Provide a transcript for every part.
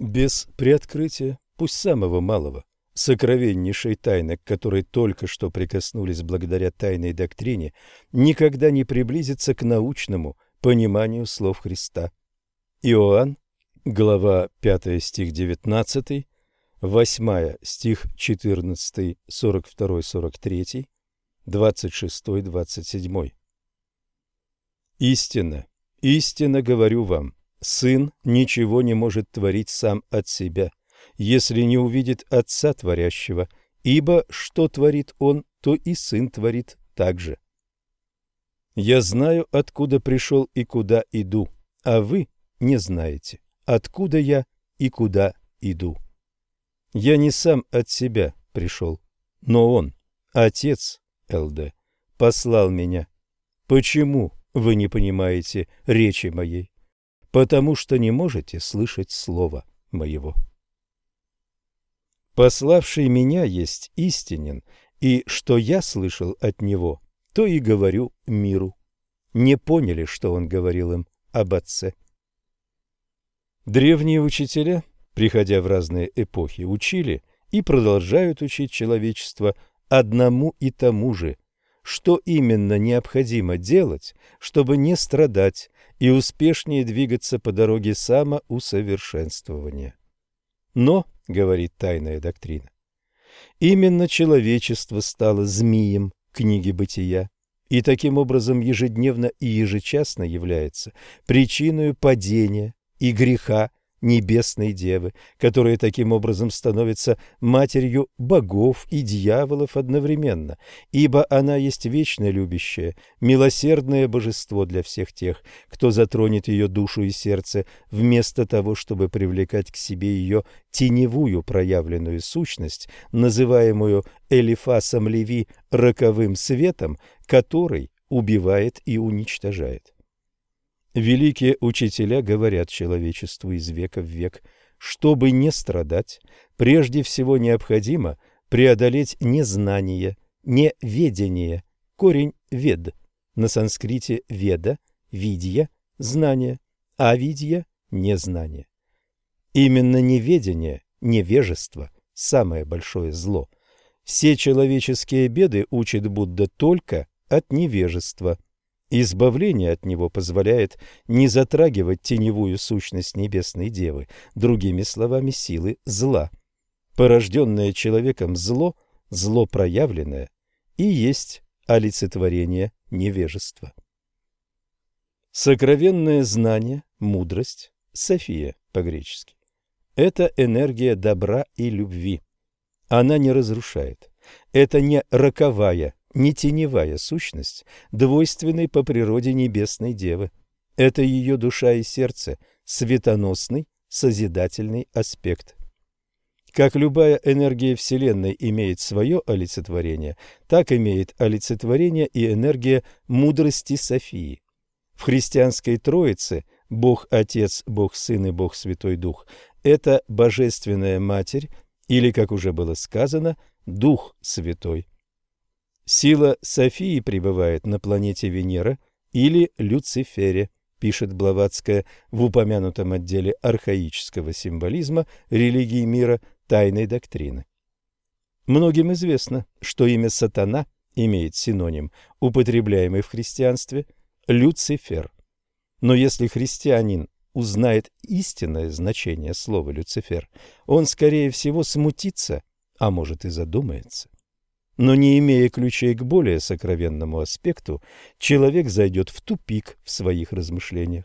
Без приоткрытия, пусть самого малого, сокровеннейшей тайны, к которой только что прикоснулись благодаря тайной доктрине, никогда не приблизиться к научному пониманию слов Христа. Иоанн, глава 5, стих 19, 8, стих 14, 42, 43, 26, 27. Истинно, истинно говорю вам, Сын ничего не может творить сам от себя, если не увидит Отца Творящего, ибо что творит Он, то и Сын творит также. Я знаю, откуда пришел и куда иду, а вы не знаете, откуда я и куда иду. Я не сам от себя пришел, но Он, Отец ЛД, послал меня. Почему вы не понимаете речи моей? Потому что не можете слышать слова моего. Пославший меня есть истинен, и что я слышал от него, то и говорю миру. Не поняли, что он говорил им об Отце. Древние учителя, приходя в разные эпохи, учили и продолжают учить человечество одному и тому же, что именно необходимо делать, чтобы не страдать и успешнее двигаться по дороге самоусовершенствования. Но, говорит тайная доктрина, именно человечество стало змеем книги Бытия и таким образом ежедневно и ежечасно является причиной падения и греха Небесной Девы, которая таким образом становится матерью богов и дьяволов одновременно, ибо она есть вечно любящее, милосердное божество для всех тех, кто затронет ее душу и сердце, вместо того, чтобы привлекать к себе ее теневую проявленную сущность, называемую Элифасом Леви роковым светом, который убивает и уничтожает. Великие учителя говорят человечеству из века в век, чтобы не страдать, прежде всего необходимо преодолеть незнание, неведение, корень вед, на санскрите веда, видья, знание, а видья – незнание. Именно неведение, невежество – самое большое зло. Все человеческие беды учит Будда только от невежества. Избавление от него позволяет не затрагивать теневую сущность Небесной Девы, другими словами, силы зла. Порожденное человеком зло, зло проявленное, и есть олицетворение невежества. Сокровенное знание, мудрость, София по-гречески, это энергия добра и любви. Она не разрушает. Это не роковая, не теневая сущность, двойственной по природе Небесной Девы. Это ее душа и сердце, светоносный, созидательный аспект. Как любая энергия Вселенной имеет свое олицетворение, так имеет олицетворение и энергия мудрости Софии. В христианской Троице Бог Отец, Бог Сын и Бог Святой Дух – это Божественная Матерь, или, как уже было сказано, Дух Святой. Сила Софии пребывает на планете Венера или Люцифере, пишет Блаватская в упомянутом отделе архаического символизма религии мира тайной доктрины. Многим известно, что имя Сатана имеет синоним, употребляемый в христианстве – Люцифер. Но если христианин узнает истинное значение слова «Люцифер», он, скорее всего, смутится, а может и задумается. Но не имея ключей к более сокровенному аспекту, человек зайдет в тупик в своих размышлениях.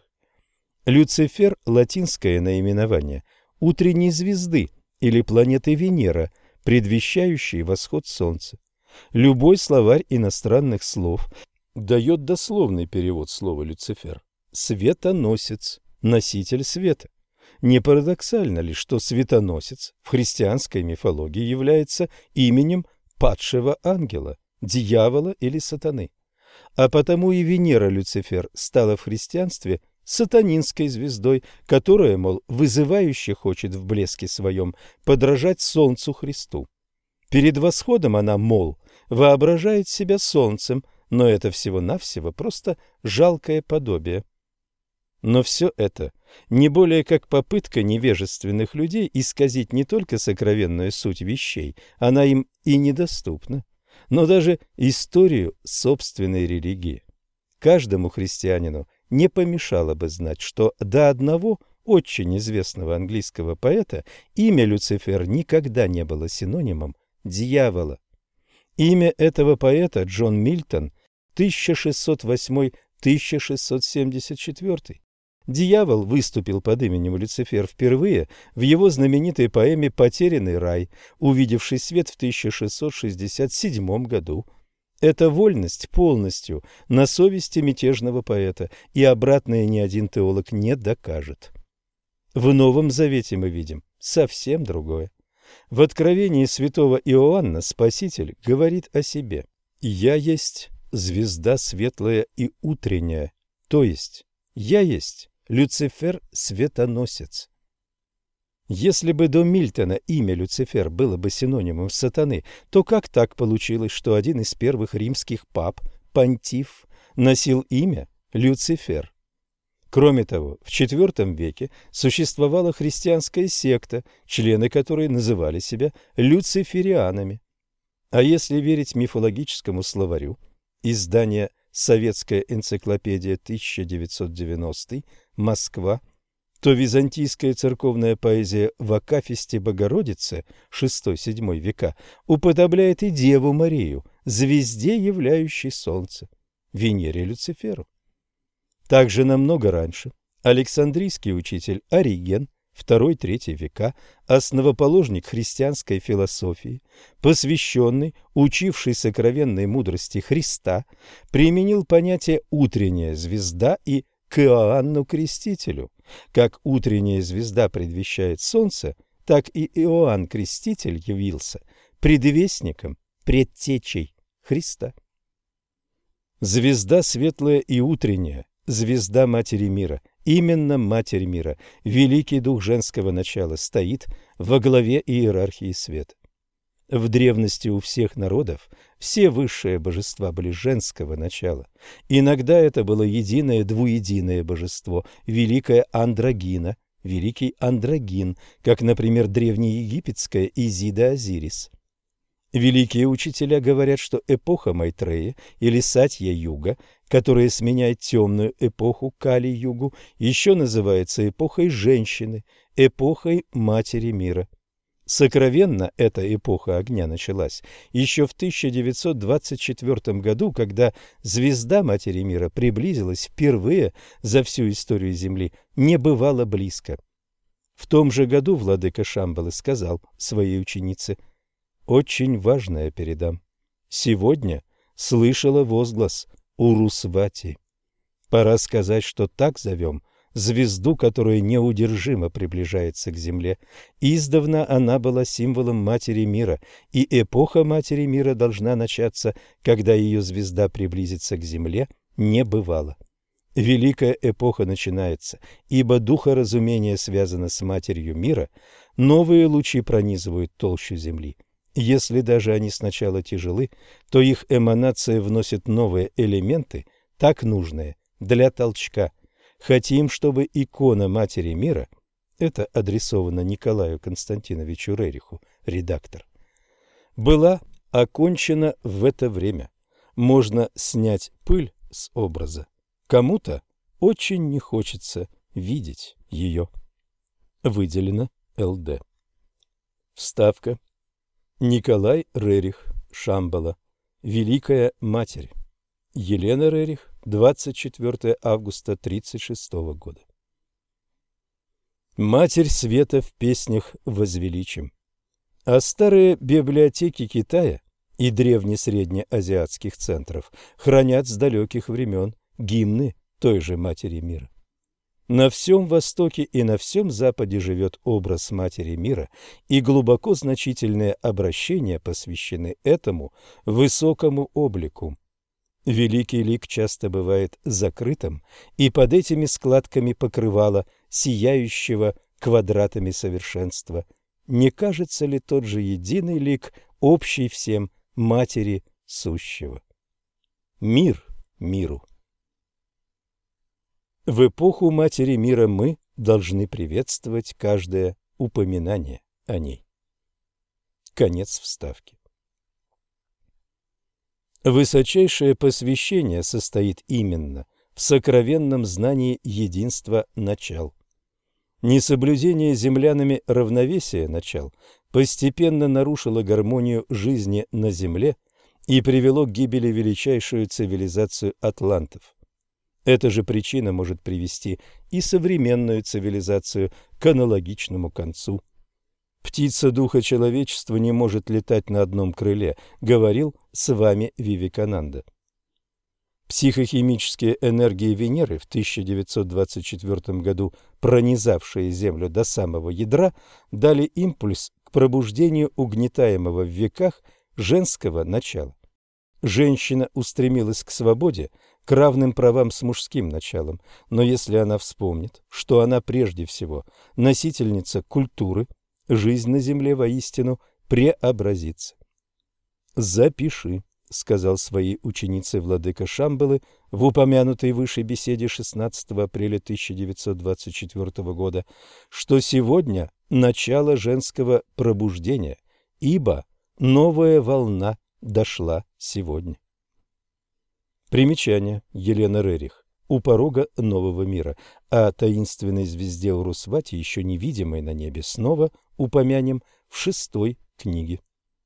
Люцифер – латинское наименование утренней звезды или планеты Венера, предвещающей восход Солнца. Любой словарь иностранных слов дает дословный перевод слова «Люцифер» – «светоносец», «носитель света». Не парадоксально ли, что светоносец в христианской мифологии является именем падшего ангела, дьявола или сатаны? А потому и Венера Люцифер стала в христианстве сатанинской звездой, которая, мол, вызывающе хочет в блеске своем подражать Солнцу Христу. Перед восходом она, мол, воображает себя солнцем, но это всего-навсего просто жалкое подобие. Но все это не более как попытка невежественных людей исказить не только сокровенную суть вещей, она им и недоступна, но даже историю собственной религии. Каждому христианину не помешало бы знать, что до одного очень известного английского поэта имя Люцифер никогда не было синонимом дьявола. Имя этого поэта Джон Мильтон, 1608-1674. Дьявол выступил под именем Люцифер впервые в его знаменитой поэме «Потерянный рай», увидевший свет в 1667 году. Эта вольность полностью на совести мятежного поэта, и обратное ни один теолог не докажет. В Новом Завете мы видим совсем другое. В Откровении святого Иоанна Спаситель говорит о себе: «Я есть звезда светлая и утренняя, то есть я есть Люцифер-светоносец». Если бы до Мильтона имя Люцифер было бы синонимом сатаны, то как так получилось, что один из первых римских пап, Понтиф, носил имя Люцифер? Кроме того, в IV веке существовала христианская секта, члены которой называли себя люциферианами. А если верить мифологическому словарю, издание «Советская энциклопедия», 1990, Москва, то византийская церковная поэзия в Акафисте Богородице, VI-VII века, уподобляет и Деву Марию, звезде, являющей солнце, Венере Люциферу. Также намного раньше Александрийский учитель Ориген, II-III века, основоположник христианской философии, посвященный, учивший сокровенной мудрости Христа, применил понятие «утренняя звезда» и к Иоанну Крестителю. Как утренняя звезда предвещает солнце, так и Иоанн Креститель явился предвестником, предтечей Христа. Звезда светлая и утренняя, звезда Матери мира, именно Матерь мира, великий дух женского начала, стоит во главе иерархии света. В древности у всех народов все высшие божества были женского начала. Иногда это было единое двуединое божество, великая Андрогина, великий Андрогин, как, например, древнеегипетская Изида-Азирис. Великие учителя говорят, что эпоха Майтрея или Сатья-юга, которая сменяет темную эпоху Кали-югу, еще называется эпохой женщины, эпохой Матери мира. Сокровенно эта эпоха огня началась еще в 1924 году, когда звезда Матери мира приблизилась впервые за всю историю Земли небывало близко. В том же году владыка Шамбалы сказал своей ученице: «Очень важное передам. Сегодня слышала возглас Урусвати. Пора сказать, что так зовем звезду, которая неудержимо приближается к Земле. Издавна она была символом Матери мира, и эпоха Матери мира должна начаться, когда ее звезда приблизится к Земле, небывало. Великая эпоха начинается, ибо духоразумение связано с Матерью мира, новые лучи пронизывают толщу Земли. Если даже они сначала тяжелы, то их эманация вносит новые элементы, так нужные для толчка. Хотим, чтобы икона Матери мира, это адресовано Николаю Константиновичу Рериху, редактор, была окончена в это время. Можно снять пыль с образа. Кому-то очень не хочется видеть ее. Выделено ЛД. Вставка. Николай Рерих, Шамбала. Великая Матерь. Елена Рерих, 24 августа 1936 года. Матерь света в песнях возвеличим. А старые библиотеки Китая и древне-среднеазиатских центров хранят с далеких времен гимны той же Матери мира. На всем Востоке и на всем Западе живет образ Матери мира, и глубоко значительные обращения посвящены этому высокому облику. Великий лик часто бывает закрытым, и под этими складками покрывала, сияющего квадратами совершенства. Не кажется ли тот же единый лик, общий всем Матери сущего? Мир миру. В эпоху Матери мира мы должны приветствовать каждое упоминание о ней. Конец вставки. Высочайшее посвящение состоит именно в сокровенном знании единства начал. Несоблюдение землянами равновесия начал постепенно нарушило гармонию жизни на Земле и привело к гибели величайшую цивилизацию атлантов. Эта же причина может привести и современную цивилизацию к аналогичному концу. «Птица духа человечества не может летать на одном крыле», говорил Свами Вивекананда. Психохимические энергии Венеры, в 1924 году пронизавшие Землю до самого ядра, дали импульс к пробуждению угнетаемого в веках женского начала. Женщина устремилась к свободе, к равным правам с мужским началом, но если она вспомнит, что она прежде всего носительница культуры, жизнь на земле воистину преобразится. «Запиши», — сказал своей ученице владыка Шамбалы в упомянутой выше беседе 16 апреля 1924 года, что сегодня начало женского пробуждения, ибо новая волна дошла сегодня. Примечание. Елена Рерих. У порога нового мира. О таинственной звезде Урусвати, еще невидимой на небе, снова упомянем в 6 книге.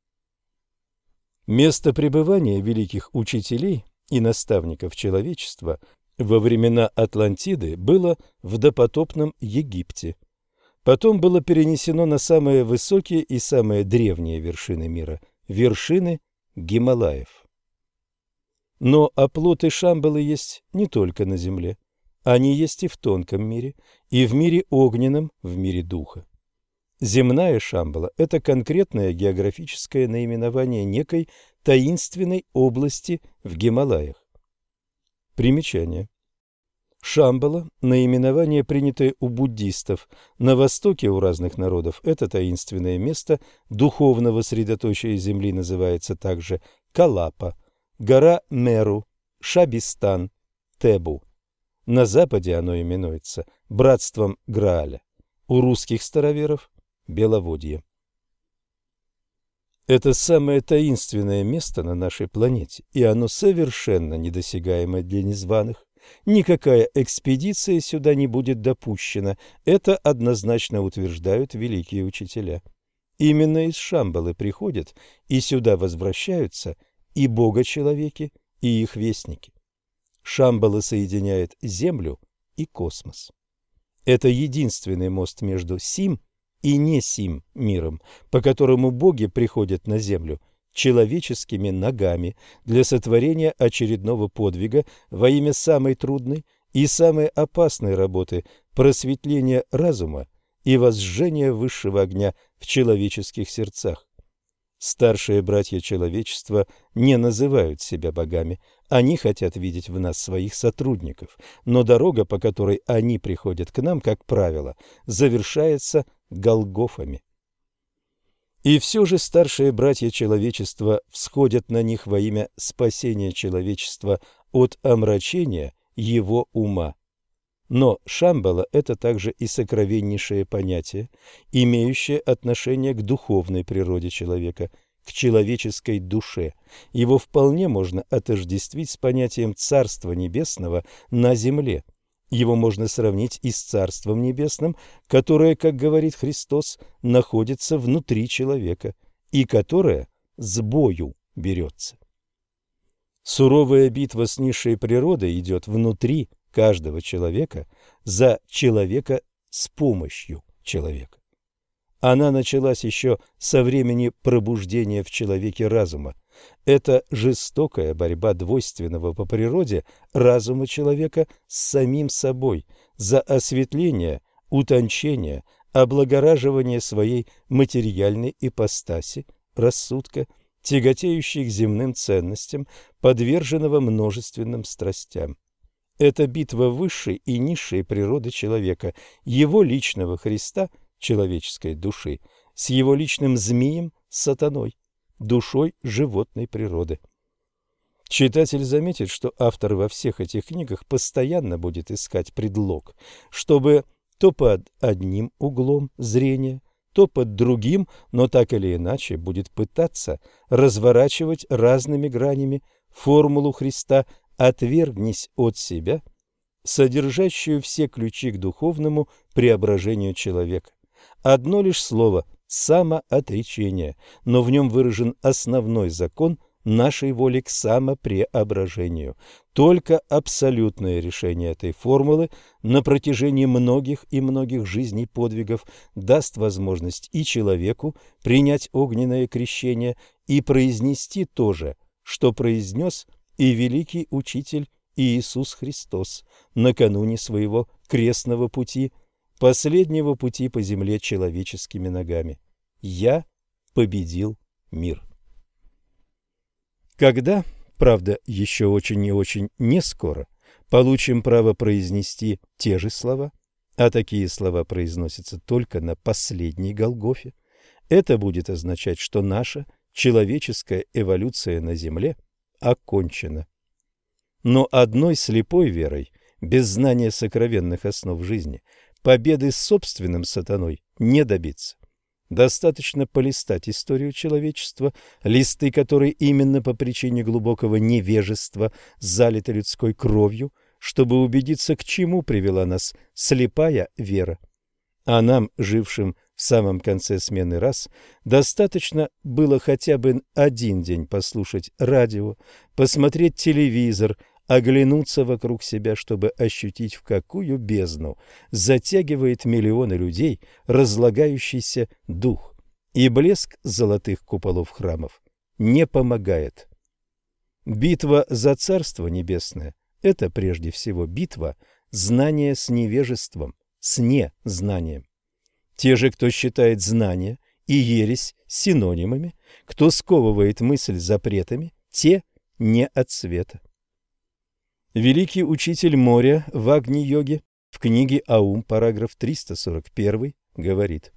Место пребывания великих учителей и наставников человечества во времена Атлантиды было в допотопном Египте. Потом было перенесено на самые высокие и самые древние вершины мира – вершины Гималаев. Но оплоты Шамбалы есть не только на земле. Они есть и в тонком мире, и в мире огненном, в мире духа. Земная Шамбала – это конкретное географическое наименование некой таинственной области в Гималаях. Примечание. Шамбала – наименование, принятое у буддистов. На востоке у разных народов это таинственное место духовного средоточия Земли называется также Калапа, гора Меру, Шабистан, Тебу. На западе оно именуется братством Грааля. У русских староверов – Беловодье. Это самое таинственное место на нашей планете, и оно совершенно недосягаемо для незваных. Никакая экспедиция сюда не будет допущена, это однозначно утверждают великие учителя. Именно из Шамбалы приходят и сюда возвращаются и бога-человеки, и их вестники. Шамбала соединяет Землю и космос. Это единственный мост между сим и не сим миром, по которому боги приходят на Землю человеческими ногами для сотворения очередного подвига во имя самой трудной и самой опасной работы просветления разума и возжжения высшего огня в человеческих сердцах. Старшие братья человечества не называют себя богами, они хотят видеть в нас своих сотрудников, но дорога, по которой они приходят к нам, как правило, завершается Голгофами. И все же старшие братья человечества всходят на них во имя спасения человечества от омрачения его ума. Но Шамбала – это также и сокровеннейшее понятие, имеющее отношение к духовной природе человека, к человеческой душе. Его вполне можно отождествить с понятием Царства Небесного на земле. Его можно сравнить и с Царством Небесным, которое, как говорит Христос, находится внутри человека и которое с бою берется. Суровая битва с низшей природой идет внутри каждого человека за человека с помощью человека. Она началась еще со времени пробуждения в человеке разума. Это жестокая борьба двойственного по природе разума человека с самим собой за осветление, утончение, облагораживание своей материальной ипостаси, рассудка, тяготеющей к земным ценностям, подверженного множественным страстям. Это битва высшей и низшей природы человека, его личного Христа, человеческой души, с его личным змеем, сатаной, душой животной природы. Читатель заметит, что автор во всех этих книгах постоянно будет искать предлог, чтобы то под одним углом зрения, то под другим, но так или иначе будет пытаться разворачивать разными гранями формулу Христа «отвергнись от себя», содержащую все ключи к духовному преображению человека. Одно лишь слово – самоотречение, но в нем выражен основной закон нашей воли к самопреображению. Только абсолютное решение этой формулы на протяжении многих и многих жизней подвигов даст возможность и человеку принять огненное крещение и произнести то же, что произнес и великий учитель Иисус Христос накануне своего крестного пути, последнего пути по земле человеческими ногами. «Я победил мир». Когда, правда, еще очень и очень не скоро, получим право произнести те же слова, а такие слова произносятся только на последней Голгофе, это будет означать, что наша человеческая эволюция на земле окончена. Но одной слепой верой, без знания сокровенных основ жизни, победы с собственным сатаной не добиться. Достаточно полистать историю человечества, листы которой именно по причине глубокого невежества залиты людской кровью, чтобы убедиться, к чему привела нас слепая вера. А нам, жившим в самом конце смены рас, достаточно было хотя бы один день послушать радио, посмотреть телевизор, оглянуться вокруг себя, чтобы ощутить, в какую бездну затягивает миллионы людей разлагающийся дух. И блеск золотых куполов храмов не помогает. Битва за Царство Небесное – это прежде всего битва знания с невежеством, с незнанием. Те же, кто считает знание и ересь синонимами, кто сковывает мысль запретами, те не от света. Великий учитель моря в Агни-йоге в книге «Аум», параграф 341, говорит: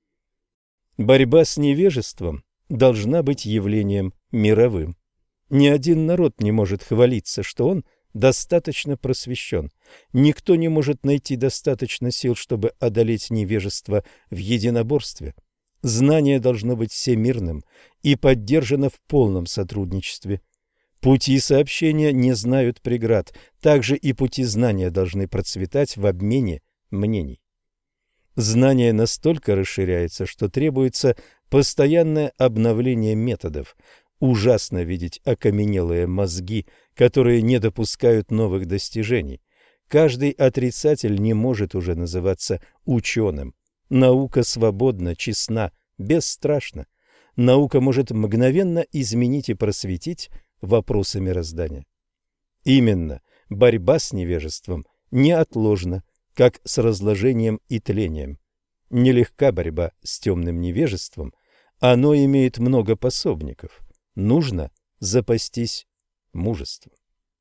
«Борьба с невежеством должна быть явлением мировым. Ни один народ не может хвалиться, что он достаточно просвещен. Никто не может найти достаточно сил, чтобы одолеть невежество в единоборстве. Знание должно быть всемирным и поддержано в полном сотрудничестве. Пути сообщения не знают преград, также и пути знания должны процветать в обмене мнений. Знание настолько расширяется, что требуется постоянное обновление методов. Ужасно видеть окаменелые мозги, которые не допускают новых достижений. Каждый отрицатель не может уже называться ученым. Наука свободна, честна, бесстрашна. Наука может мгновенно изменить и просветить вопросы мироздания. Именно борьба с невежеством неотложна, как с разложением и тлением. Нелегка борьба с темным невежеством, оно имеет много пособников. Нужно запастись мужеством.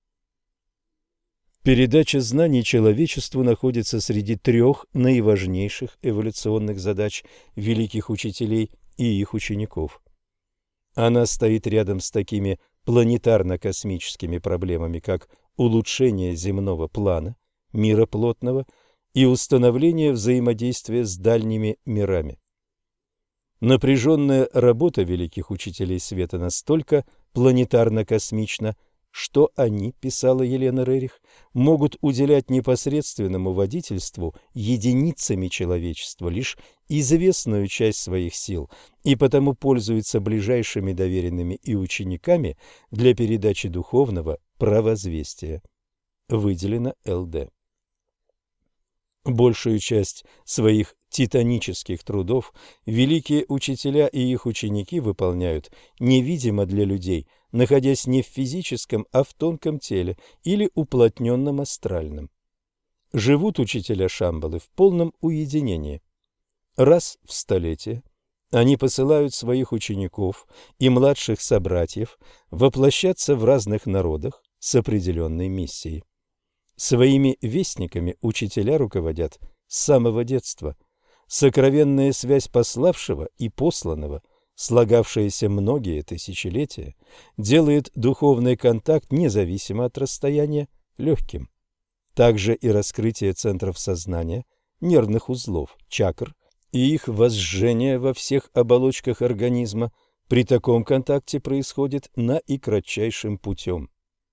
Передача знаний человечеству находится среди трех наиважнейших эволюционных задач великих учителей и их учеников. Она стоит рядом с такими планетарно-космическими проблемами, как улучшение земного плана, мира плотного и установление взаимодействия с дальними мирами. Напряженная работа великих учителей света настолько планетарно-космична, что они, писала Елена Рерих, могут уделять непосредственному водительству единицами человечества лишь известную часть своих сил и потому пользуются ближайшими доверенными и учениками для передачи духовного правозвестия. Выделено ЛД. Большую часть своих титанических трудов великие учителя и их ученики выполняют невидимо для людей, находясь не в физическом, а в тонком теле или уплотненном астральном. Живут учителя Шамбалы в полном уединении. Раз в столетие они посылают своих учеников и младших собратьев воплощаться в разных народах с определенной миссией. Своими вестниками учителя руководят с самого детства. Сокровенная связь пославшего и посланного слагавшееся многие тысячелетия, делает духовный контакт, независимо от расстояния, легким. Также и раскрытие центров сознания, нервных узлов, чакр и их возжжение во всех оболочках организма при таком контакте происходит наикратчайшим путем.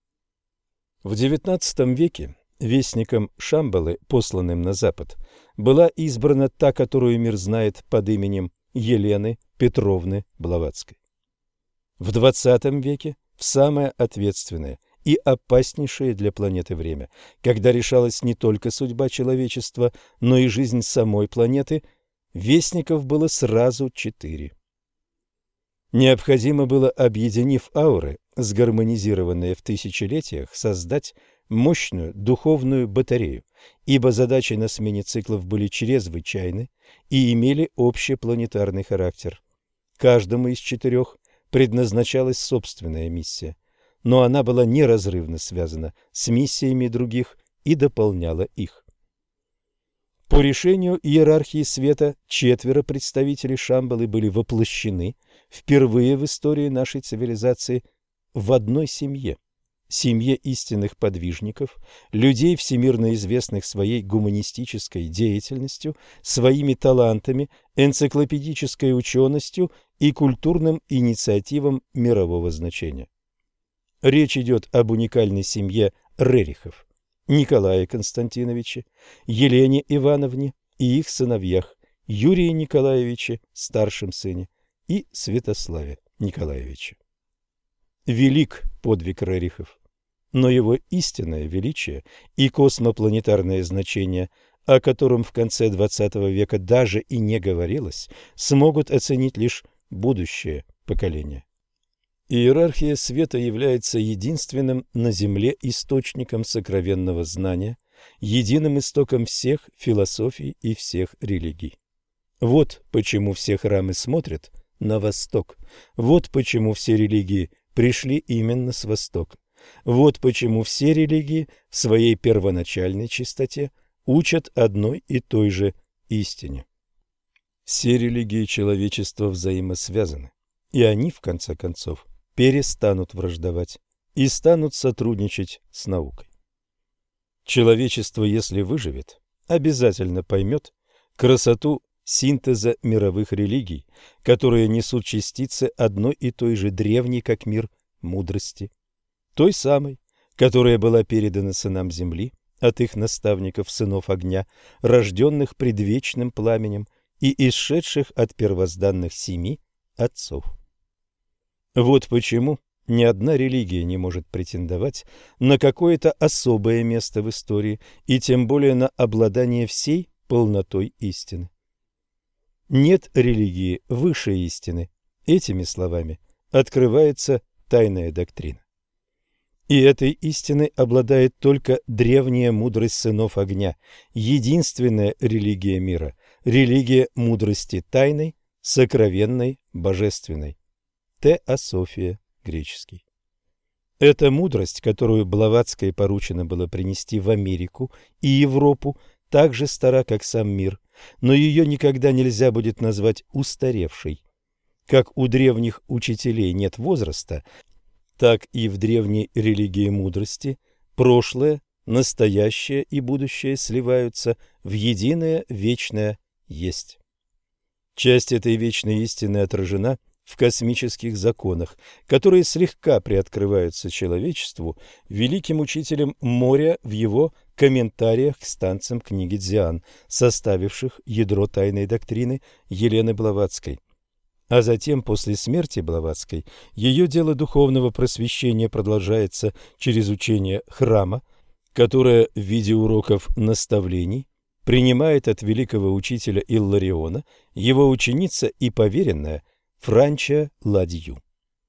В XIX веке вестником Шамбалы, посланным на Запад, была избрана та, которую мир знает под именем Елены Петровны Блаватской. В XX веке, в самое ответственное и опаснейшее для планеты время, когда решалась не только судьба человечества, но и жизнь самой планеты, вестников было сразу 4. Необходимо было, объединив ауры, сгармонизированные в тысячелетиях, создать мощную духовную батарею, ибо задачи на смене циклов были чрезвычайны и имели общепланетарный характер. Каждому из 4 предназначалась собственная миссия, но она была неразрывно связана с миссиями других и дополняла их. По решению иерархии света 4 представителей Шамбалы были воплощены впервые в истории нашей цивилизации в одной семье. Семье истинных подвижников, людей, всемирно известных своей гуманистической деятельностью, своими талантами, энциклопедической ученостью и культурным инициативам мирового значения. Речь идет об уникальной семье Рерихов, Николае Константиновиче, Елене Ивановне и их сыновьях, Юрии Николаевиче, старшем сыне, и Святославе Николаевиче. Велик подвиг Рерихов, но его истинное величие и космопланетарное значение, о котором в конце XX века даже и не говорилось, смогут оценить лишь будущее поколение. Иерархия света является единственным на Земле источником сокровенного знания, единым истоком всех философий и всех религий. Вот почему все храмы смотрят на восток, вот почему все религии пришли именно с востока, вот почему все религии в своей первоначальной чистоте учат одной и той же истине. Все религии человечества взаимосвязаны, и они, в конце концов, перестанут враждовать и станут сотрудничать с наукой. Человечество, если выживет, обязательно поймет красоту синтеза мировых религий, которые несут частицы одной и той же древней, как мир, мудрости, той самой, которая была передана сынам земли от их наставников, сынов огня, рожденных предвечным пламенем и исшедших от первозданных 7 отцов. Вот почему ни одна религия не может претендовать на какое-то особое место в истории и тем более на обладание всей полнотой истины. Нет религии выше истины. Этими словами открывается тайная доктрина. И этой истиной обладает только древняя мудрость сынов огня, единственная религия мира, религия мудрости тайной, сокровенной, божественной. Теософия, греческий. Эта мудрость, которую Блаватской поручено было принести в Америку и Европу, так же стара, как сам мир, но ее никогда нельзя будет назвать устаревшей. Как у древних учителей нет возраста, так и в древней религии мудрости прошлое, настоящее и будущее сливаются в единое вечное есть. Часть этой вечной истины отражена в космических законах, которые слегка приоткрываются человечеству великим учителем моря в его комментариях к станциям книги Дзиан, составивших ядро тайной доктрины Елены Блаватской. А затем, после смерти Блаватской, ее дело духовного просвещения продолжается через учение храма, которое в виде уроков наставлений принимает от великого учителя Иллариона его ученица и поверенная Франча Ладью.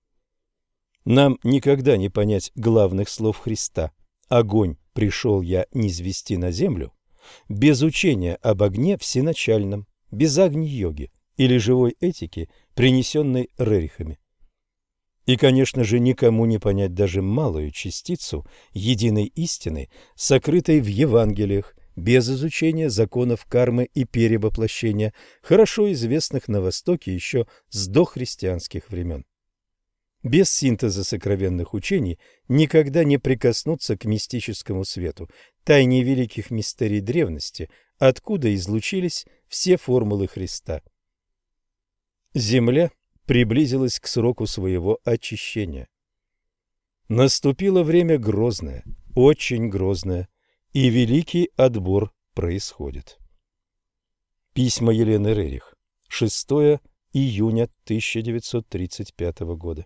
Нам никогда не понять главных слов Христа «Огонь пришел я низвести на землю» без учения об огне всеначальном, без агни-йоги или живой этики, принесенной Рерихами. И, конечно же, никому не понять даже малую частицу единой истины, сокрытой в Евангелиях, без изучения законов кармы и перевоплощения, хорошо известных на Востоке еще с дохристианских времен. Без синтеза сокровенных учений никогда не прикоснуться к мистическому свету, тайне великих мистерий древности, откуда излучились все формулы Христа. Земля приблизилась к сроку своего очищения. Наступило время грозное, очень грозное, и великий отбор происходит. Письма Елены Рерих, 6 июня 1935 года.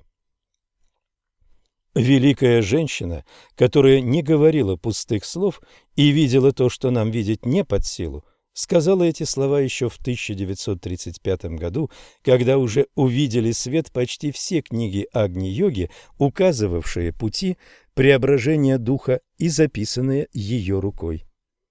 Великая женщина, которая не говорила пустых слов и видела то, что нам видеть не под силу, сказала эти слова еще в 1935 году, когда уже увидели свет почти все книги Агни-йоги, указывавшие пути преображения духа и записанные ее рукой.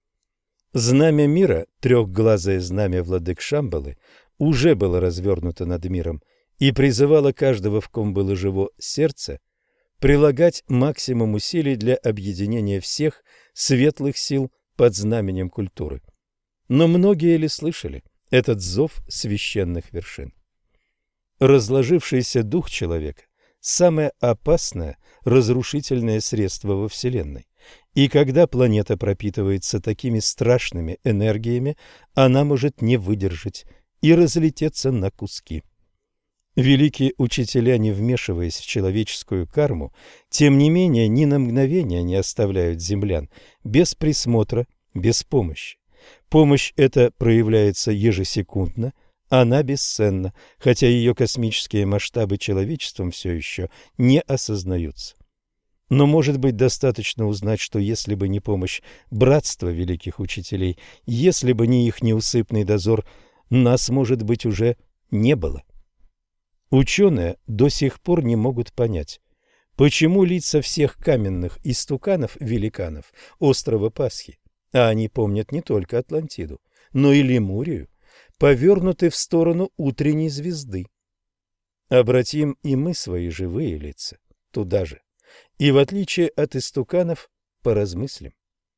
Знамя мира, трехглазое знамя владык Шамбалы, уже было развернуто над миром и призывало каждого, в ком было живо сердце, прилагать максимум усилий для объединения всех светлых сил под знаменем культуры. Но многие ли слышали этот зов священных вершин? Разложившийся дух человека – самое опасное разрушительное средство во Вселенной. И когда планета пропитывается такими страшными энергиями, она может не выдержать и разлететься на куски. Великие учителя, не вмешиваясь в человеческую карму, тем не менее ни на мгновение не оставляют землян без присмотра, без помощи. Помощь эта проявляется ежесекундно, она бесценна, хотя ее космические масштабы человечеством все еще не осознаются. Но, может быть, достаточно узнать, что если бы не помощь братства великих учителей, если бы не их неусыпный дозор, нас, может быть, уже не было. Ученые до сих пор не могут понять, почему лица всех каменных истуканов-великанов острова Пасхи, а они помнят не только Атлантиду, но и Лемурию, повернуты в сторону утренней звезды. Обратим и мы свои живые лица туда же, и в отличие от истуканов поразмыслим.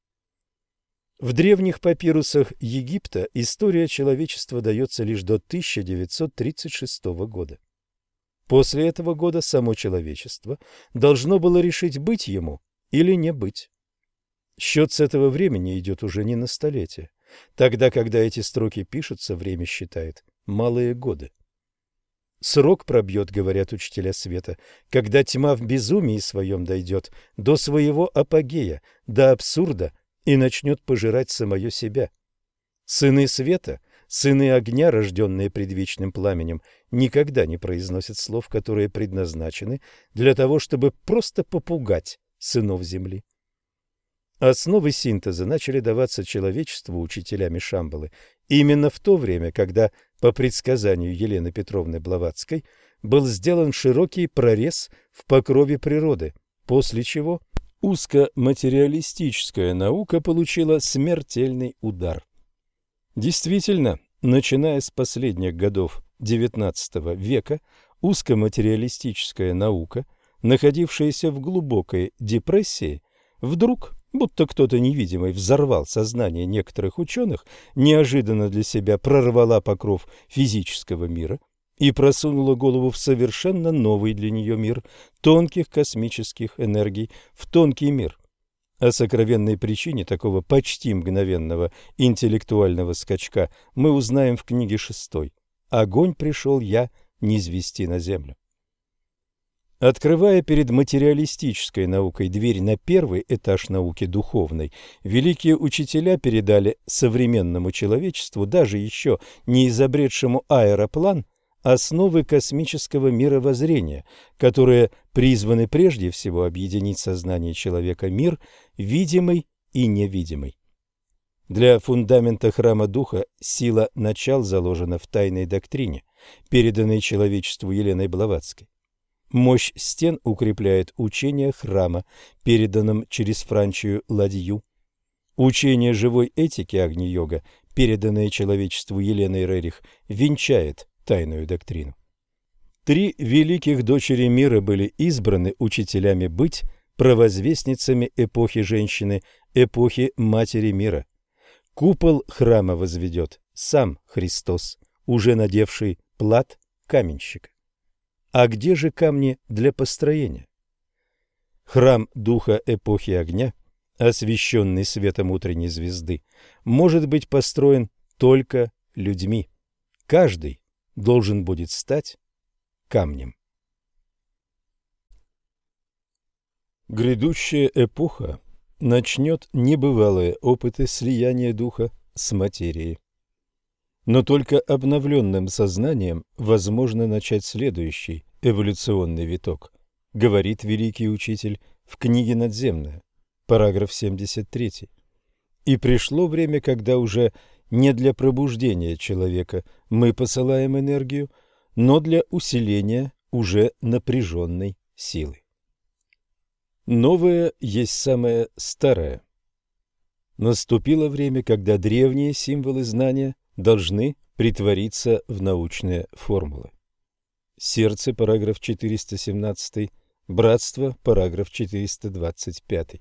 В древних папирусах Египта история человечества дается лишь до 1936 года. После этого года само человечество должно было решить, быть ему или не быть. Счет с этого времени идет уже не на столетия. Тогда, когда эти строки пишутся, время считает малые годы. Срок пробьет, говорят учителя света, когда тьма в безумии своем дойдет до своего апогея, до абсурда и начнет пожирать самое себя. Сыны света, сыны огня, рожденные предвечным пламенем, никогда не произносят слов, которые предназначены для того, чтобы просто попугать сынов земли. Основы синтеза начали даваться человечеству учителями Шамбалы именно в то время, когда, по предсказанию Елены Петровны Блаватской, был сделан широкий прорез в покрове природы, после чего узкоматериалистическая наука получила смертельный удар. Действительно, начиная с последних годов XIX века, узкоматериалистическая наука, находившаяся в глубокой депрессии, вдруг, будто кто-то невидимый взорвал сознание некоторых ученых, неожиданно для себя прорвала покров физического мира и просунула голову в совершенно новый для нее мир тонких космических энергий, в тонкий мир. О сокровенной причине такого почти мгновенного интеллектуального скачка мы узнаем в книге 6 «Огонь пришел я низвести на землю». Открывая перед материалистической наукой дверь на первый этаж науки духовной, великие учителя передали современному человечеству, даже еще не изобретшему аэроплан, основы космического мировоззрения, которые призваны прежде всего объединить сознание человека мир, видимый и невидимый. Для фундамента храма духа сила начал заложена в тайной доктрине, переданной человечеству Еленой Блаватской. Мощь стен укрепляет учение храма, переданном через Франчию Ладью. Учение живой этики Агни-йога, переданное человечеству Еленой Рерих, венчает тайную доктрину. 3 великих дочери мира были избраны учителями быть провозвестницами эпохи женщины, эпохи матери мира. Купол храма возведет сам Христос, уже надевший плат каменщика. А где же камни для построения? Храм Духа эпохи огня, освещенный светом утренней звезды, может быть построен только людьми. Каждый должен будет стать камнем. Грядущая эпоха начнет небывалые опыты слияния духа с материей. Но только обновленным сознанием возможно начать следующий эволюционный виток, говорит великий учитель в книге «Надземная», параграф 73. И пришло время, когда уже не для пробуждения человека мы посылаем энергию, но для усиления уже напряженной силы. Новое есть самое старое. Наступило время, когда древние символы знания должны претвориться в научные формулы. Сердце, параграф 417, Братство, параграф 425.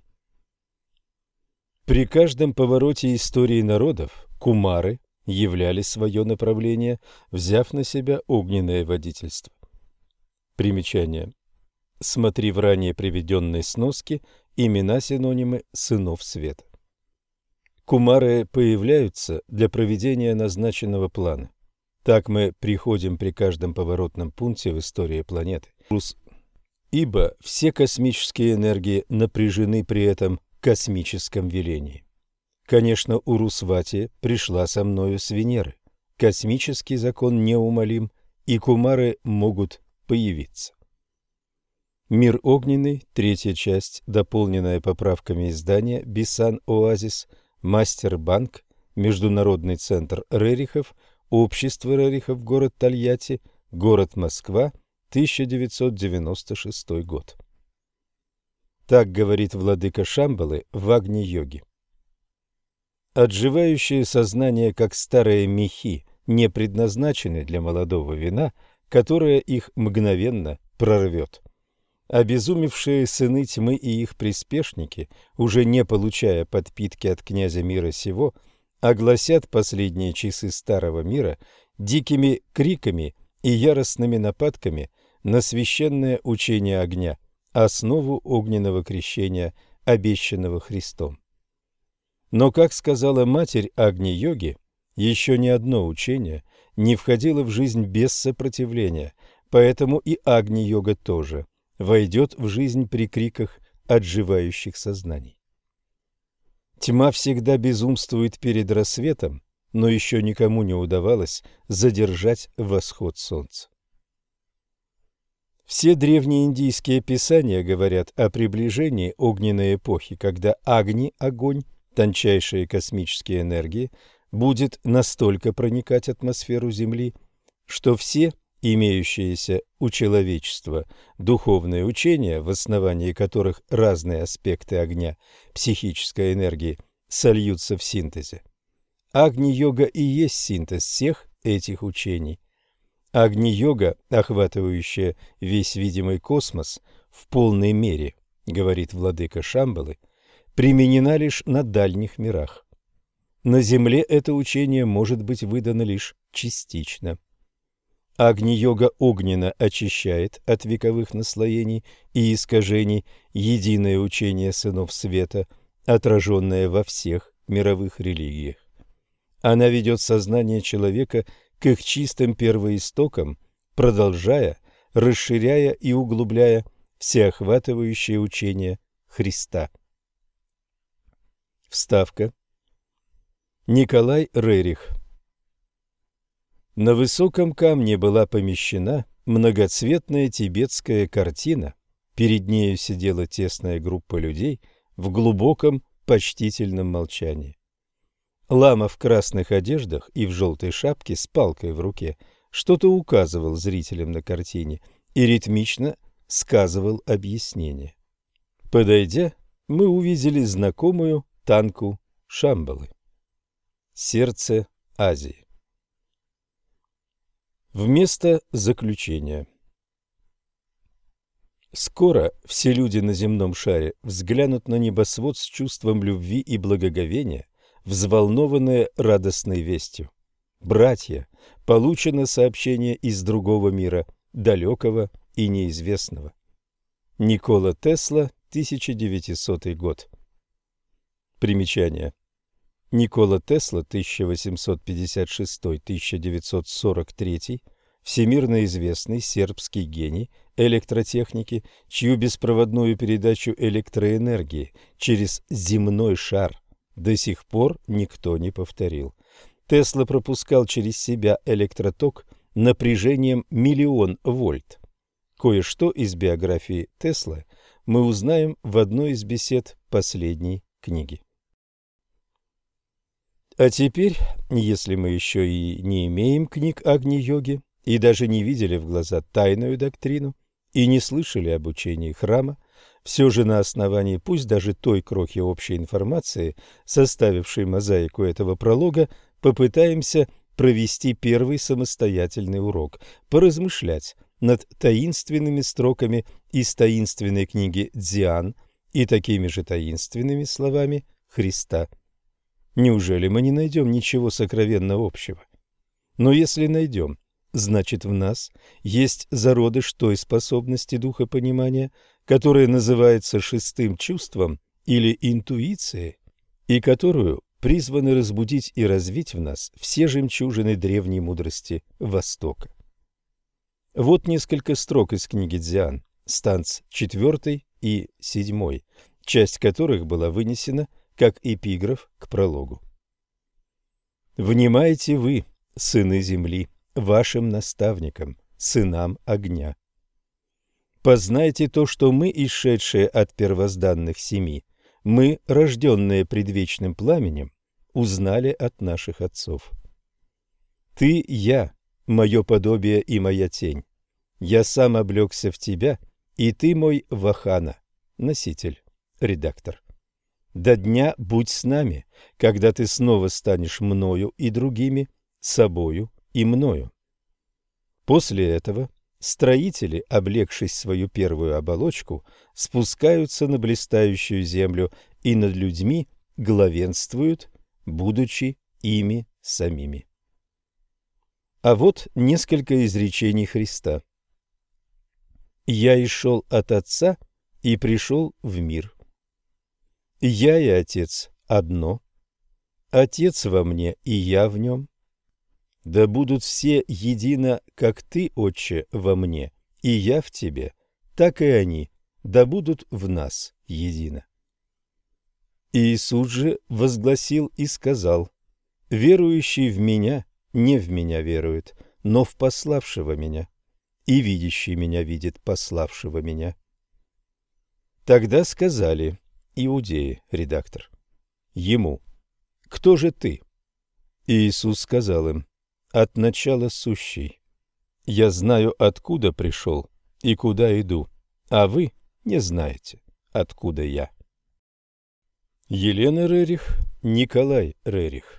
При каждом повороте истории народов кумары являли свое направление, взяв на себя огненное водительство. Примечание. Смотри в ранее приведенной сноске имена-синонимы сынов света. Кумары появляются для проведения назначенного плана. Так мы приходим при каждом поворотном пункте в истории планеты. Ибо все космические энергии напряжены при этом космическом велении. Конечно, Урусвати пришла со мною с Венеры. Космический закон неумолим, и кумары могут появиться. Мир огненный, третья часть, дополненная поправками издания «Бисан-Оазис», «Мастер-банк», Международный центр Рерихов, Общество Рерихов, город Тольятти, город Москва, 1996 год. Так говорит владыка Шамбалы в Агни-йоге. Отживающее сознание, как старые мехи, не предназначены для молодого вина, которое их мгновенно прорвет. Обезумевшие сыны тьмы и их приспешники, уже не получая подпитки от князя мира сего, огласят последние часы старого мира дикими криками и яростными нападками на священное учение огня, основу огненного крещения, обещанного Христом. Но, как сказала матерь Агни-йоги, еще ни одно учение не входило в жизнь без сопротивления, поэтому и Агни-йога тоже войдет в жизнь при криках отживающих сознаний. Тьма всегда безумствует перед рассветом, но еще никому не удавалось задержать восход солнца. Все древние индийские писания говорят о приближении огненной эпохи, когда Агни, огонь, тончайшие космические энергии, будет настолько проникать атмосферу Земли, что все имеющиеся у человечества духовные учения, в основании которых разные аспекты огня, психической энергии, сольются в синтезе. Агни-йога и есть синтез всех этих учений. Агни-йога, охватывающая весь видимый космос в полной мере, говорит владыка Шамбалы, применена лишь на дальних мирах. На Земле это учение может быть выдано лишь частично. Агни-йога огненно очищает от вековых наслоений и искажений единое учение сынов света, отраженное во всех мировых религиях. Она ведет сознание человека к их чистым первоистокам, продолжая, расширяя и углубляя всеохватывающее учение Христа. Вставка. Николай Рерих. На высоком камне была помещена многоцветная тибетская картина. Перед нею сидела тесная группа людей в глубоком почтительном молчании. Лама в красных одеждах и в желтой шапке с палкой в руке что-то указывал зрителям на картине и ритмично сказывал объяснение. Подойдя, мы увидели знакомую танку Шамбалы. Сердце Азии. Вместо заключения. Скоро все люди на земном шаре взглянут на небосвод с чувством любви и благоговения, взволнованные радостной вестью. Братья, получено сообщение из другого мира, далекого и неизвестного. Никола Тесла, 1900 год. Примечание. Никола Тесла, 1856-1943, всемирно известный сербский гений электротехники, чью беспроводную передачу электроэнергии через земной шар до сих пор никто не повторил. Тесла пропускал через себя электроток напряжением 1 000 000 вольт. Кое-что из биографии Теслы мы узнаем в одной из бесед последней книги. А теперь, если мы еще и не имеем книг Агни-йоги, и даже не видели в глаза тайную доктрину, и не слышали об учении храма, все же на основании пусть даже той крохи общей информации, составившей мозаику этого пролога, попытаемся провести первый самостоятельный урок, поразмышлять над таинственными строками из таинственной книги Дзян и такими же таинственными словами Христа. Неужели мы не найдем ничего сокровенно общего? Но если найдем, значит в нас есть зародыш той способности духопонимания, которая называется шестым чувством или интуицией, и которую призваны разбудить и развить в нас все жемчужины древней мудрости Востока. Вот несколько строк из книги Дзян, станц 4 и 7, часть которых была вынесена как эпиграф к прологу. «Внимайте вы, сыны земли, вашим наставникам, сынам огня. Познайте то, что мы, исшедшие от первозданных семи, мы, рожденные предвечным пламенем, узнали от наших отцов. Ты – я, мое подобие и моя тень. Я сам облегся в тебя, и ты мой вахана, носитель, редактор. До дня будь с нами, когда ты снова станешь мною и другими, собою и мною. После этого строители, облегшись в свою первую оболочку, спускаются на блистающую землю и над людьми главенствуют, будучи ими самими». А вот несколько изречений Христа. «Я исшел от Отца и пришел в мир. Я и Отец одно, Отец во мне и я в нем. Да будут все едино, как Ты, Отче, во мне, и я в Тебе, так и они, да будут в нас едино». Иисус же возгласил и сказал: «Верующий в Меня не в Меня верует, но в пославшего Меня, и видящий Меня видит пославшего Меня». Тогда сказали иудеи, редактор, ему: «Кто же ты?» И Иисус сказал им: «От начала сущий. Я знаю, откуда пришел и куда иду, а вы не знаете, откуда я». Елена Рерих, Николай Рерих.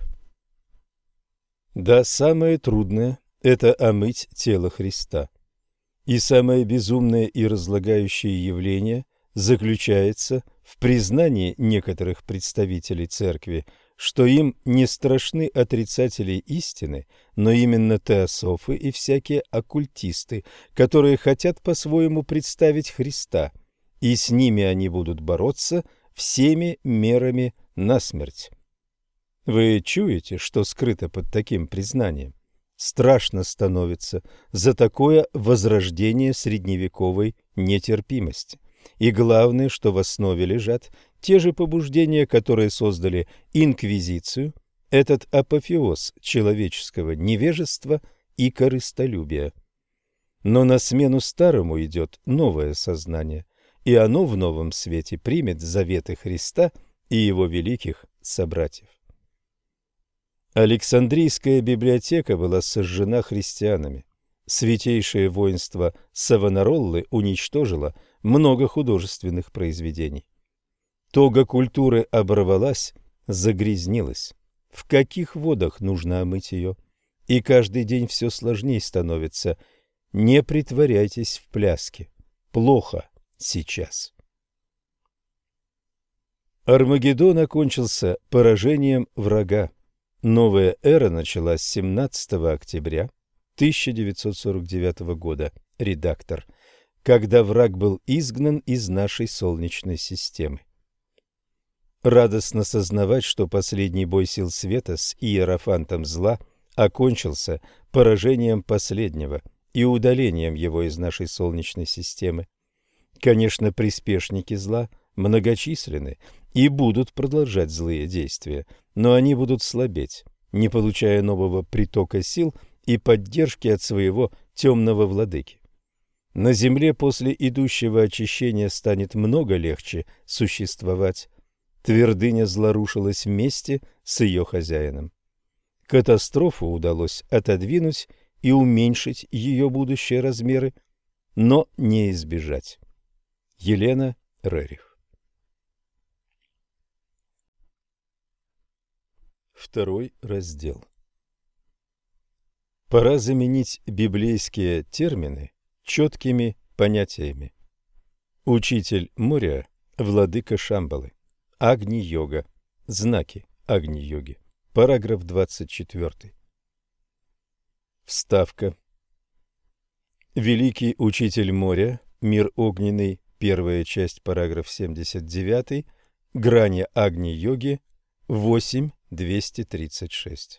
Да, самое трудное – это омыть тело Христа. И самое безумное и разлагающее явление заключается в признании некоторых представителей Церкви, что им не страшны отрицатели истины, но именно теософы и всякие оккультисты, которые хотят по-своему представить Христа, и с ними они будут бороться всеми мерами насмерть. Вы чуете, что скрыто под таким признанием? Страшно становится за такое возрождение средневековой нетерпимости. И главное, что в основе лежат те же побуждения, которые создали инквизицию, этот апофеоз человеческого невежества и корыстолюбия. Но на смену старому идет новое сознание, и оно в новом свете примет заветы Христа и его великих собратьев. Александрийская библиотека была сожжена христианами. Святейшее воинство Савонароллы уничтожило много художественных произведений. Тога культуры оборвалась, загрязнилась. В каких водах нужно омыть ее? И каждый день все сложнее становится. Не притворяйтесь в пляске. Плохо сейчас. Армагеддон окончился поражением врага. Новая эра началась 17 октября 1949 года. Редактор. Когда враг был изгнан из нашей Солнечной системы. Радостно сознавать, что последний бой сил света с иерофантом зла окончился поражением последнего и удалением его из нашей Солнечной системы. Конечно, приспешники зла многочисленны и будут продолжать злые действия, но они будут слабеть, не получая нового притока сил и поддержки от своего темного владыки. На земле после идущего очищения станет много легче существовать. Твердыня зла рушилась вместе с ее хозяином. Катастрофу удалось отодвинуть и уменьшить ее будущие размеры, но не избежать. Елена Рерих. Второй раздел. Пора заменить библейские термины четкими понятиями. Учитель моря, владыка Шамбалы. Агни-йога. Знаки Агни-йоги. Параграф 24. Вставка. Великий учитель моря, мир огненный, первая часть, параграф 79, грани Агни-йоги, 8.236.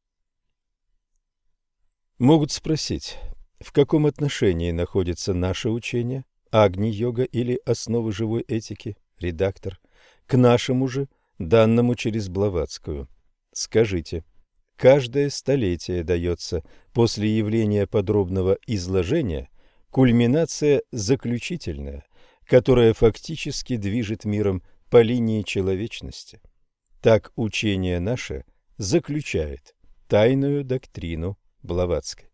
Могут спросить, в каком отношении находится наше учение, Агни-йога или основы живой этики, редактор, к нашему же, данному через Блаватскую. Скажите, каждое столетие дается после явления подробного изложения кульминация заключительная, которая фактически движет миром по линии человечности. Так учение наше заключает тайную доктрину Блаватской.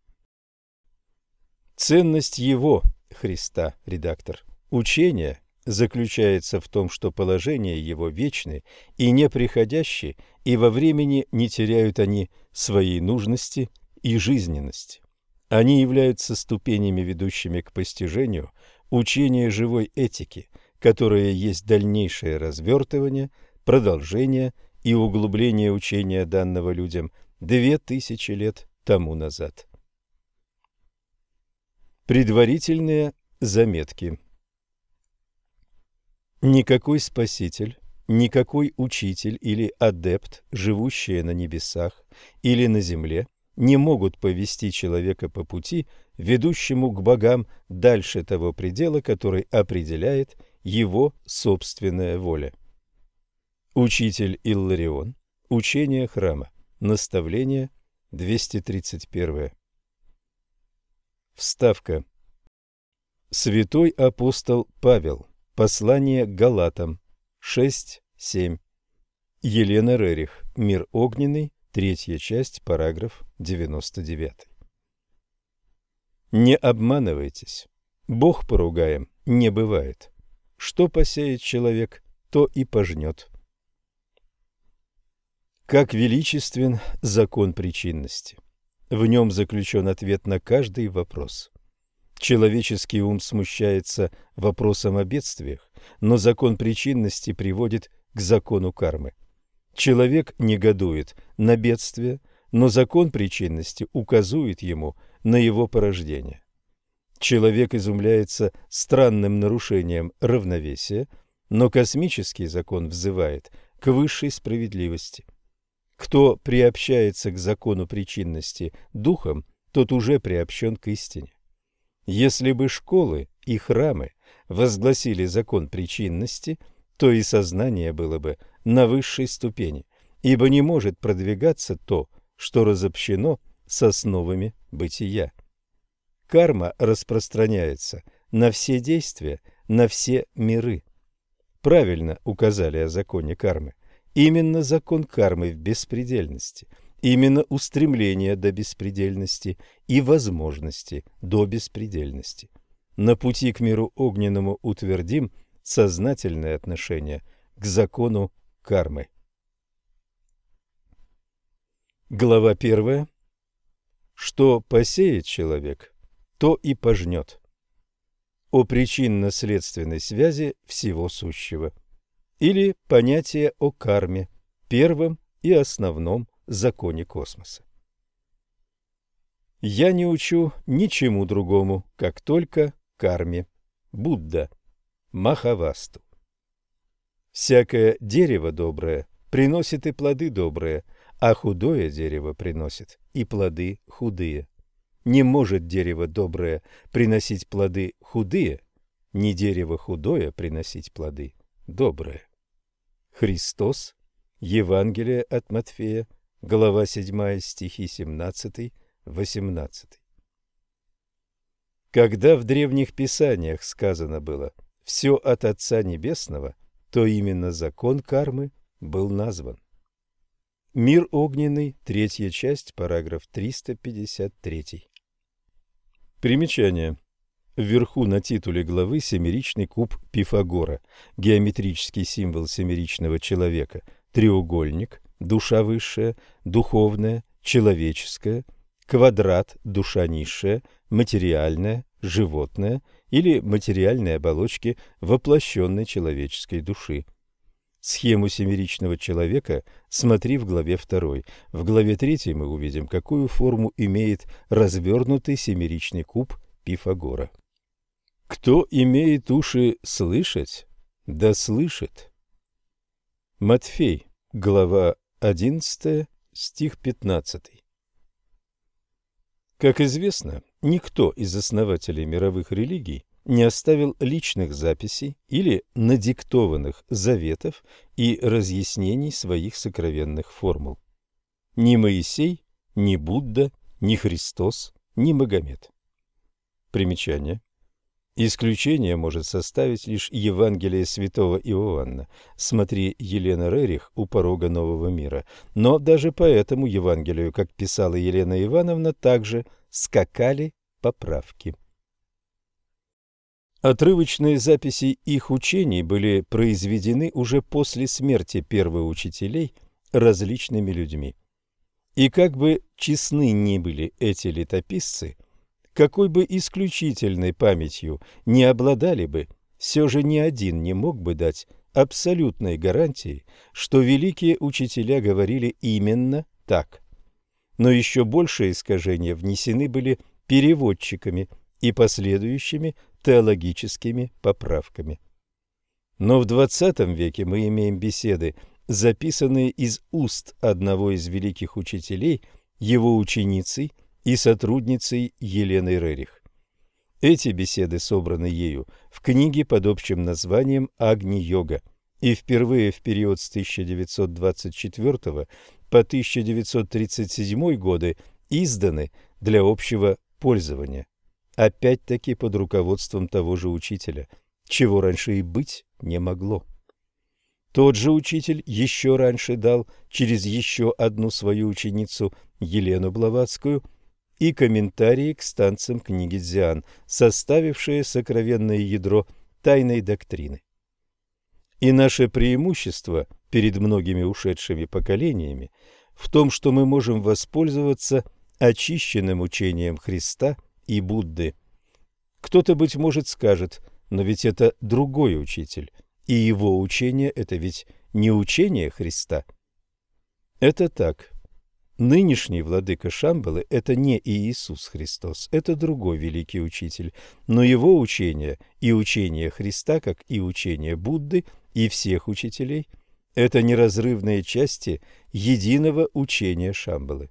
Ценность его, Христа, редактор, учения заключается в том, что положения его вечны и неприходящие, и во времени не теряют они своей нужности и жизненности. Они являются ступенями, ведущими к постижению учения живой этики, которое есть дальнейшее развертывание, продолжение и углубление учения, данного людям 2000 лет тому назад. Предварительные заметки. Никакой спаситель, никакой учитель или адепт, живущие на небесах или на земле, не могут повести человека по пути, ведущему к богам дальше того предела, который определяет его собственная воля. Учитель Илларион. Учение храма. Наставление 231. Вставка. Святой апостол Павел. Послание к Галатам. 6.7. Елена Рерих. Мир огненный. Третья часть. Параграф 99. Не обманывайтесь. Бог поругаем не бывает. Что посеет человек, то и пожнет. Как величествен закон причинности. В нем заключен ответ на каждый вопрос. Человеческий ум смущается вопросом о бедствиях, но закон причинности приводит к закону кармы. Человек негодует на бедствие, но закон причинности указует ему на его порождение. Человек изумляется странным нарушением равновесия, но космический закон взывает к высшей справедливости. Кто приобщается к закону причинности духом, тот уже приобщен к истине. Если бы школы и храмы возгласили закон причинности, то и сознание было бы на высшей ступени, ибо не может продвигаться то, что разобщено с основами бытия. Карма распространяется на все действия, на все миры. Правильно указали о законе кармы. Именно закон кармы в беспредельности, именно устремление до беспредельности и возможности до беспредельности. На пути к миру огненному утвердим сознательное отношение к закону кармы. Глава 1. Что посеет человек, то и пожнет. О причинно-следственной связи всего сущего. или понятие о карме, первом и основном законе космоса. Я не учу ничему другому, как только карме. Будда. Махавасту. Всякое дерево доброе приносит и плоды добрые, а худое дерево приносит и плоды худые. Не может дерево доброе приносить плоды худые, ни дерево худое приносить плоды добрые. Христос. Евангелие от Матфея, глава 7, стихи 17-18. Когда в древних писаниях сказано было «все от Отца Небесного», то именно закон кармы был назван. Мир огненный, 3 часть, параграф 353. Примечание. Вверху на титуле главы семеричный куб Пифагора, геометрический символ семеричного человека, треугольник, душа высшая, духовная, человеческая, квадрат, душа низшая, материальная, животная или материальные оболочки воплощенной человеческой души. Схему семеричного человека смотри в главе 2. В главе 3 мы увидим, какую форму имеет развернутый семеричный куб Пифагора. Кто имеет уши слышать, да слышит. Матфей, глава 11, стих 15. Как известно, никто из основателей мировых религий не оставил личных записей или надиктованных заветов и разъяснений своих сокровенных формул. Ни Моисей, ни Будда, ни Христос, ни Магомед. Примечание. Исключение может составить лишь Евангелие святого Иоанна. Смотри Елена Рерих «У порога нового мира». Но даже по этому Евангелию, как писала Елена Ивановна, также скакали поправки. Отрывочные записи их учений были произведены уже после смерти первоучителей различными людьми. И как бы честны ни были эти летописцы, какой бы исключительной памятью не обладали бы, все же ни один не мог бы дать абсолютной гарантии, что великие учителя говорили именно так. Но еще большие искажения внесены были переводчиками и последующими теологическими поправками. Но в XX веке мы имеем беседы, записанные из уст одного из великих учителей, его ученицей и сотрудницей Еленой Рерих. Эти беседы собраны ею в книге под общим названием «Агни-йога» и впервые в период с 1924 по 1937 годы изданы для общего пользования, опять-таки под руководством того же учителя, чего раньше и быть не могло. Тот же учитель еще раньше дал через еще одну свою ученицу Елену Блаватскую и комментарии к станциям книги Дзян, составившие сокровенное ядро тайной доктрины. И наше преимущество перед многими ушедшими поколениями в том, что мы можем воспользоваться очищенным учением Христа и Будды. Кто-то, быть может, скажет, но ведь это другой учитель, и его учение – это ведь не учение Христа. Это так. Нынешний владыка Шамбалы – это не Иисус Христос, это другой великий учитель, но его учение и учение Христа, как и учение Будды и всех учителей – это неразрывные части единого учения Шамбалы.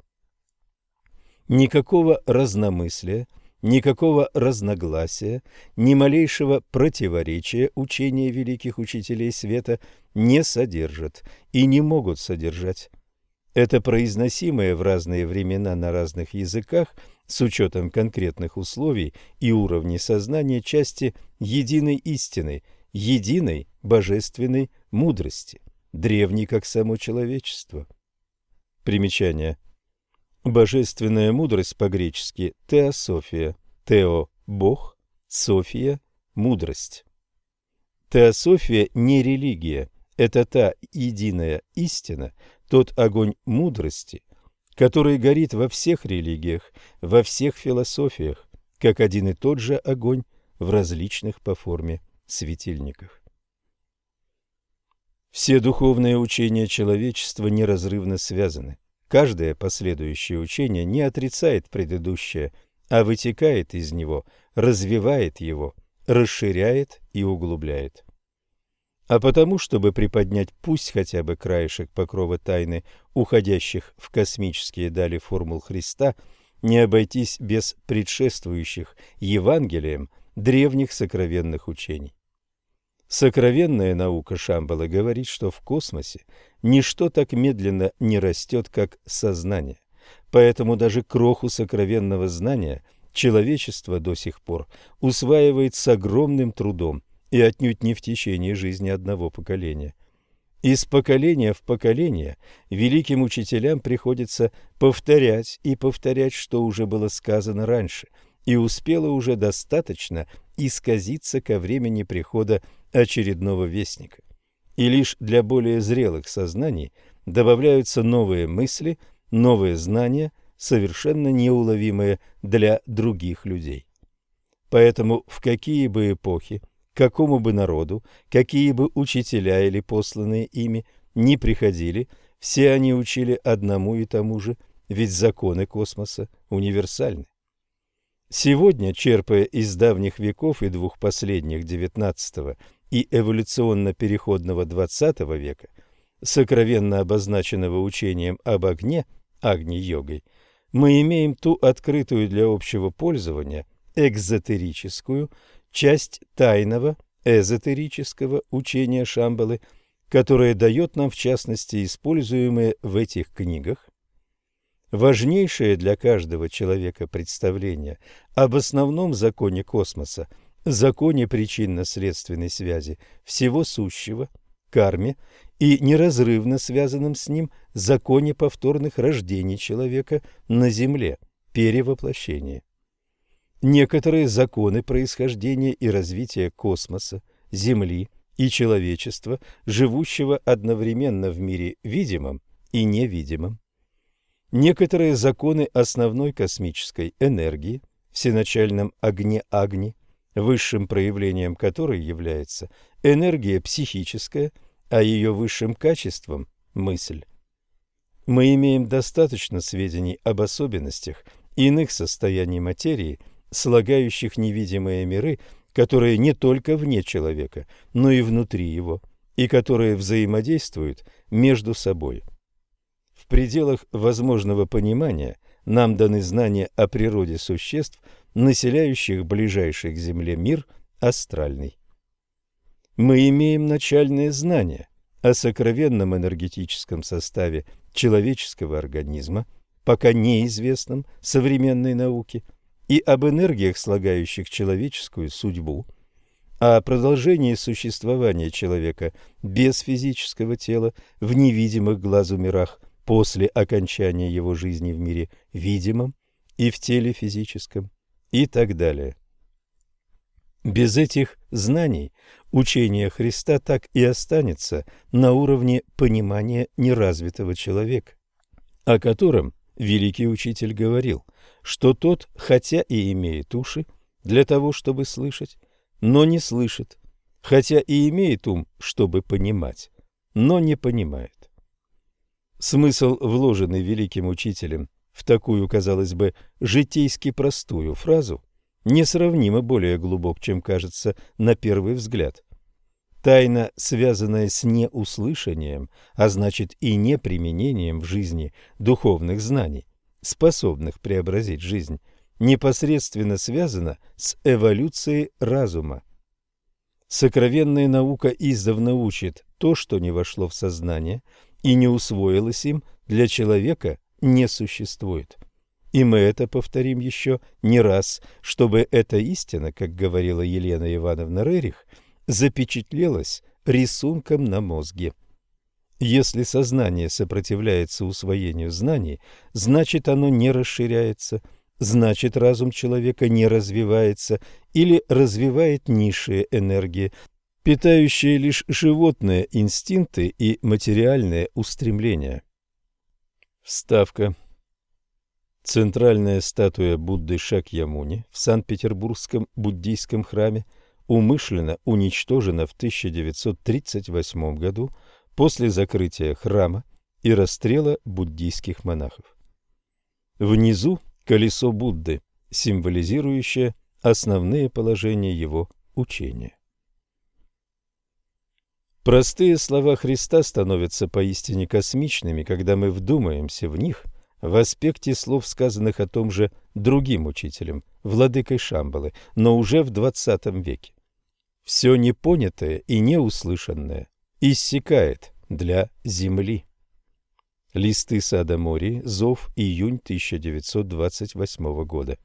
Никакого разномыслия, никакого разногласия, ни малейшего противоречия учения великих учителей света не содержат и не могут содержать. Это произносимое в разные времена на разных языках с учетом конкретных условий и уровней сознания части единой истины, единой божественной мудрости, древней как само человечество. Примечание. Божественная мудрость по-гречески теософия, тео – Бог, софия – мудрость. Теософия не религия, это та единая истина, тот огонь мудрости, который горит во всех религиях, во всех философиях, как один и тот же огонь в различных по форме светильниках. Все духовные учения человечества неразрывно связаны. Каждое последующее учение не отрицает предыдущее, а вытекает из него, развивает его, расширяет и углубляет. А потому, чтобы приподнять пусть хотя бы краешек покрова тайны, уходящих в космические дали формул Христа, не обойтись без предшествующих Евангелиям древних сокровенных учений. Сокровенная наука Шамбалы говорит, что в космосе ничто так медленно не растет, как сознание. Поэтому даже кроху сокровенного знания человечество до сих пор усваивает с огромным трудом и отнюдь не в течение жизни одного поколения. Из поколения в поколение великим учителям приходится повторять и повторять, что уже было сказано раньше, и успело уже достаточно исказиться ко времени прихода очередного вестника. И лишь для более зрелых сознаний добавляются новые мысли, новые знания, совершенно неуловимые для других людей. Поэтому в какие бы эпохи, какому бы народу, какие бы учителя или посланные ими ни приходили, все они учили одному и тому же, ведь законы космоса универсальны. Сегодня, черпая из давних веков и двух последних XIX и эволюционно-переходного XX века, сокровенно обозначенного учением об огне, Агни-йогой, мы имеем ту открытую для общего пользования экзотерическую часть тайного эзотерического учения Шамбалы, которое дает нам в частности используемые в этих книгах важнейшее для каждого человека представление об основном законе космоса, законе причинно-следственной связи всего сущего, карме, и неразрывно связанном с ним законе повторных рождений человека на Земле, перевоплощения. Некоторые законы происхождения и развития космоса, Земли и человечества, живущего одновременно в мире видимом и невидимом. Некоторые законы основной космической энергии, всеначальном огне Агни, высшим проявлением которой является энергия психическая, а ее высшим качеством – мысль. Мы имеем достаточно сведений об особенностях иных состояний материи, слагающих невидимые миры, которые не только вне человека, но и внутри его, и которые взаимодействуют между собой. В пределах возможного понимания нам даны знания о природе существ, населяющих ближайший к Земле мир астральный. Мы имеем начальные знания о сокровенном энергетическом составе человеческого организма, пока неизвестном современной науке, и об энергиях, слагающих человеческую судьбу, о продолжении существования человека без физического тела в невидимых глазу мирах после окончания его жизни в мире видимом и в теле физическом и так далее. Без этих знаний учение Христа так и останется на уровне понимания неразвитого человека, о котором великий учитель говорил, что тот, хотя и имеет уши для того, чтобы слышать, но не слышит, хотя и имеет ум, чтобы понимать, но не понимает. Смысл, вложенный великим учителем в такую, казалось бы, житейски простую фразу, несравнимо более глубок, чем кажется на первый взгляд. Тайна, связанная с неуслышанием, а значит и неприменением в жизни духовных знаний, способных преобразить жизнь, непосредственно связана с эволюцией разума. Сокровенная наука издавна учит то, что не вошло в сознание и не усвоилось им, для человека не существует. И мы это повторим еще не раз, чтобы эта истина, как говорила Елена Ивановна Рерих, запечатлелась рисунком на мозге. Если сознание сопротивляется усвоению знаний, значит оно не расширяется, значит разум человека не развивается или развивает низшие энергии, питающие лишь животные инстинкты и материальные устремления. Вставка. Центральная статуя Будды Шакьямуни в Санкт-Петербургском буддийском храме умышленно уничтожена в 1938 году после закрытия храма и расстрела буддийских монахов. Внизу колесо Будды, символизирующее основные положения его учения. Простые слова Христа становятся поистине космичными, когда мы вдумаемся в них в аспекте слов, сказанных о том же другим учителем, владыкой Шамбалы, но уже в XX веке. Все непонятое и неуслышанное иссякает для земли. Листы сада Мории, Зов, июнь 1928 года.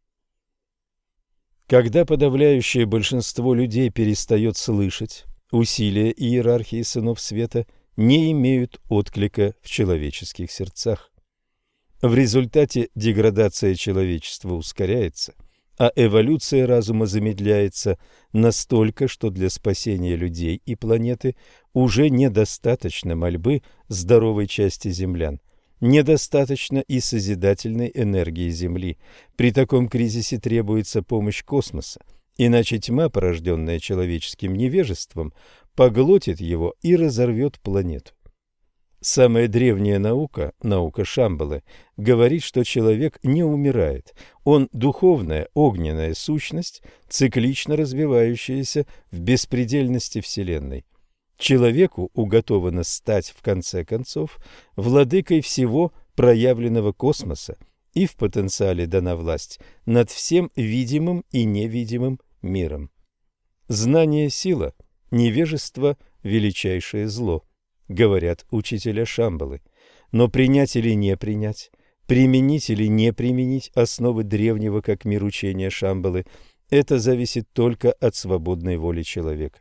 Когда подавляющее большинство людей перестает слышать, усилия иерархии сынов света не имеют отклика в человеческих сердцах. В результате деградация человечества ускоряется, а эволюция разума замедляется настолько, что для спасения людей и планеты уже недостаточно мольбы здоровой части землян, недостаточно и созидательной энергии Земли. При таком кризисе требуется помощь космоса, иначе тьма, порожденная человеческим невежеством, поглотит его и разорвет планету. Самая древняя наука, наука Шамбалы, говорит, что человек не умирает. Он духовная, огненная сущность, циклично развивающаяся в беспредельности Вселенной. Человеку уготовано стать, в конце концов, владыкой всего проявленного космоса, и в потенциале дана власть над всем видимым и невидимым миром. Знание – сила, невежество – величайшее зло, говорят учителя Шамбалы. Но принять или не принять, применить или не применить основы древнего как мир учения Шамбалы – это зависит только от свободной воли человека.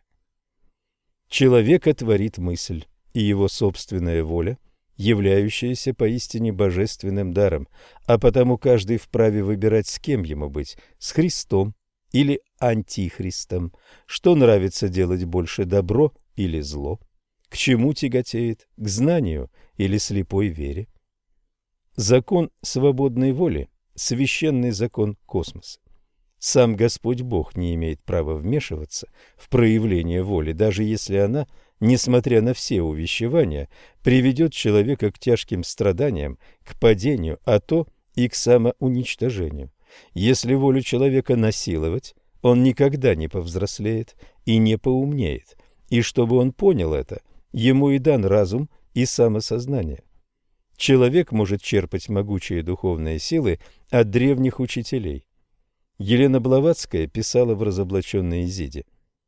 Человека творит мысль, и его собственная воля, являющаяся поистине божественным даром, а потому каждый вправе выбирать, с кем ему быть – с Христом или антихристом, что нравится делать больше, добро или зло, к чему тяготеет, к знанию или слепой вере. Закон свободной воли – священный закон космоса. Сам Господь Бог не имеет права вмешиваться в проявление воли, даже если она, несмотря на все увещевания, приведет человека к тяжким страданиям, к падению, а то и к самоуничтожению. Если волю человека насиловать, он никогда не повзрослеет и не поумнеет, и чтобы он понял это, ему и дан разум и самосознание. Человек может черпать могучие духовные силы от древних учителей. Елена Блаватская писала в «Разоблаченной Изиде».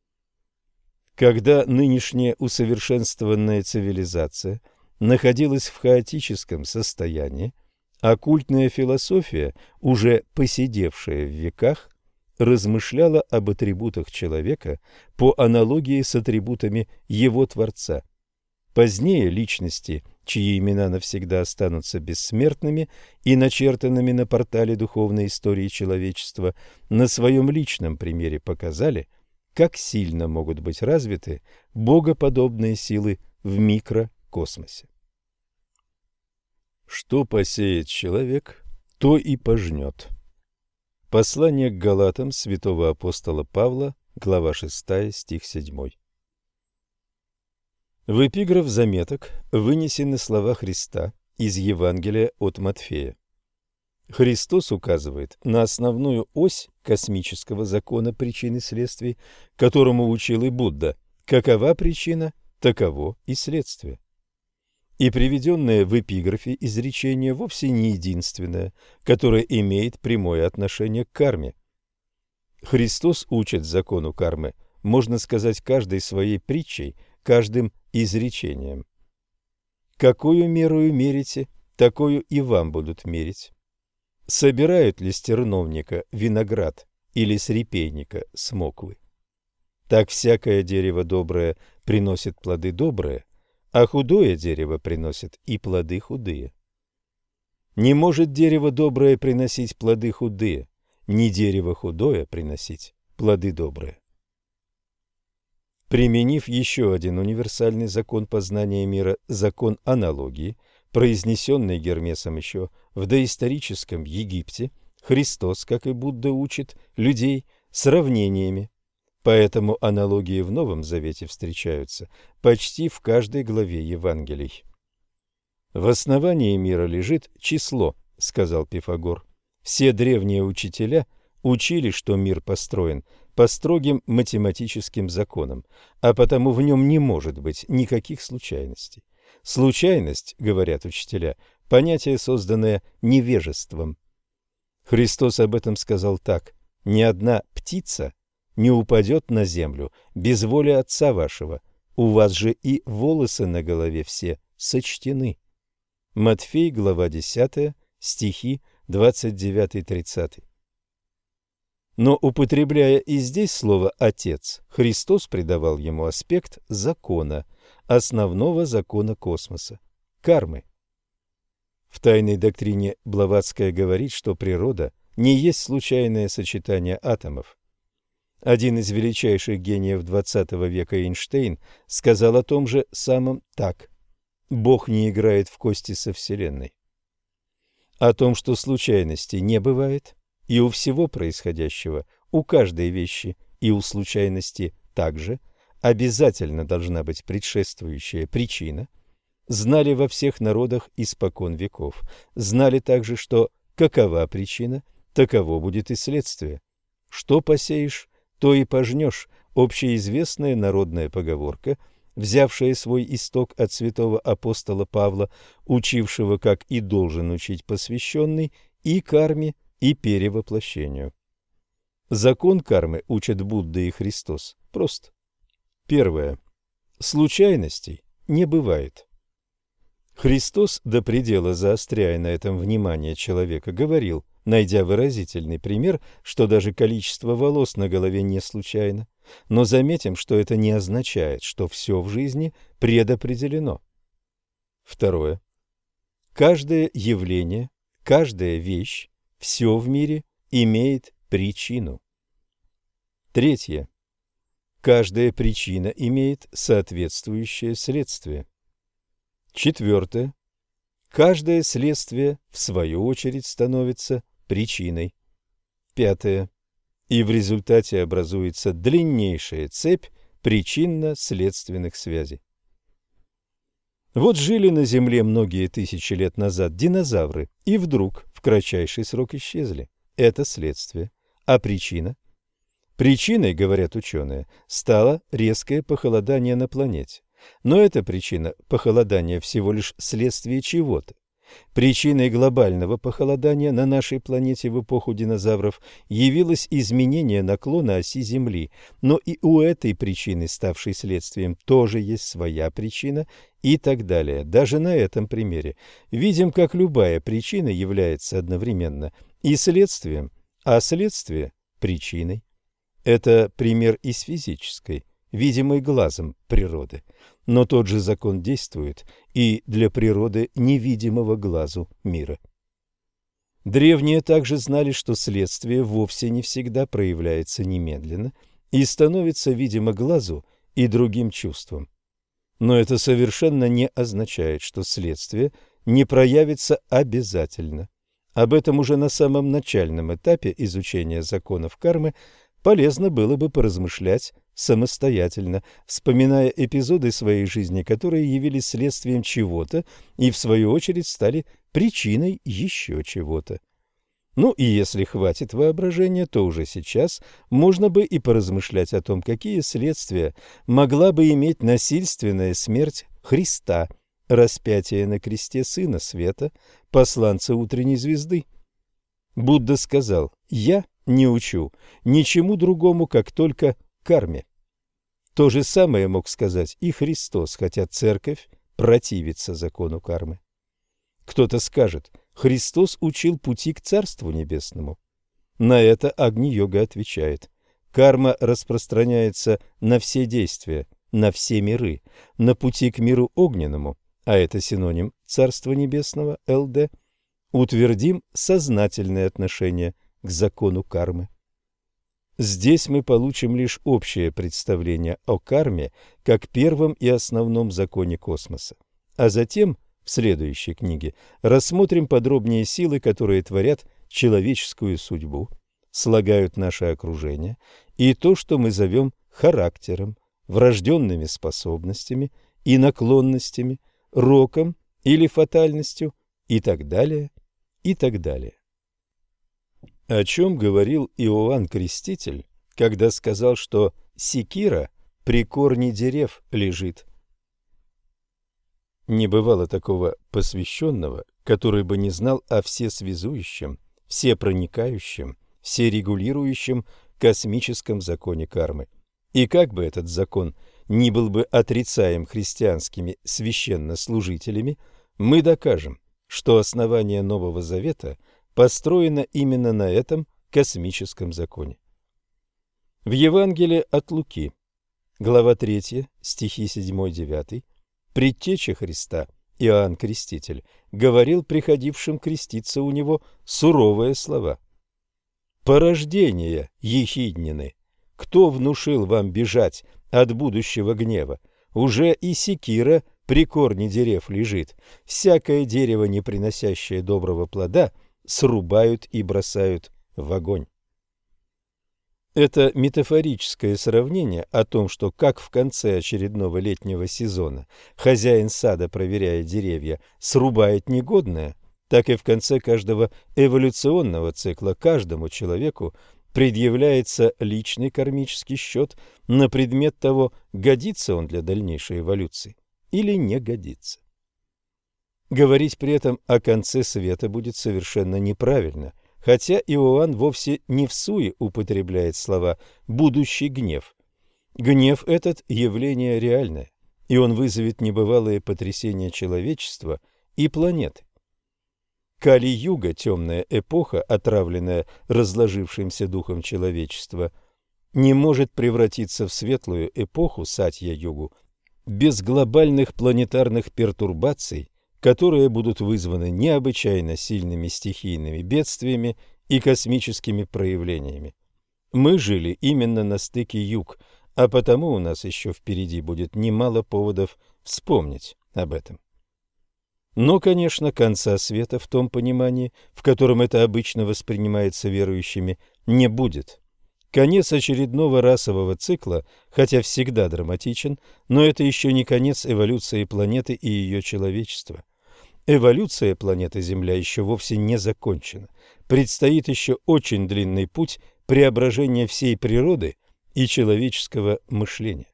Когда нынешняя усовершенствованная цивилизация находилась в хаотическом состоянии, оккультная философия, уже поседевшая в веках, размышляла об атрибутах человека по аналогии с атрибутами его Творца. Позднее личности, чьи имена навсегда останутся бессмертными и начертанными на портале духовной истории человечества, на своем личном примере показали, как сильно могут быть развиты богоподобные силы в микрокосмосе. Что посеет человек, то и пожнет. Послание к Галатам святого апостола Павла, глава 6, стих 7. В эпиграф заметок вынесены слова Христа из Евангелия от Матфея. Христос указывает на основную ось космического закона причин и следствий, которому учил и Будда. Какова причина, таково и следствие. И приведенное в эпиграфе изречение вовсе не единственное, которое имеет прямое отношение к карме. Христос учит закону кармы, можно сказать, каждой своей притчей, каждым изречением. Какую мерою мерите, такую и вам будут мерить. Собирают ли с терновника виноград или с репейника смоквы? Так всякое дерево доброе приносит плоды добрые, а худое дерево приносит и плоды худые. Не может дерево доброе приносить плоды худые, ни дерево худое приносить плоды добрые. Применив еще один универсальный закон познания мира, закон аналогии, произнесенный Гермесом еще в доисторическом Египте, Христос, как и Будда, учит людей сравнениями. Поэтому аналогии в Новом Завете встречаются почти в каждой главе Евангелий. «В основании мира лежит число», — сказал Пифагор. «Все древние учителя учили, что мир построен по строгим математическим законам, а потому в нем не может быть никаких случайностей. Случайность, говорят учителя, понятие, созданное невежеством». Христос об этом сказал так: «Ни одна птица не упадет на землю без воли Отца вашего, у вас же и волосы на голове все сочтены». Матфей, глава 10, стихи 29-30. Но, употребляя и здесь слово «отец», Христос придавал ему аспект закона, основного закона космоса – кармы. В тайной доктрине Блаватская говорит, что природа не есть случайное сочетание атомов. Один из величайших гениев XX века, Эйнштейн, сказал о том же самом так: «Бог не играет в кости со Вселенной». О том, что случайностей не бывает, и у всего происходящего, у каждой вещи и у случайности также обязательно должна быть предшествующая причина, знали во всех народах испокон веков. Знали также, что какова причина, таково будет и следствие. Что посеешь, то и пожнешь. Общеизвестная народная поговорка, взявшая свой исток от святого апостола Павла, учившего, как и должен учить посвященный, и карме, и перевоплощению. Закон кармы, учат Будда и Христос, прост. Первое. Случайностей не бывает. Христос, до предела заостряя на этом внимание человека, говорил, найдя выразительный пример, что даже количество волос на голове не случайно. Но заметим, что это не означает, что все в жизни предопределено. Второе. Каждое явление, каждая вещь, все в мире имеет причину. Третье. Каждая причина имеет соответствующее следствие. Четвертое. Каждое следствие, в свою очередь, становится причиной. Пятое. И в результате образуется длиннейшая цепь причинно-следственных связей. Вот жили на Земле многие тысячи лет назад динозавры, и вдруг в кратчайший срок исчезли. Это следствие. А причина? Причиной, говорят ученые, стало резкое похолодание на планете. Но эта причина похолодания всего лишь следствие чего-то. Причиной глобального похолодания на нашей планете в эпоху динозавров явилось изменение наклона оси Земли, но и у этой причины, ставшей следствием, тоже есть своя причина и так далее. Даже на этом примере видим, как любая причина является одновременно и следствием, а следствие – причиной. Это пример из физической, видимой глазом природы. Но тот же закон действует и для природы невидимого глазу мира. Древние также знали, что следствие вовсе не всегда проявляется немедленно и становится видимо глазу и другим чувствам. Но это совершенно не означает, что следствие не проявится обязательно. Об этом уже на самом начальном этапе изучения законов кармы полезно было бы поразмышлять самостоятельно, вспоминая эпизоды своей жизни, которые явились следствием чего-то и, в свою очередь, стали причиной еще чего-то. Ну и если хватит воображения, то уже сейчас можно бы и поразмышлять о том, какие следствия могла бы иметь насильственная смерть Христа, распятие на кресте Сына Света, посланца утренней звезды. Будда сказал: «Я не учу ничему другому, как только карме». То же самое мог сказать и Христос, хотя Церковь противится закону кармы. Кто-то скажет: Христос учил пути к Царству Небесному. На это Агни-йога отвечает: карма распространяется на все действия, на все миры, на пути к миру огненному, а это синоним Царства Небесного, ЛД, утвердим сознательное отношение к закону кармы. Здесь мы получим лишь общее представление о карме как первом и основном законе космоса, а затем в следующей книге рассмотрим подробнее силы, которые творят человеческую судьбу, слагают наше окружение, и то, что мы зовем характером, врожденными способностями и наклонностями, роком или фатальностью и так далее, и так далее. О чем говорил Иоанн Креститель, когда сказал, что секира при корне дерев лежит? Не бывало такого посвященного, который бы не знал о всесвязующем, всепроникающем, всерегулирующем космическом законе кармы. И как бы этот закон ни был бы отрицаем христианскими священнослужителями, мы докажем, что основание Нового Завета построено именно на этом космическом законе. В Евангелии от Луки, глава 3, стихи 7-9, предтеча Христа, Иоанн Креститель, говорил приходившим креститься у него суровые слова. «Порождения ехиднины! Кто внушил вам бежать от будущего гнева? Уже и секира при корне дерев лежит. Всякое дерево, не приносящее доброго плода, срубают и бросают в огонь». Это метафорическое сравнение о том, что как в конце очередного летнего сезона хозяин сада, проверяя деревья, срубает негодное, так и в конце каждого эволюционного цикла каждому человеку предъявляется личный кармический счет на предмет того, годится он для дальнейшей эволюции или не годится. Говорить при этом о конце света будет совершенно неправильно, хотя Иоанн вовсе не всуе употребляет слова «будущий гнев». Гнев этот – явление реальное, и он вызовет небывалые потрясения человечества и планеты. Кали-юга, темная эпоха, отравленная разложившимся духом человечества, не может превратиться в светлую эпоху, сатья-югу, без глобальных планетарных пертурбаций, которые будут вызваны необычайно сильными стихийными бедствиями и космическими проявлениями. Мы жили именно на стыке юг, а потому у нас еще впереди будет немало поводов вспомнить об этом. Но, конечно, конца света в том понимании, в котором это обычно воспринимается верующими, не будет. Конец очередного расового цикла, хотя всегда драматичен, но это еще не конец эволюции планеты и ее человечества. Эволюция планеты Земля еще вовсе не закончена. Предстоит еще очень длинный путь преображения всей природы и человеческого мышления.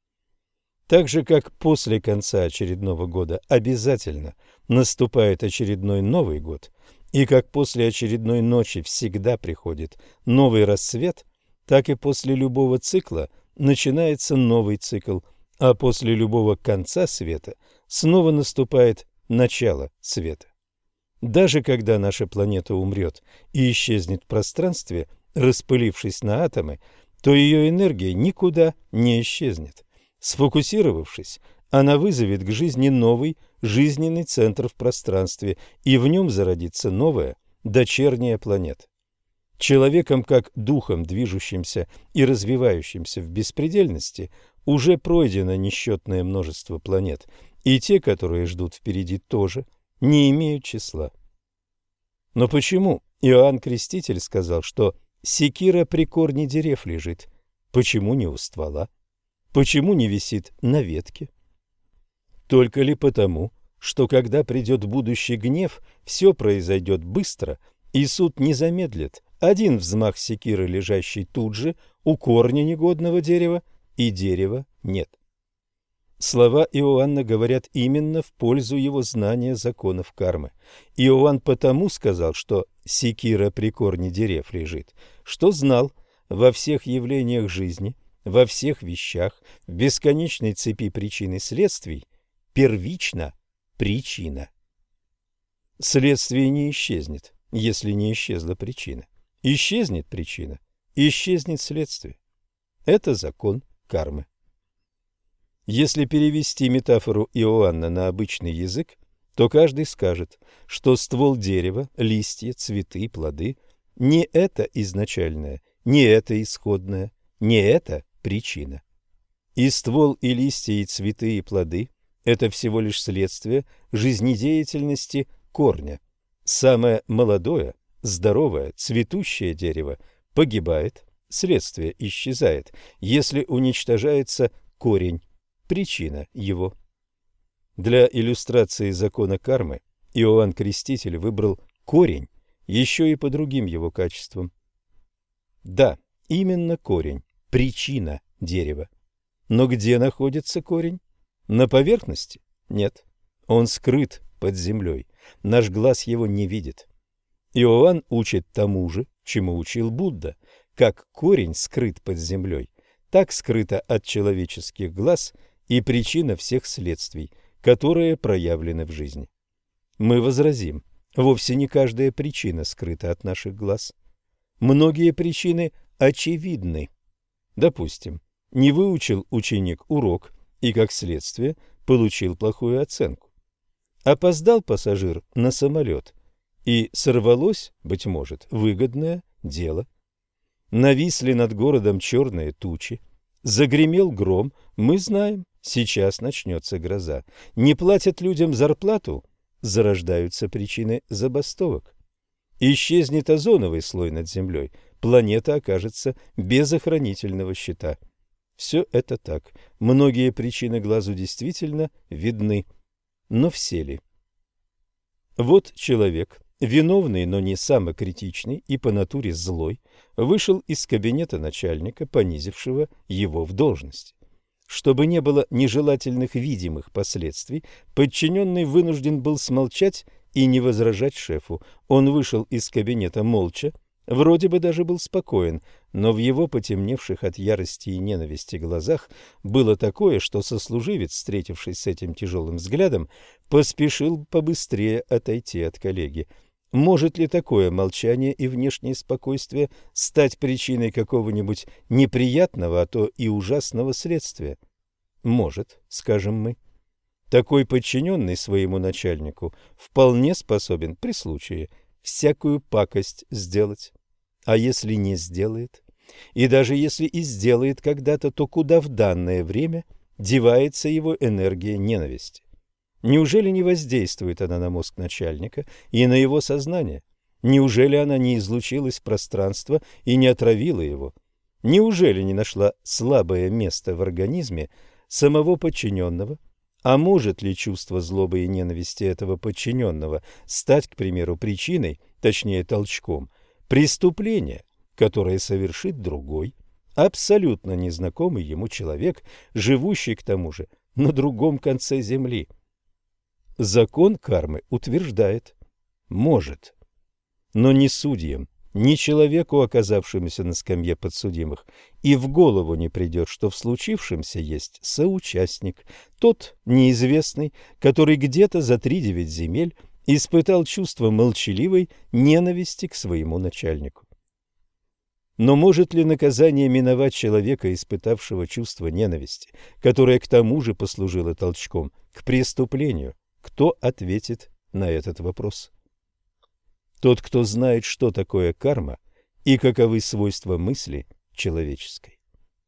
Так же, как после конца очередного года обязательно наступает очередной Новый год, и как после очередной ночи всегда приходит новый рассвет, так и после любого цикла начинается новый цикл, а после любого конца света снова наступает начало света. Даже когда наша планета умрет и исчезнет в пространстве, распылившись на атомы, то ее энергия никуда не исчезнет. Сфокусировавшись, она вызовет к жизни новый жизненный центр в пространстве, и в нем зародится новая дочерняя планета. Человеком, как духом, движущимся и развивающимся в беспредельности, уже пройдено несчетное множество планет, и те, которые ждут впереди, тоже не имеют числа. Но почему Иоанн Креститель сказал, что секира при корне дерев лежит? Почему не у ствола? Почему не висит на ветке? Только ли потому, что когда придет будущий гнев, все произойдет быстро, и суд не замедлит один взмах секиры, лежащий тут же у корня негодного дерева, и дерева нет? Слова Иоанна говорят именно в пользу его знания законов кармы. Иоанн потому сказал, что секира при корне дерев лежит, что знал во всех явлениях жизни, во всех вещах, в бесконечной цепи причин и следствий, первична причина. Следствие не исчезнет, если не исчезла причина. Исчезнет причина, исчезнет следствие. Это закон кармы. Если перевести метафору Иоанна на обычный язык, то каждый скажет, что ствол дерева, листья, цветы, плоды – не это изначальное, не это исходное, не это причина. И ствол, и листья, и цветы, и плоды – это всего лишь следствие жизнедеятельности корня. Самое молодое, здоровое, цветущее дерево погибает, следствие исчезает, если уничтожается корень, причина его. Для иллюстрации закона кармы Иоанн Креститель выбрал корень еще и по другим его качествам. Да, именно корень, причина дерева. Но где находится корень? На поверхности? Нет. Он скрыт под землей. Наш глаз его не видит. Иоанн учит тому же, чему учил Будда. Как корень скрыт под землей, так скрыта от человеческих глаз и причина всех следствий, которые проявлены в жизни. Мы возразим, вовсе не каждая причина скрыта от наших глаз. Многие причины очевидны. Допустим, не выучил ученик урок и, как следствие, получил плохую оценку. Опоздал пассажир на самолет, и сорвалось, быть может, выгодное дело. Нависли над городом черные тучи, загремел гром, мы знаем, сейчас начнется гроза. Не платят людям зарплату, зарождаются причины забастовок. Исчезнет озоновый слой над землей, планета окажется без охранительного щита. Все это так. Многие причины глазу действительно видны. Но все ли? Вот человек, виновный, но не самокритичный и по натуре злой, вышел из кабинета начальника, понизившего его в должности. Чтобы не было нежелательных видимых последствий, подчиненный вынужден был смолчать и не возражать шефу. Он вышел из кабинета молча, вроде бы даже был спокоен, но в его потемневших от ярости и ненависти глазах было такое, что сослуживец, встретившись с этим тяжелым взглядом, поспешил побыстрее отойти от коллеги. Может ли такое молчание и внешнее спокойствие стать причиной какого-нибудь неприятного, а то и ужасного следствия? Может, скажем мы. Такой подчиненный своему начальнику вполне способен при случае всякую пакость сделать. А если не сделает? И даже если и сделает когда-то, то куда в данное время девается его энергия ненависти? Неужели не воздействует она на мозг начальника и на его сознание? Неужели она не излучилась в пространство и не отравила его? Неужели не нашла слабое место в организме самого подчиненного? А может ли чувство злобы и ненависти этого подчиненного стать, к примеру, причиной, точнее толчком, преступления, которое совершит другой, абсолютно незнакомый ему человек, живущий к тому же на другом конце земли? Закон кармы утверждает: может. Но ни судьям, ни человеку, оказавшемуся на скамье подсудимых, и в голову не придет, что в случившемся есть соучастник, тот неизвестный, который где-то за 3-9 земель испытал чувство молчаливой ненависти к своему начальнику. Но может ли наказание миновать человека, испытавшего чувство ненависти, которое к тому же послужило толчком к преступлению? Кто ответит на этот вопрос? Тот, кто знает, что такое карма и каковы свойства мысли человеческой.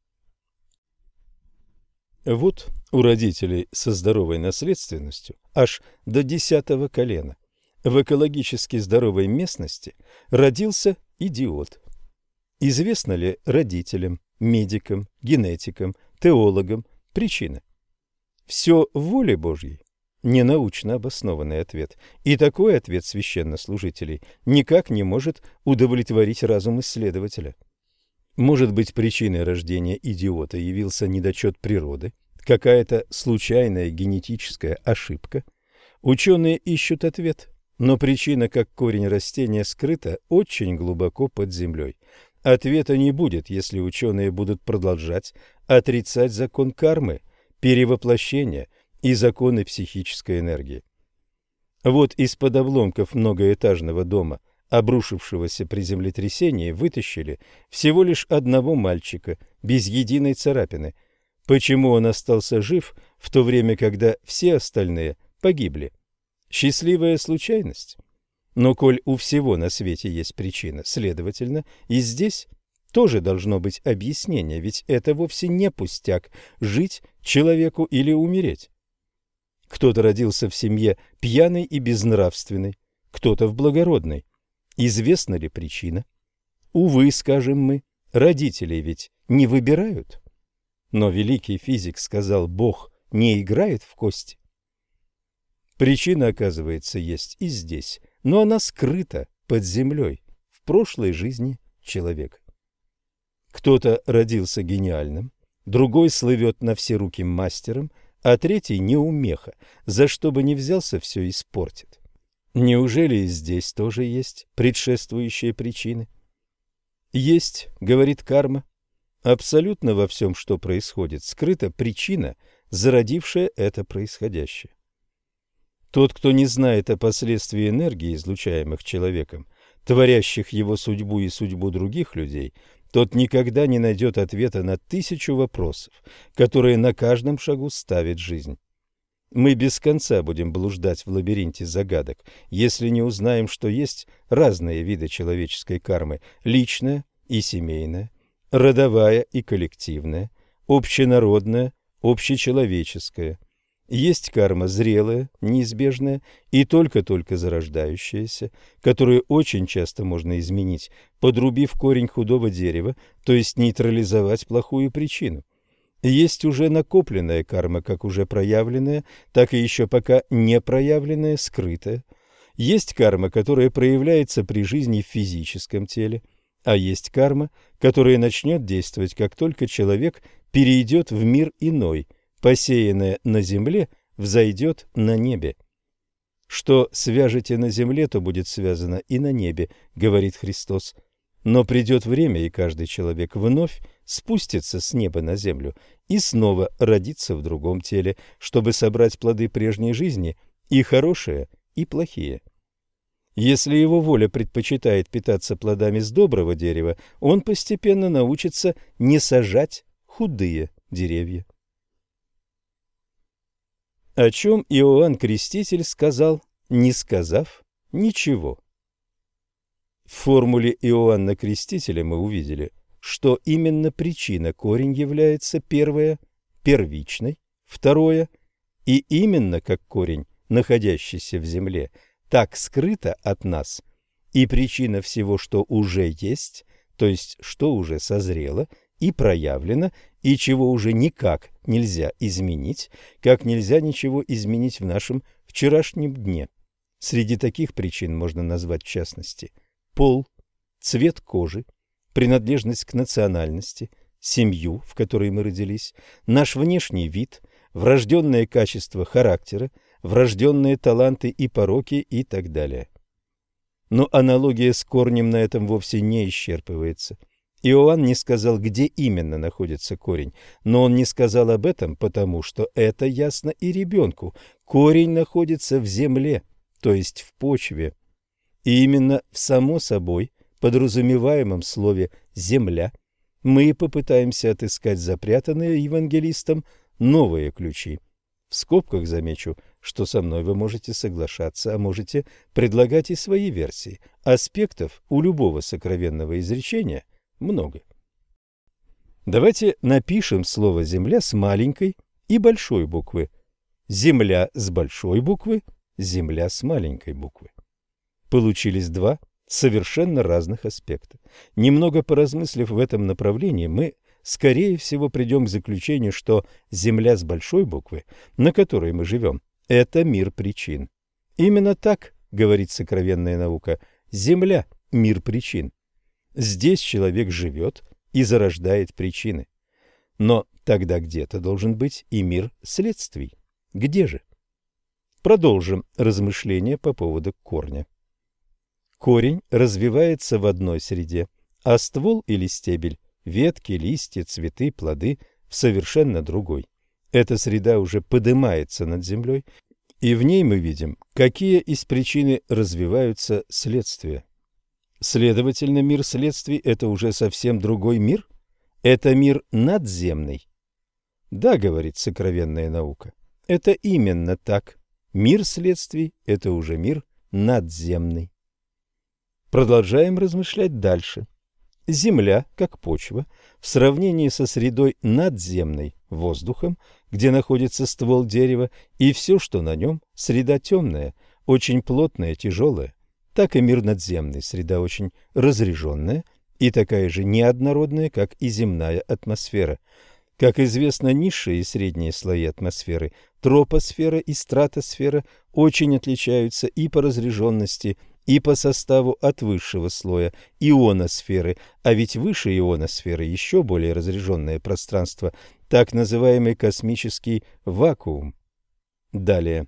Вот у родителей со здоровой наследственностью аж до 10-го колена в экологически здоровой местности родился идиот. Известно ли родителям, медикам, генетикам, теологам причина? Все в воле Божьей? Ненаучно обоснованный ответ. И такой ответ священнослужителей никак не может удовлетворить разум исследователя. Может быть, причиной рождения идиота явился недочет природы, какая-то случайная генетическая ошибка? Ученые ищут ответ, но причина, как корень растения, скрыта очень глубоко под землей. Ответа не будет, если ученые будут продолжать отрицать закон кармы, перевоплощения и законы психической энергии. Вот из-под обломков многоэтажного дома, обрушившегося при землетрясении, вытащили всего лишь одного мальчика, без единой царапины. Почему он остался жив, в то время, когда все остальные погибли? Счастливая случайность? Но коль у всего на свете есть причина, следовательно, и здесь тоже должно быть объяснение, ведь это вовсе не пустяк – жить человеку или умереть. Кто-то родился в семье пьяной и безнравственной, кто-то в благородной. Известна ли причина? Увы, скажем мы, родители ведь не выбирают. Но великий физик сказал: Бог не играет в кости. Причина, оказывается, есть и здесь, но она скрыта под землей в прошлой жизни человека. Кто-то родился гениальным, другой слывет на все руки мастером, а третий неумеха, за что бы ни взялся, все испортит. Неужели и здесь тоже есть предшествующие причины? Есть, говорит карма. Абсолютно во всем, что происходит, скрыта причина, зародившая это происходящее. Тот, кто не знает о последствии энергии, излучаемых человеком, творящих его судьбу и судьбу других людей, тот никогда не найдет ответа на 1000 вопросов, которые на каждом шагу ставит жизнь. Мы без конца будем блуждать в лабиринте загадок, если не узнаем, что есть разные виды человеческой кармы: личная и семейная, родовая и коллективная, общенародная, общечеловеческая. Есть карма зрелая, неизбежная и только-только зарождающаяся, которую очень часто можно изменить, подрубив корень худого дерева, то есть нейтрализовать плохую причину. Есть уже накопленная карма, как уже проявленная, так и еще пока не проявленная, скрытая. Есть карма, которая проявляется при жизни в физическом теле, а есть карма, которая начнет действовать, как только человек перейдет в мир иной. Посеянное на земле взойдет на небе. Что свяжете на земле, то будет связано и на небе, говорит Христос. Но придет время, и каждый человек вновь спустится с неба на землю и снова родится в другом теле, чтобы собрать плоды прежней жизни, и хорошие, и плохие. Если его воля предпочитает питаться плодами с доброго дерева, он постепенно научится не сажать худые деревья. О чем Иоанн Креститель сказал, не сказав ничего. В формуле Иоанна Крестителя мы увидели, что именно причина, корень, является первое, первичной, второе, и именно как корень, находящийся в земле, так скрыто от нас, и причина всего, что уже есть, то есть что уже созрело и проявлено, и чего уже никак нельзя изменить, как нельзя ничего изменить в нашем вчерашнем дне. Среди таких причин можно назвать, в частности, пол, цвет кожи, принадлежность к национальности, семью, в которой мы родились, наш внешний вид, врожденные качества характера, врожденные таланты и пороки и так далее. Но аналогия с корнем на этом вовсе не исчерпывается. Иоанн не сказал, где именно находится корень, но он не сказал об этом, потому что это ясно и ребенку. Корень находится в земле, то есть в почве. И именно в само собой подразумеваемом слове «земля» мы и попытаемся отыскать запрятанные евангелистом новые ключи. В скобках замечу, что со мной вы можете соглашаться, а можете предлагать и свои версии. Аспектов у любого сокровенного изречения много. Давайте напишем слово «земля» с маленькой и большой буквы. Земля с большой буквы, земля с маленькой буквы. Получились два совершенно разных аспекта. Немного поразмыслив в этом направлении, мы, скорее всего, придем к заключению, что земля с большой буквы, на которой мы живем, это мир причин. Именно так, говорит сокровенная наука, земля – мир причин. Здесь человек живет и зарождает причины. Но тогда где-то должен быть и мир следствий. Где же? Продолжим размышления по поводу корня. Корень развивается в одной среде, а ствол или стебель, ветки, листья, цветы, плоды в совершенно другой. Эта среда уже поднимается над землей, и в ней мы видим, какие из причины развиваются следствия. Следовательно, мир следствий – это уже совсем другой мир? Это мир надземный? Да, говорит сокровенная наука, это именно так. Мир следствий – это уже мир надземный. Продолжаем размышлять дальше. Земля, как почва, в сравнении со средой надземной, воздухом, где находится ствол дерева, и все, что на нем, среда темная, очень плотная, тяжелая, так и мир надземный, среда очень разреженная и такая же неоднородная, как и земная атмосфера. Как известно, низшие и средние слои атмосферы, тропосфера и стратосфера, очень отличаются и по разряженности, и по составу от высшего слоя ионосферы, а ведь выше ионосферы еще более разряженное пространство, так называемый космический вакуум. Далее.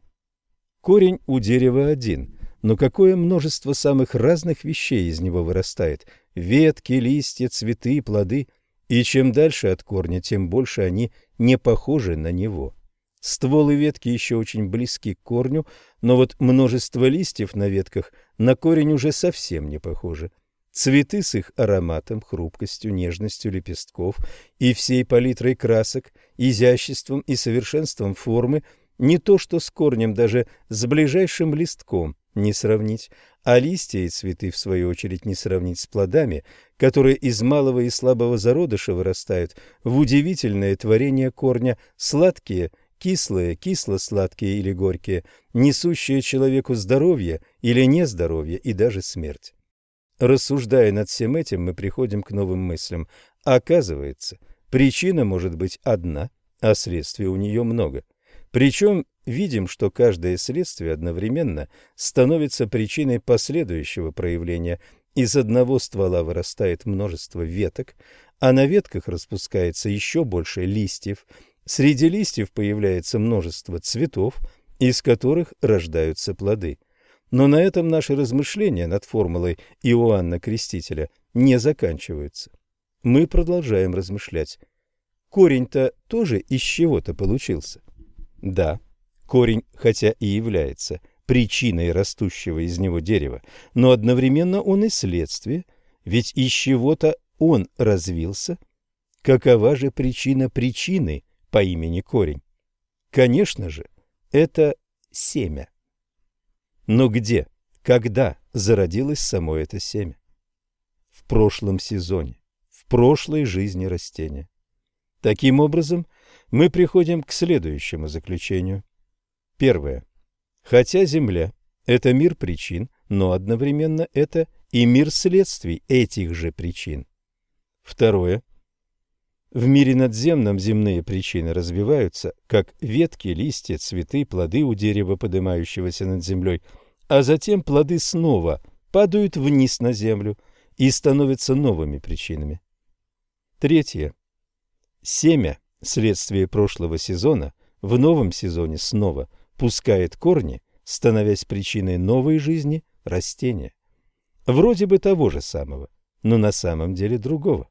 Корень у дерева один, но какое множество самых разных вещей из него вырастает: ветки, листья, цветы, плоды. И чем дальше от корня, тем больше они не похожи на него. Ствол и ветки еще очень близки к корню, но вот множество листьев на ветках на корень уже совсем не похоже. Цветы с их ароматом, хрупкостью, нежностью лепестков и всей палитрой красок, изяществом и совершенством формы не то что с корнем, даже с ближайшим листком не сравнить, а листья и цветы, в свою очередь, не сравнить с плодами, которые из малого и слабого зародыша вырастают в удивительное творение корня, сладкие, кислые, кисло-сладкие или горькие, несущие человеку здоровье или нездоровье и даже смерть. Рассуждая над всем этим, мы приходим к новым мыслям. Оказывается, причина может быть одна, а следствий у нее много. Причем видим, что каждое следствие одновременно становится причиной последующего проявления. Из одного ствола вырастает множество веток, а на ветках распускается еще больше листьев. Среди листьев появляется множество цветов, из которых рождаются плоды. Но на этом наши размышления над формулой Иоанна Крестителя не заканчиваются. Мы продолжаем размышлять. Корень-то тоже из чего-то получился. Да, корень, хотя и является причиной растущего из него дерева, но одновременно он и следствие, ведь из чего-то он развился. Какова же причина причины по имени корень? Конечно же, это семя. Но где, когда зародилось само это семя? В прошлом сезоне, в прошлой жизни растения. Таким образом, мы приходим к следующему заключению. Первое. Хотя Земля – это мир причин, но одновременно это и мир следствий этих же причин. Второе. В мире надземном земные причины развиваются, как ветки, листья, цветы, плоды у дерева, поднимающегося над землей, а затем плоды снова падают вниз на землю и становятся новыми причинами. Третье. Семя, следствие прошлого сезона, в новом сезоне снова пускает корни, становясь причиной новой жизни растения. Вроде бы того же самого, но на самом деле другого.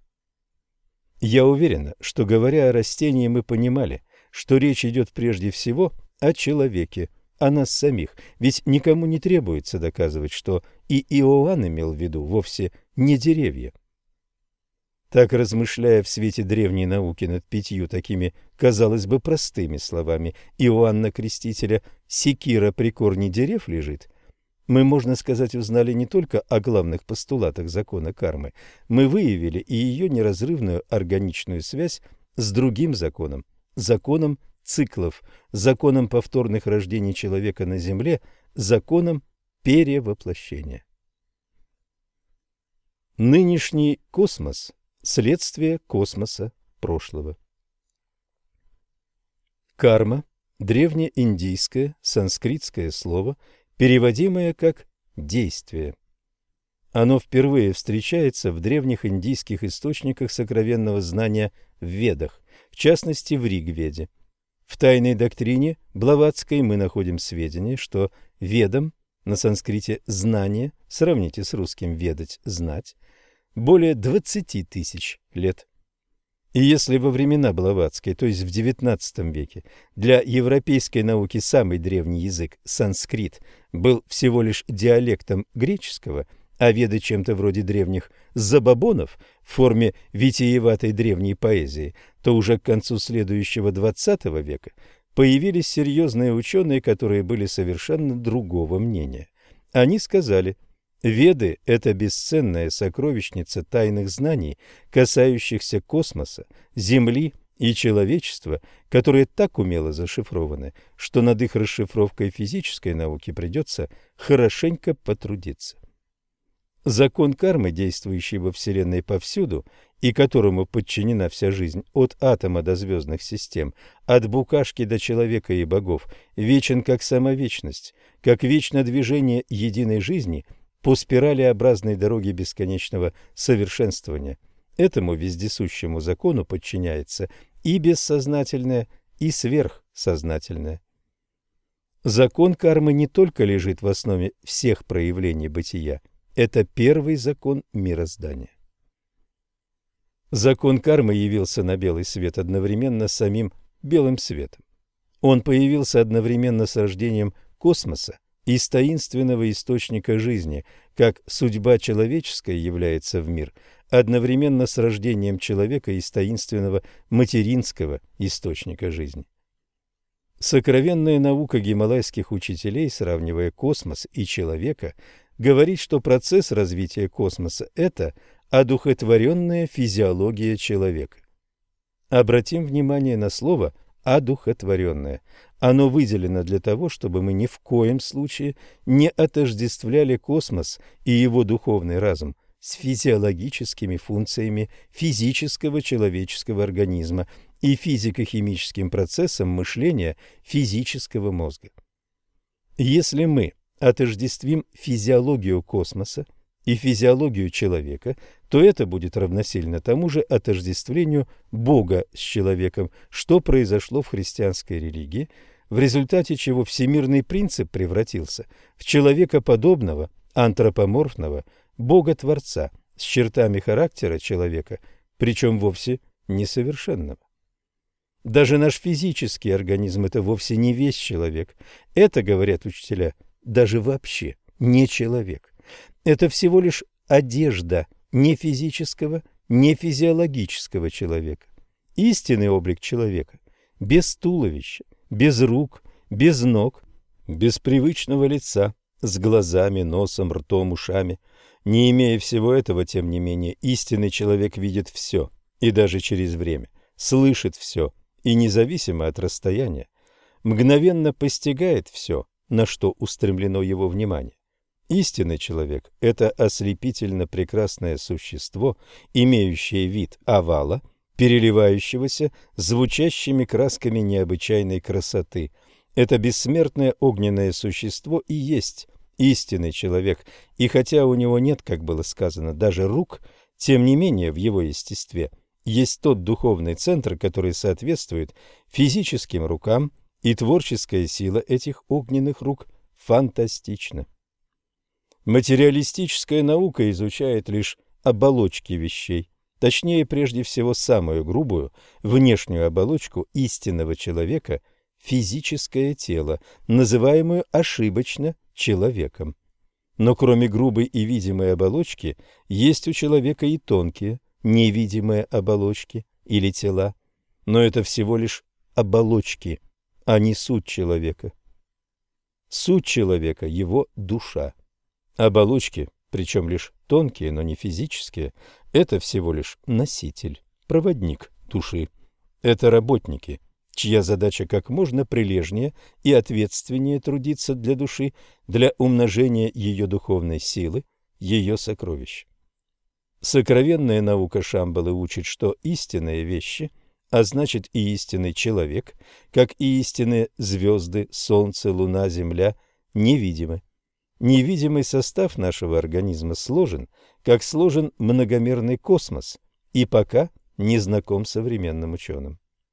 Я уверена, что, говоря о растении, мы понимали, что речь идет прежде всего о человеке, о нас самих, ведь никому не требуется доказывать, что и Иоанн имел в виду вовсе не деревья. Так, размышляя в свете древней науки над 5 такими, казалось бы, простыми словами Иоанна Крестителя «секира при корне дерев лежит», мы, можно сказать, узнали не только о главных постулатах закона кармы, мы выявили и ее неразрывную органичную связь с другим законом, законом циклов, законом повторных рождений человека на Земле, законом перевоплощения. Нынешний космос – следствие космоса прошлого. Карма – древнеиндийское санскритское слово, переводимое как «действие». Оно впервые встречается в древних индийских источниках сокровенного знания в Ведах, в частности в Ригведе. В тайной доктрине Блаватской мы находим сведения, что ведам, на санскрите «знание», сравните с русским «ведать», «знать», более 20 тысяч лет. И если во времена Блаватской, то есть в XIX веке, для европейской науки самый древний язык, санскрит, был всего лишь диалектом греческого, а веды чем-то вроде древних забабонов в форме витиеватой древней поэзии, то уже к концу следующего XX века появились серьезные ученые, которые были совершенно другого мнения. Они сказали: Веды – это бесценная сокровищница тайных знаний, касающихся космоса, Земли и человечества, которые так умело зашифрованы, что над их расшифровкой физической науки придется хорошенько потрудиться. Закон кармы, действующий во Вселенной повсюду и которому подчинена вся жизнь от атома до звездных систем, от букашки до человека и богов, вечен как сама вечность, как вечно движение единой жизни по спиралеобразной дороге бесконечного совершенствования. Этому вездесущему закону подчиняется и бессознательное, и сверхсознательное. Закон кармы не только лежит в основе всех проявлений бытия, это первый закон мироздания. Закон кармы явился на белый свет одновременно с самим белым светом. Он появился одновременно с рождением космоса из таинственного источника жизни, как судьба человеческая является в мир одновременно с рождением человека из таинственного материнского источника жизни. Сокровенная наука гималайских учителей, сравнивая космос и человека, говорит, что процесс развития космоса – это одухотворенная физиология человека. Обратим внимание на слово «одухотворенное». Оно выделено для того, чтобы мы ни в коем случае не отождествляли космос и его духовный разум с физиологическими функциями физического человеческого организма и физико-химическим процессом мышления физического мозга. Если мы отождествим физиологию космоса и физиологию человека, то это будет равносильно тому же отождествлению Бога с человеком, что произошло в христианской религии, в результате чего всемирный принцип превратился в человекоподобного, антропоморфного Бога-творца с чертами характера человека, причем вовсе несовершенного. Даже наш физический организм – это вовсе не весь человек. Это, говорят учителя, даже вообще не человек. Это всего лишь одежда не физического, не физиологического человека. Истинный облик человека – без туловища, без рук, без ног, без привычного лица, с глазами, носом, ртом, ушами. Не имея всего этого, тем не менее, истинный человек видит все, и даже через время, слышит все, и независимо от расстояния, мгновенно постигает все, на что устремлено его внимание. Истинный человек – это ослепительно прекрасное существо, имеющее вид овала, переливающегося звучащими красками необычайной красоты. Это бессмертное огненное существо и есть истинный человек, и хотя у него нет, как было сказано, даже рук, тем не менее в его естестве есть тот духовный центр, который соответствует физическим рукам, и творческая сила этих огненных рук фантастична. Материалистическая наука изучает лишь оболочки вещей, точнее, прежде всего, самую грубую внешнюю оболочку истинного человека – физическое тело, называемую ошибочно человеком. Но кроме грубой и видимой оболочки, есть у человека и тонкие, невидимые оболочки или тела, но это всего лишь оболочки, а не суть человека. Суть человека – его душа. Оболочки, причем лишь тонкие, но не физические, это всего лишь носитель, проводник души. Это работники, чья задача как можно прилежнее и ответственнее трудиться для души, для умножения ее духовной силы, ее сокровищ. Сокровенная наука Шамбалы учит, что истинные вещи, а значит и истинный человек, как и истинные звезды, солнце, луна, земля, невидимы. Невидимый состав нашего организма сложен, как сложен многомерный космос, и пока не знаком современным ученым.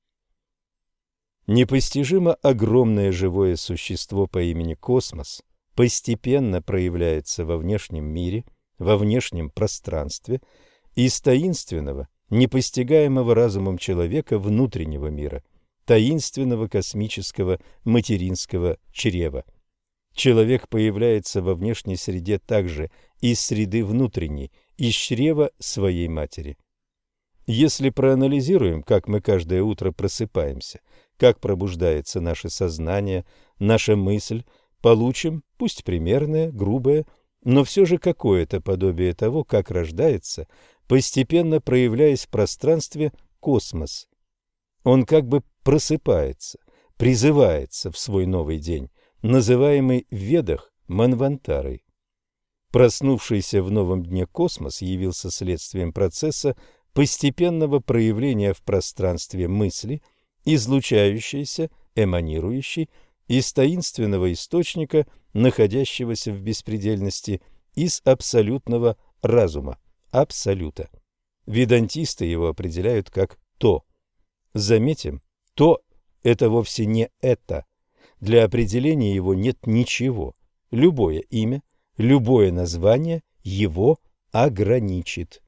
Непостижимо огромное живое существо по имени Космос постепенно проявляется во внешнем мире, во внешнем пространстве, из таинственного, непостигаемого разумом человека внутреннего мира, таинственного космического материнского чрева. Человек появляется во внешней среде также из среды внутренней, из чрева своей матери. Если проанализируем, как мы каждое утро просыпаемся, как пробуждается наше сознание, наша мысль, получим, пусть примерное, грубое, но все же какое-то подобие того, как рождается, постепенно проявляясь в пространстве, космос. Он как бы просыпается, призывается в свой новый день, называемый в Ведах Манвантарой. Проснувшийся в новом дне космос явился следствием процесса постепенного проявления в пространстве мысли, излучающейся, эманирующей из таинственного источника, находящегося в беспредельности, из абсолютного разума, абсолюта. Ведантисты его определяют как «то». Заметим, «то» – это вовсе не «это». Для определения его нет ничего. Любое имя, любое название его ограничит.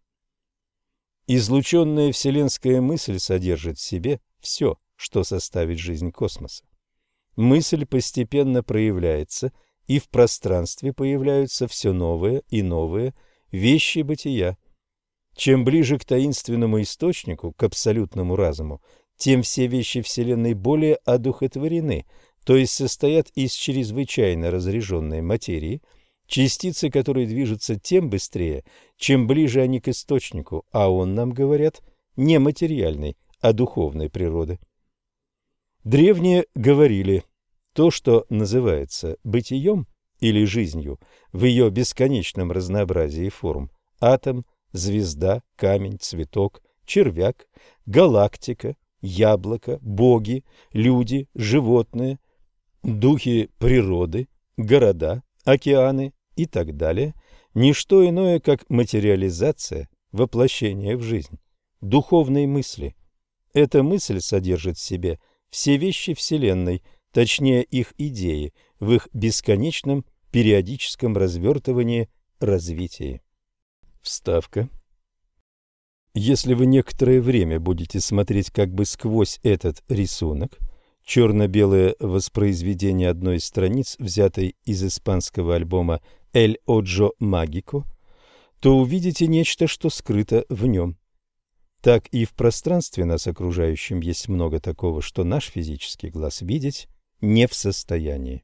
Излученная вселенская мысль содержит в себе все, что составит жизнь космоса. Мысль постепенно проявляется, и в пространстве появляются все новые и новые вещи бытия. Чем ближе к таинственному источнику, к абсолютному разуму, тем все вещи Вселенной более одухотворены, то есть состоят из чрезвычайно разряженной материи, частицы которой движутся тем быстрее, чем ближе они к источнику, а он, нам говорят, не материальной, а духовной природы. Древние говорили, то, что называется бытием или жизнью в ее бесконечном разнообразии форм – атом, звезда, камень, цветок, червяк, галактика, яблоко, боги, люди, животные, духи природы, города, океаны и так далее, не что иное, как материализация, воплощение в жизнь, духовной мысли. Эта мысль содержит в себе все вещи Вселенной, точнее их идеи, в их бесконечном периодическом развертывании, развитии. Вставка. Если вы некоторое время будете смотреть как бы сквозь этот рисунок, черно-белое воспроизведение одной из страниц, взятой из испанского альбома «El Ojo Mágico», то увидите нечто, что скрыто в нем. Так и в пространстве нас окружающем есть много такого, что наш физический глаз видеть не в состоянии.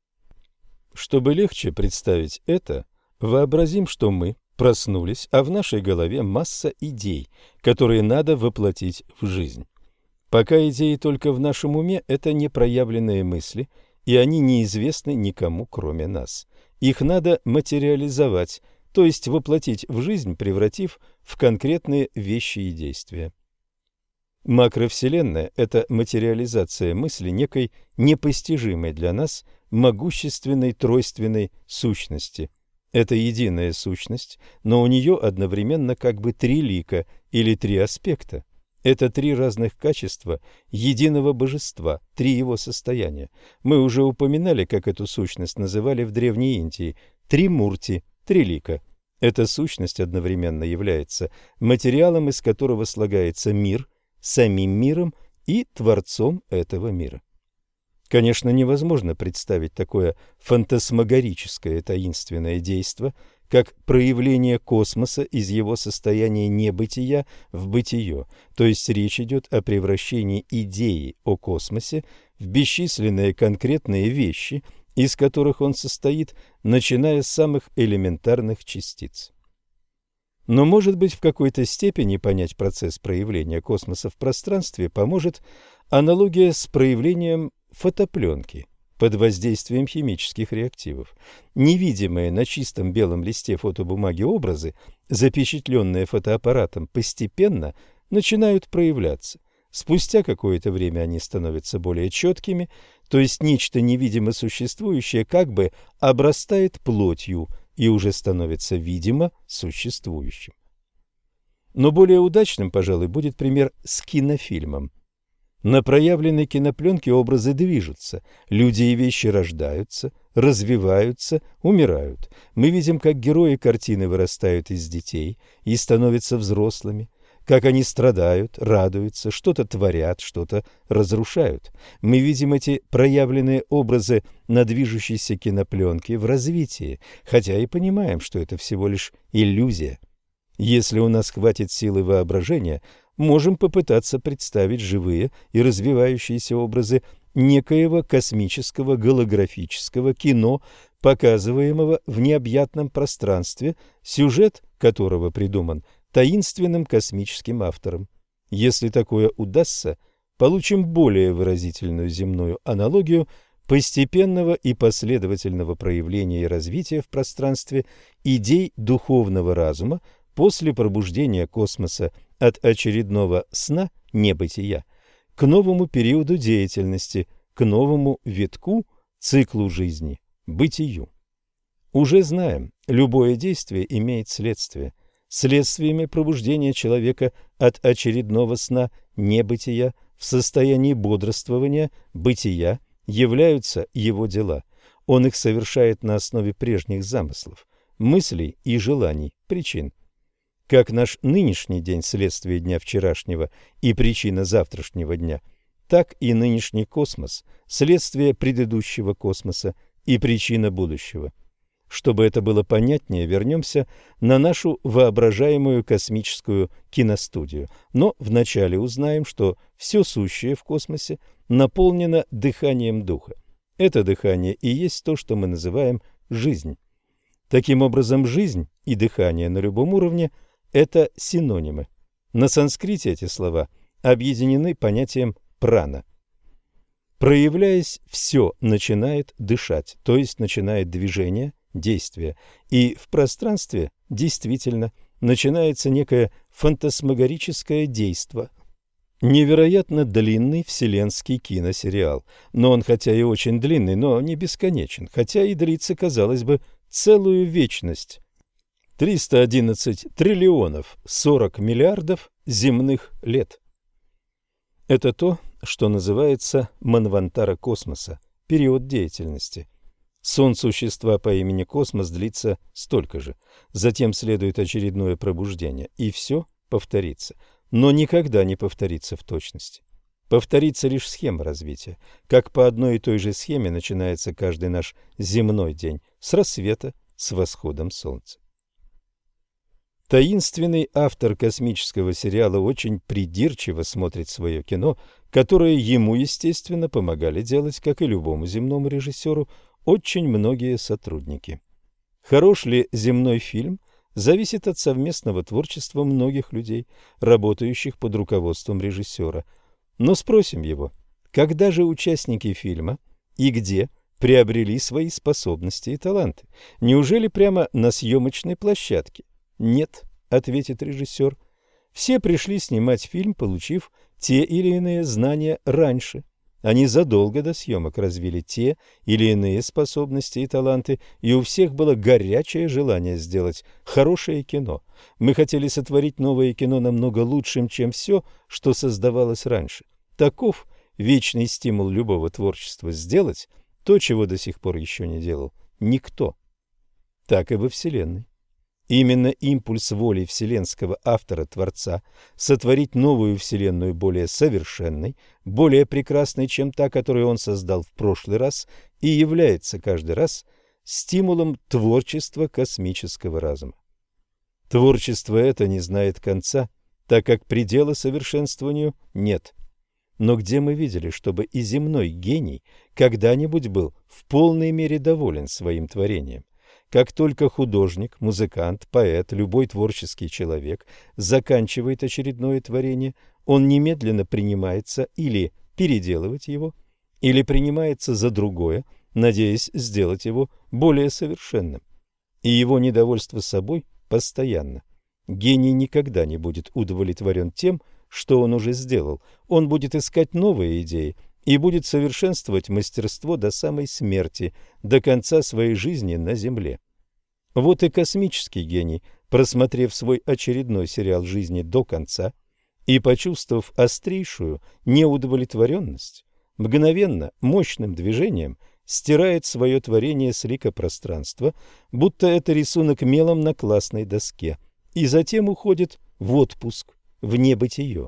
Чтобы легче представить это, вообразим, что мы проснулись, а в нашей голове масса идей, которые надо воплотить в жизнь. Пока идеи только в нашем уме, это непроявленные мысли, и они неизвестны никому, кроме нас. Их надо материализовать, то есть воплотить в жизнь, превратив в конкретные вещи и действия. Макровселенная – это материализация мысли некой непостижимой для нас могущественной тройственной сущности. Это единая сущность, но у нее одновременно как бы три лика или три аспекта. Это три разных качества единого божества, три его состояния. Мы уже упоминали, как эту сущность называли в Древней Индии – Тримурти, трилика. Эта сущность одновременно является материалом, из которого слагается мир, самим миром и творцом этого мира. Конечно, невозможно представить такое фантасмагорическое таинственное действо, как проявление космоса из его состояния небытия в бытие, то есть речь идет о превращении идеи о космосе в бесчисленные конкретные вещи, из которых он состоит, начиная с самых элементарных частиц. Но, может быть, в какой-то степени понять процесс проявления космоса в пространстве поможет аналогия с проявлением фотопленки под воздействием химических реактивов. Невидимые на чистом белом листе фотобумаги образы, запечатленные фотоаппаратом, постепенно начинают проявляться. Спустя какое-то время они становятся более четкими, то есть нечто невидимо существующее как бы обрастает плотью и уже становится видимо существующим. Но более удачным, пожалуй, будет пример с кинофильмом. На проявленной кинопленке образы движутся, люди и вещи рождаются, развиваются, умирают. Мы видим, как герои картины вырастают из детей и становятся взрослыми, как они страдают, радуются, что-то творят, что-то разрушают. Мы видим эти проявленные образы на движущейся кинопленке в развитии, хотя и понимаем, что это всего лишь иллюзия. Если у нас хватит силы воображения, можем попытаться представить живые и развивающиеся образы некоего космического голографического кино, показываемого в необъятном пространстве, сюжет которого придуман таинственным космическим автором. Если такое удастся, получим более выразительную земную аналогию постепенного и последовательного проявления и развития в пространстве идей духовного разума после пробуждения космоса от очередного сна небытия к новому периоду деятельности, к новому витку, циклу жизни, бытию. Уже знаем, любое действие имеет следствие. Следствиями пробуждения человека от очередного сна небытия в состоянии бодрствования, бытия, являются его дела. Он их совершает на основе прежних замыслов, мыслей и желаний, причин. Как наш нынешний день следствие дня вчерашнего и причина завтрашнего дня, так и нынешний космос следствие предыдущего космоса и причина будущего. Чтобы это было понятнее, вернемся на нашу воображаемую космическую киностудию. Но вначале узнаем, что все сущее в космосе наполнено дыханием духа. Это дыхание и есть то, что мы называем жизнь. Таким образом, жизнь и дыхание на любом уровне – это синонимы. На санскрите эти слова объединены понятием прана. Проявляясь, все начинает дышать, то есть начинает движение, действие, и в пространстве действительно начинается некое фантасмагорическое действо. Невероятно длинный вселенский киносериал, но он хотя и очень длинный, но не бесконечен, хотя и длится, казалось бы, целую вечность. 311 триллионов 40 миллиардов земных лет. Это то, что называется манвантара космоса, период деятельности. Сон существа по имени Космос длится столько же. Затем следует очередное пробуждение, и все повторится. Но никогда не повторится в точности. Повторится лишь схема развития. Как по одной и той же схеме начинается каждый наш земной день с рассвета, с восходом солнца. Таинственный автор космического сериала очень придирчиво смотрит свое кино, которое ему, естественно, помогали делать, как и любому земному режиссеру, очень многие сотрудники. Хорош ли земной фильм, зависит от совместного творчества многих людей, работающих под руководством режиссера. Но спросим его, когда же участники фильма и где приобрели свои способности и таланты? Неужели прямо на съемочной площадке? Нет, ответит режиссер. Все пришли снимать фильм, получив те или иные знания раньше. Они задолго до съемок развили те или иные способности и таланты, и у всех было горячее желание сделать хорошее кино. Мы хотели сотворить новое кино намного лучшим, чем все, что создавалось раньше. Таков вечный стимул любого творчества – сделать то, чего до сих пор еще не делал никто. Так и во Вселенной. Именно импульс воли вселенского автора-творца сотворить новую вселенную более совершенной, более прекрасной, чем та, которую он создал в прошлый раз, и является каждый раз стимулом творчества космического разума. Творчество это не знает конца, так как предела совершенствованию нет. Но где мы видели, чтобы и земной гений когда-нибудь был в полной мере доволен своим творением? Как только художник, музыкант, поэт, любой творческий человек заканчивает очередное творение, он немедленно принимается или переделывать его, или принимается за другое, надеясь сделать его более совершенным. И его недовольство собой постоянно. Гений никогда не будет удовлетворен тем, что он уже сделал. Он будет искать новые идеи и будет совершенствовать мастерство до самой смерти, до конца своей жизни на Земле. Вот и космический гений, просмотрев свой очередной сериал жизни до конца и почувствовав острейшую неудовлетворенность, мгновенно, мощным движением стирает свое творение с лика пространства, будто это рисунок мелом на классной доске, и затем уходит в отпуск, в небытие.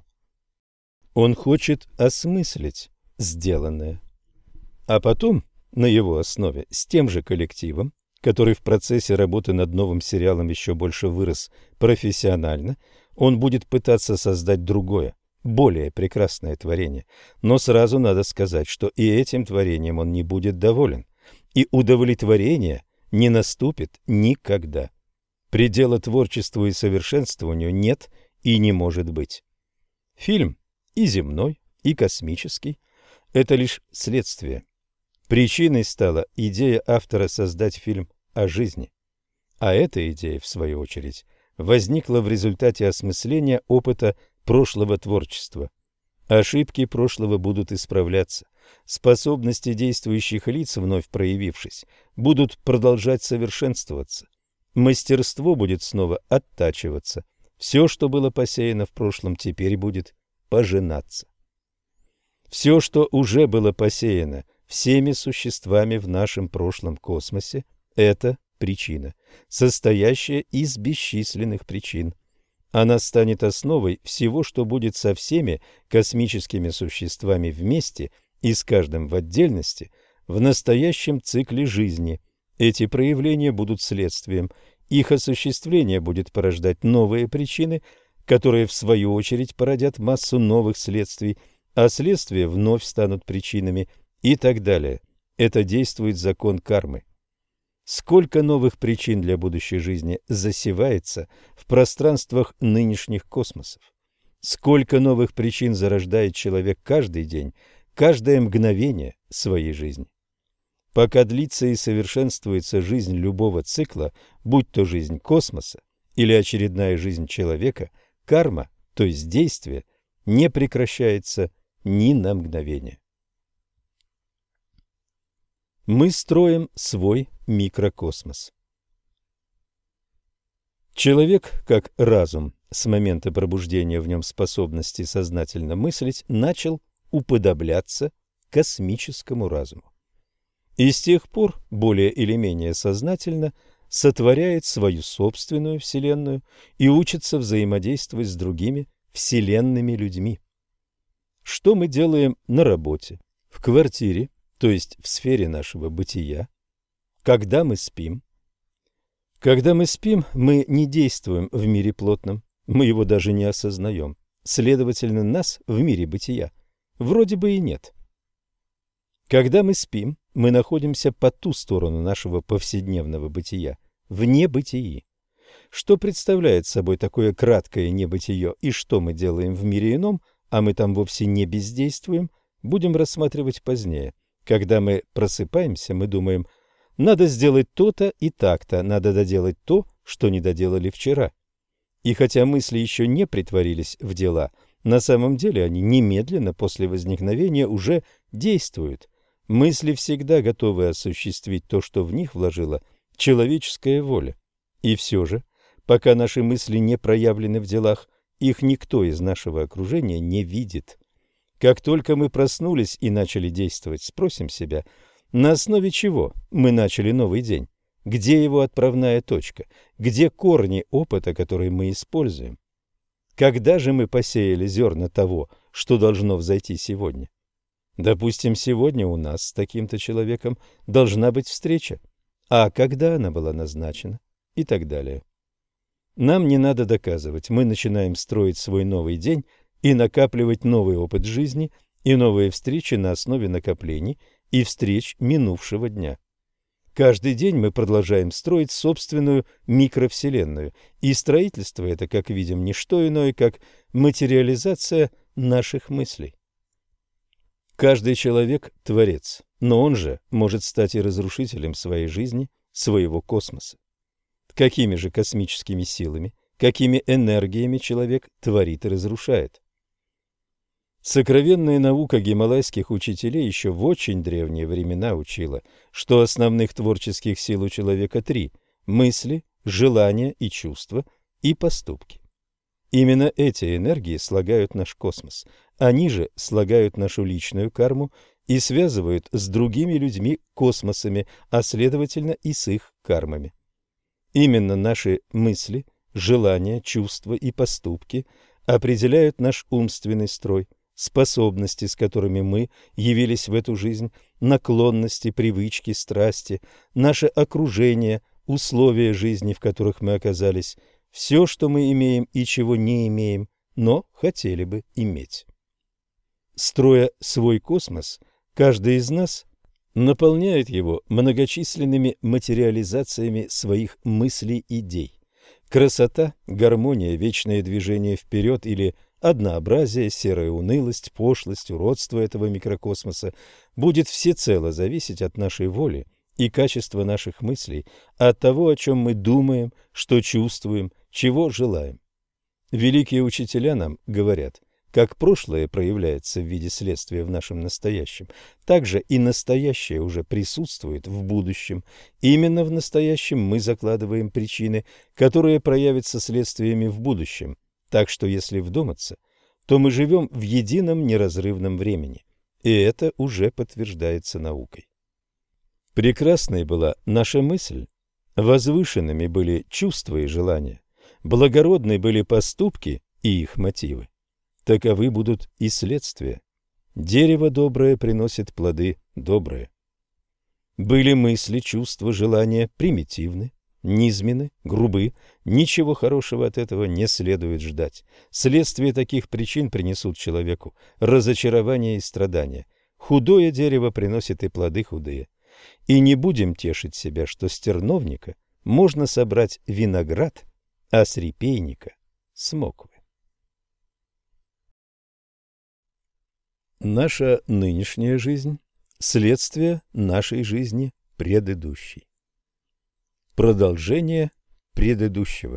Он хочет осмыслить сделанное. А потом, на его основе, с тем же коллективом, который в процессе работы над новым сериалом еще больше вырос профессионально, он будет пытаться создать другое, более прекрасное творение. Но сразу надо сказать, что и этим творением он не будет доволен, и удовлетворение не наступит никогда. Предела творчеству и совершенствованию нет и не может быть. Фильм и земной, и космический – это лишь следствие. Причиной стала идея автора создать фильм о жизни. А эта идея, в свою очередь, возникла в результате осмысления опыта прошлого творчества. Ошибки прошлого будут исправляться, способности действующих лиц, вновь проявившись, будут продолжать совершенствоваться, мастерство будет снова оттачиваться, все, что было посеяно в прошлом, теперь будет пожинаться. Все, что уже было посеяно всеми существами в нашем прошлом космосе, это причина, состоящая из бесчисленных причин. Она станет основой всего, что будет со всеми космическими существами вместе и с каждым в отдельности в настоящем цикле жизни. Эти проявления будут следствием, их осуществление будет порождать новые причины, которые в свою очередь породят массу новых следствий, а следствия вновь станут причинами и так далее. Это действует закон кармы. Сколько новых причин для будущей жизни засевается в пространствах нынешних космосов? Сколько новых причин зарождает человек каждый день, каждое мгновение своей жизни? Пока длится и совершенствуется жизнь любого цикла, будь то жизнь космоса или очередная жизнь человека, карма, то есть действие, не прекращается ни на мгновение. Мы строим свой микрокосмос. Человек, как разум, с момента пробуждения в нем способности сознательно мыслить, начал уподобляться космическому разуму. И с тех пор, более или менее сознательно, сотворяет свою собственную вселенную и учится взаимодействовать с другими вселенными людьми. Что мы делаем на работе, в квартире, то есть в сфере нашего бытия, когда мы спим? Когда мы спим, мы не действуем в мире плотном, мы его даже не осознаем. Следовательно, нас в мире бытия вроде бы и нет. Когда мы спим, мы находимся по ту сторону нашего повседневного бытия, в небытии. Что представляет собой такое краткое небытие и что мы делаем в мире ином, а мы там вовсе не бездействуем, будем рассматривать позднее. Когда мы просыпаемся, мы думаем, надо сделать то-то и так-то, надо доделать то, что не доделали вчера. И хотя мысли еще не претворились в дела, на самом деле они немедленно после возникновения уже действуют. Мысли всегда готовы осуществить то, что в них вложила человеческая воля. И все же, пока наши мысли не проявлены в делах, их никто из нашего окружения не видит. Как только мы проснулись и начали действовать, спросим себя, на основе чего мы начали новый день? Где его отправная точка? Где корни опыта, который мы используем? Когда же мы посеяли зерна того, что должно взойти сегодня? Допустим, сегодня у нас с таким-то человеком должна быть встреча, а когда она была назначена? И так далее. Нам не надо доказывать, мы начинаем строить свой новый день и накапливать новый опыт жизни и новые встречи на основе накоплений и встреч минувшего дня. Каждый день мы продолжаем строить собственную микровселенную, и строительство это, как видим, не что иное, как материализация наших мыслей. Каждый человек – творец, но он же может стать и разрушителем своей жизни, своего космоса. Какими же космическими силами, какими энергиями человек творит и разрушает? Сокровенная наука гималайских учителей еще в очень древние времена учила, что основных творческих сил у человека три – мысли, желания и чувства, и поступки. Именно эти энергии слагают наш космос, они же слагают нашу личную карму и связывают с другими людьми космосами, а следовательно и с их кармами. Именно наши мысли, желания, чувства и поступки определяют наш умственный строй, способности, с которыми мы явились в эту жизнь, наклонности, привычки, страсти, наше окружение, условия жизни, в которых мы оказались, все, что мы имеем и чего не имеем, но хотели бы иметь. Строя свой космос, каждый из нас наполняет его многочисленными материализациями своих мыслей-идей. Красота, гармония, вечное движение вперед или однообразие, серая унылость, пошлость, уродство этого микрокосмоса будет всецело зависеть от нашей воли и качества наших мыслей, от того, о чем мы думаем, что чувствуем, чего желаем. Великие учителя нам говорят, как прошлое проявляется в виде следствия в нашем настоящем, так же и настоящее уже присутствует в будущем. Именно в настоящем мы закладываем причины, которые проявятся следствиями в будущем. Так что, если вдуматься, то мы живем в едином неразрывном времени, и это уже подтверждается наукой. Прекрасной была наша мысль, возвышенными были чувства и желания, благородны были поступки и их мотивы. Таковы будут и следствия. Дерево доброе приносит плоды добрые. Были мысли, чувства, желания примитивны, низменны, грубы. Ничего хорошего от этого не следует ждать. Следствия таких причин принесут человеку разочарование и страдания. Худое дерево приносит и плоды худые. И не будем тешить себя, что с терновника можно собрать виноград, а с репейника – смоквы. Наша нынешняя жизнь – следствие нашей жизни предыдущей. Продолжение предыдущего.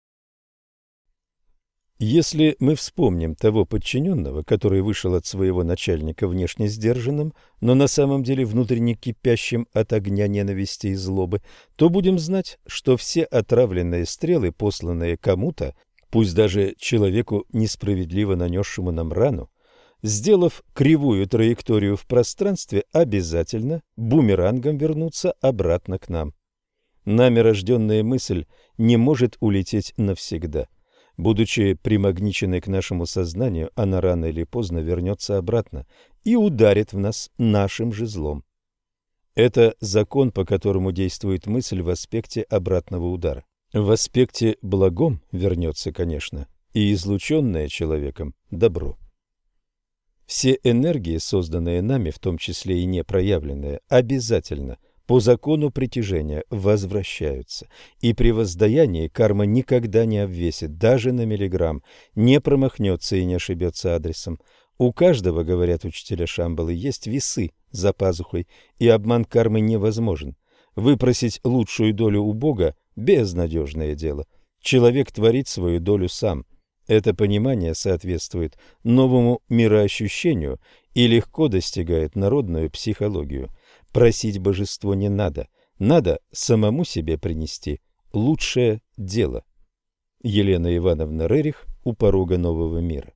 Если мы вспомним того подчиненного, который вышел от своего начальника внешне сдержанным, но на самом деле внутренне кипящим от огня ненависти и злобы, то будем знать, что все отравленные стрелы, посланные кому-то, пусть даже человеку, несправедливо нанесшему нам рану, сделав кривую траекторию в пространстве, обязательно бумерангом вернутся обратно к нам. Нами рожденная мысль не может улететь навсегда. Будучи примагниченной к нашему сознанию, она рано или поздно вернется обратно и ударит в нас нашим же злом. Это закон, по которому действует мысль в аспекте обратного удара. В аспекте благом вернется, конечно, и излученное человеком добро. Все энергии, созданные нами, в том числе и непроявленные, обязательно по закону притяжения возвращаются, и при воздаянии карма никогда не обвесит, даже на миллиграмм, не промахнется и не ошибется адресом. У каждого, говорят учителя Шамбалы, есть весы за пазухой, и обман кармы невозможен. Выпросить лучшую долю у Бога – безнадежное дело. Человек творит свою долю сам. Это понимание соответствует новому мироощущению и легко достигает народную психологию. Просить божество не надо, надо самому себе принести лучшее дело. Елена Ивановна Рерих у порога нового мира.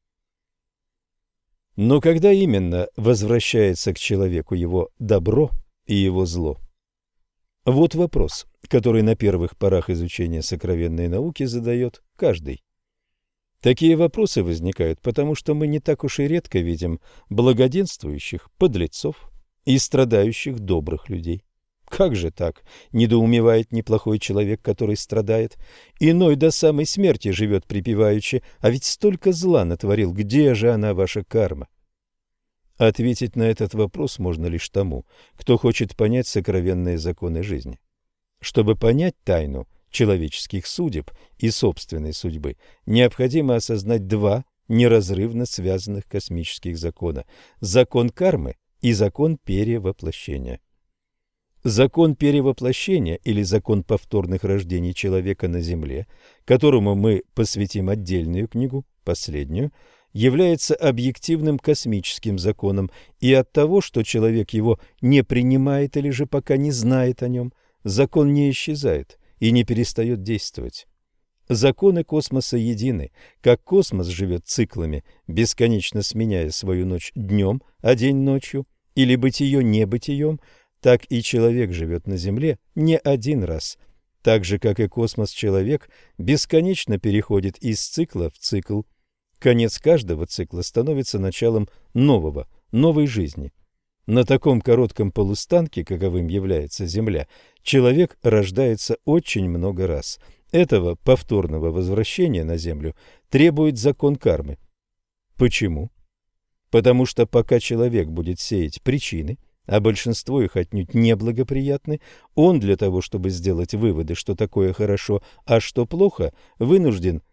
Но когда именно возвращается к человеку его добро и его зло? Вот вопрос, который на первых порах изучения сокровенной науки задает каждый. Такие вопросы возникают, потому что мы не так уж и редко видим благоденствующих подлецов и страдающих добрых людей. Как же так? Недоумевает неплохой человек, который страдает. Иной до самой смерти живет припеваючи, а ведь столько зла натворил. Где же она, ваша карма? Ответить на этот вопрос можно лишь тому, кто хочет понять сокровенные законы жизни. Чтобы понять тайну человеческих судеб и собственной судьбы, необходимо осознать два неразрывно связанных космических закона – закон кармы и закон перевоплощения. Закон перевоплощения или закон повторных рождений человека на Земле, которому мы посвятим отдельную книгу, последнюю, является объективным космическим законом, и от того, что человек его не принимает или же пока не знает о нем, закон не исчезает и не перестает действовать. Законы космоса едины, как космос живет циклами, бесконечно сменяя свою ночь днем, а день ночью, или бытие небытием, так и человек живет на Земле не один раз. Так же, как и космос-человек, бесконечно переходит из цикла в цикл. Конец каждого цикла становится началом новой жизни. На таком коротком полустанке, каковым является Земля, человек рождается очень много раз. Этого повторного возвращения на Землю требует закон кармы. Почему? Потому что пока человек будет сеять причины, а большинство их отнюдь неблагоприятны, он для того, чтобы сделать выводы, что такое хорошо, а что плохо, вынужден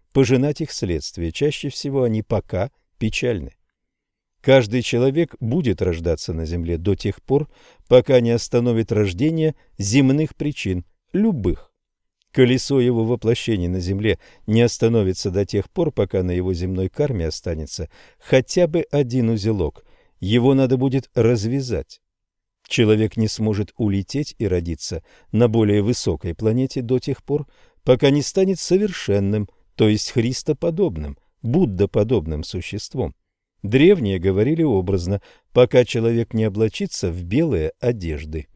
пожинать их следствия. Чаще всего они пока печальны. Каждый человек будет рождаться на земле до тех пор, пока не остановит рождение земных причин, любых. Колесо его воплощения на земле не остановится до тех пор, пока на его земной карме останется хотя бы один узелок. Его надо будет развязать. Человек не сможет улететь и родиться на более высокой планете до тех пор, пока не станет совершенным, то есть христоподобным, буддоподобным существом. Древние говорили образно, пока человек не облачится в белые одежды.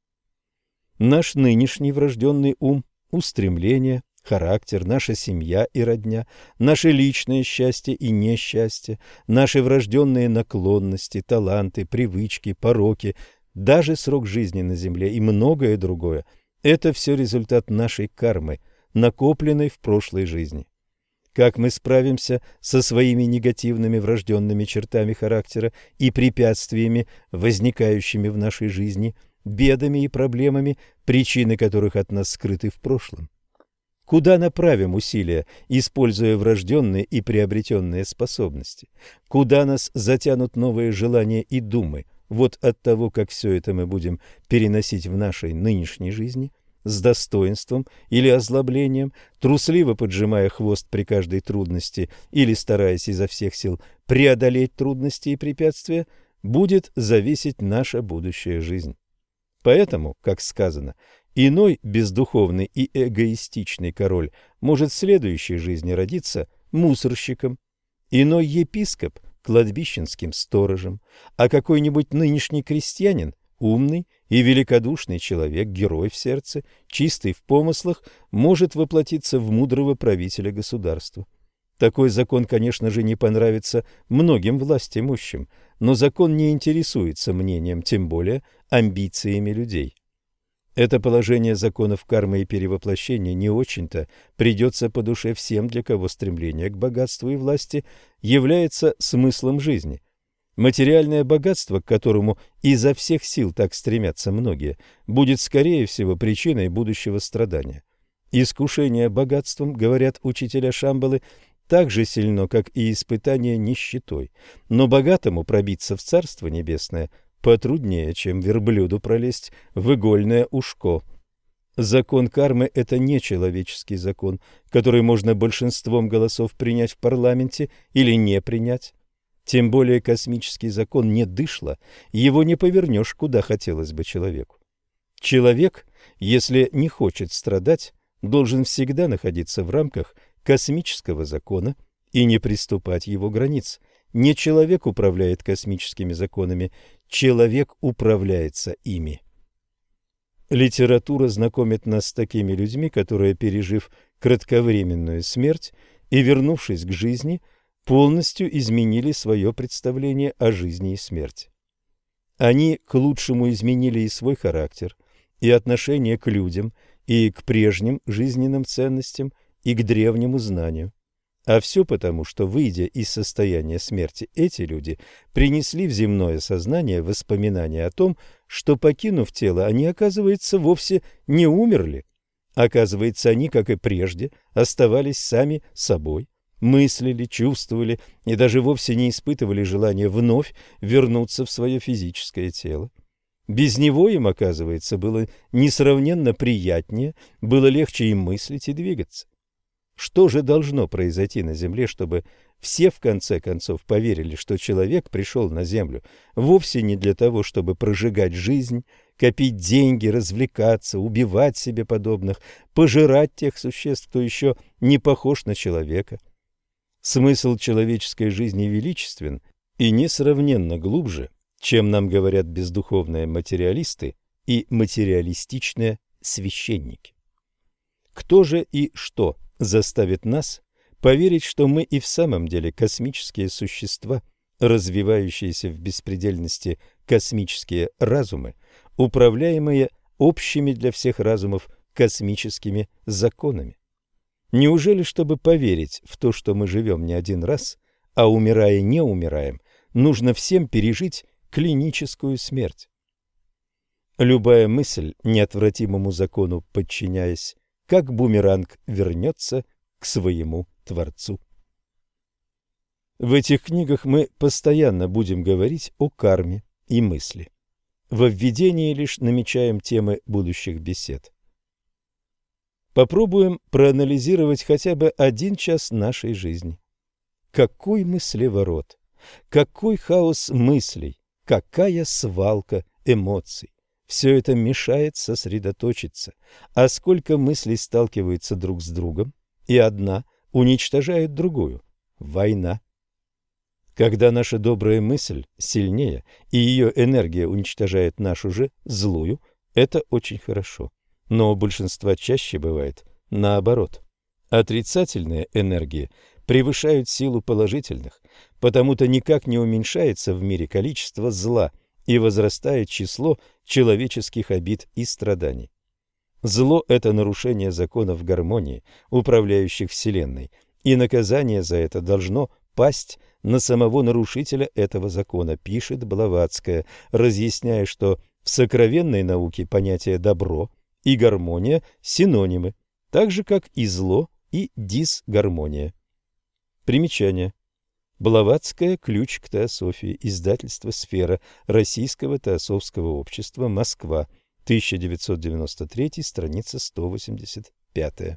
Наш нынешний врожденный ум, устремления, характер, наша семья и родня, наше личное счастье и несчастье, наши врожденные наклонности, таланты, привычки, пороки, даже срок жизни на земле и многое другое – это все результат нашей кармы, накопленной в прошлой жизни. Как мы справимся со своими негативными врожденными чертами характера и препятствиями, возникающими в нашей жизни, бедами и проблемами, причины которых от нас скрыты в прошлом? Куда направим усилия, используя врожденные и приобретенные способности? Куда нас затянут новые желания и думы? Вот от того, как все это мы будем переносить в нашей нынешней жизни, с достоинством или озлоблением, трусливо поджимая хвост при каждой трудности или стараясь изо всех сил преодолеть трудности и препятствия, будет зависеть наша будущая жизнь. Поэтому, как сказано, иной бездуховный и эгоистичный король может в следующей жизни родиться мусорщиком, иной епископ – кладбищенским сторожем, а какой-нибудь нынешний крестьянин умный и великодушный человек, герой в сердце, чистый в помыслах, может воплотиться в мудрого правителя государства. Такой закон, конечно же, не понравится многим властимущим, но закон не интересуется мнением, тем более амбициями людей. Это положение законов кармы и перевоплощения не очень-то придется по душе всем, для кого стремление к богатству и власти является смыслом жизни. Материальное богатство, к которому изо всех сил так стремятся многие, будет, скорее всего, причиной будущего страдания. Искушение богатством, говорят учителя Шамбалы, так же сильно, как и испытание нищетой. Но богатому пробиться в Царство Небесное потруднее, чем верблюду пролезть в игольное ушко. Закон кармы – это не человеческий закон, который можно большинством голосов принять в парламенте или не принять. Тем более космический закон не дышло, его не повернешь, куда хотелось бы человеку. Человек, если не хочет страдать, должен всегда находиться в рамках космического закона и не приступать его границ. Не человек управляет космическими законами, человек управляется ими. Литература знакомит нас с такими людьми, которые, пережив кратковременную смерть и вернувшись к жизни, полностью изменили свое представление о жизни и смерти. Они к лучшему изменили и свой характер, и отношение к людям, и к прежним жизненным ценностям, и к древнему знанию. А все потому, что, выйдя из состояния смерти, эти люди принесли в земное сознание воспоминания о том, что, покинув тело, они, оказывается, вовсе не умерли. Оказывается, они, как и прежде, оставались сами собой, мыслили, чувствовали и даже вовсе не испытывали желания вновь вернуться в свое физическое тело. Без него им, оказывается, было несравненно приятнее, было легче им мыслить и двигаться. Что же должно произойти на Земле, чтобы все в конце концов поверили, что человек пришел на Землю вовсе не для того, чтобы прожигать жизнь, копить деньги, развлекаться, убивать себе подобных, пожирать тех существ, кто еще не похож на человека? Смысл человеческой жизни величествен и несравненно глубже, чем нам говорят бездуховные материалисты и материалистичные священники. Кто же и что заставит нас поверить, что мы и в самом деле космические существа, развивающиеся в беспредельности космические разумы, управляемые общими для всех разумов космическими законами? Неужели, чтобы поверить в то, что мы живем не один раз, а умирая не умираем, нужно всем пережить клиническую смерть? Любая мысль, неотвратимому закону подчиняясь, как бумеранг, вернется к своему Творцу. В этих книгах мы постоянно будем говорить о карме и мысли. Во введении лишь намечаем темы будущих бесед. Попробуем проанализировать хотя бы 1 час нашей жизни. Какой мыслеворот, какой хаос мыслей, какая свалка эмоций. Все это мешает сосредоточиться. А сколько мыслей сталкиваются друг с другом, и одна уничтожает другую. Война. Когда наша добрая мысль сильнее, и ее энергия уничтожает нашу же злую, это очень хорошо. Но у большинства чаще бывает наоборот. Отрицательные энергии превышают силу положительных, потому-то никак не уменьшается в мире количество зла и возрастает число человеческих обид и страданий. Зло – это нарушение законов гармонии, управляющих Вселенной, и наказание за это должно пасть на самого нарушителя этого закона, пишет Блаватская, разъясняя, что в сокровенной науке понятия «добро» и «гармония» синонимы, так же, как и «зло» и «дисгармония». Примечание. Блаватская. Ключ к теософии. Издательство «Сфера» Российского теософского общества. Москва. 1993, страница 185.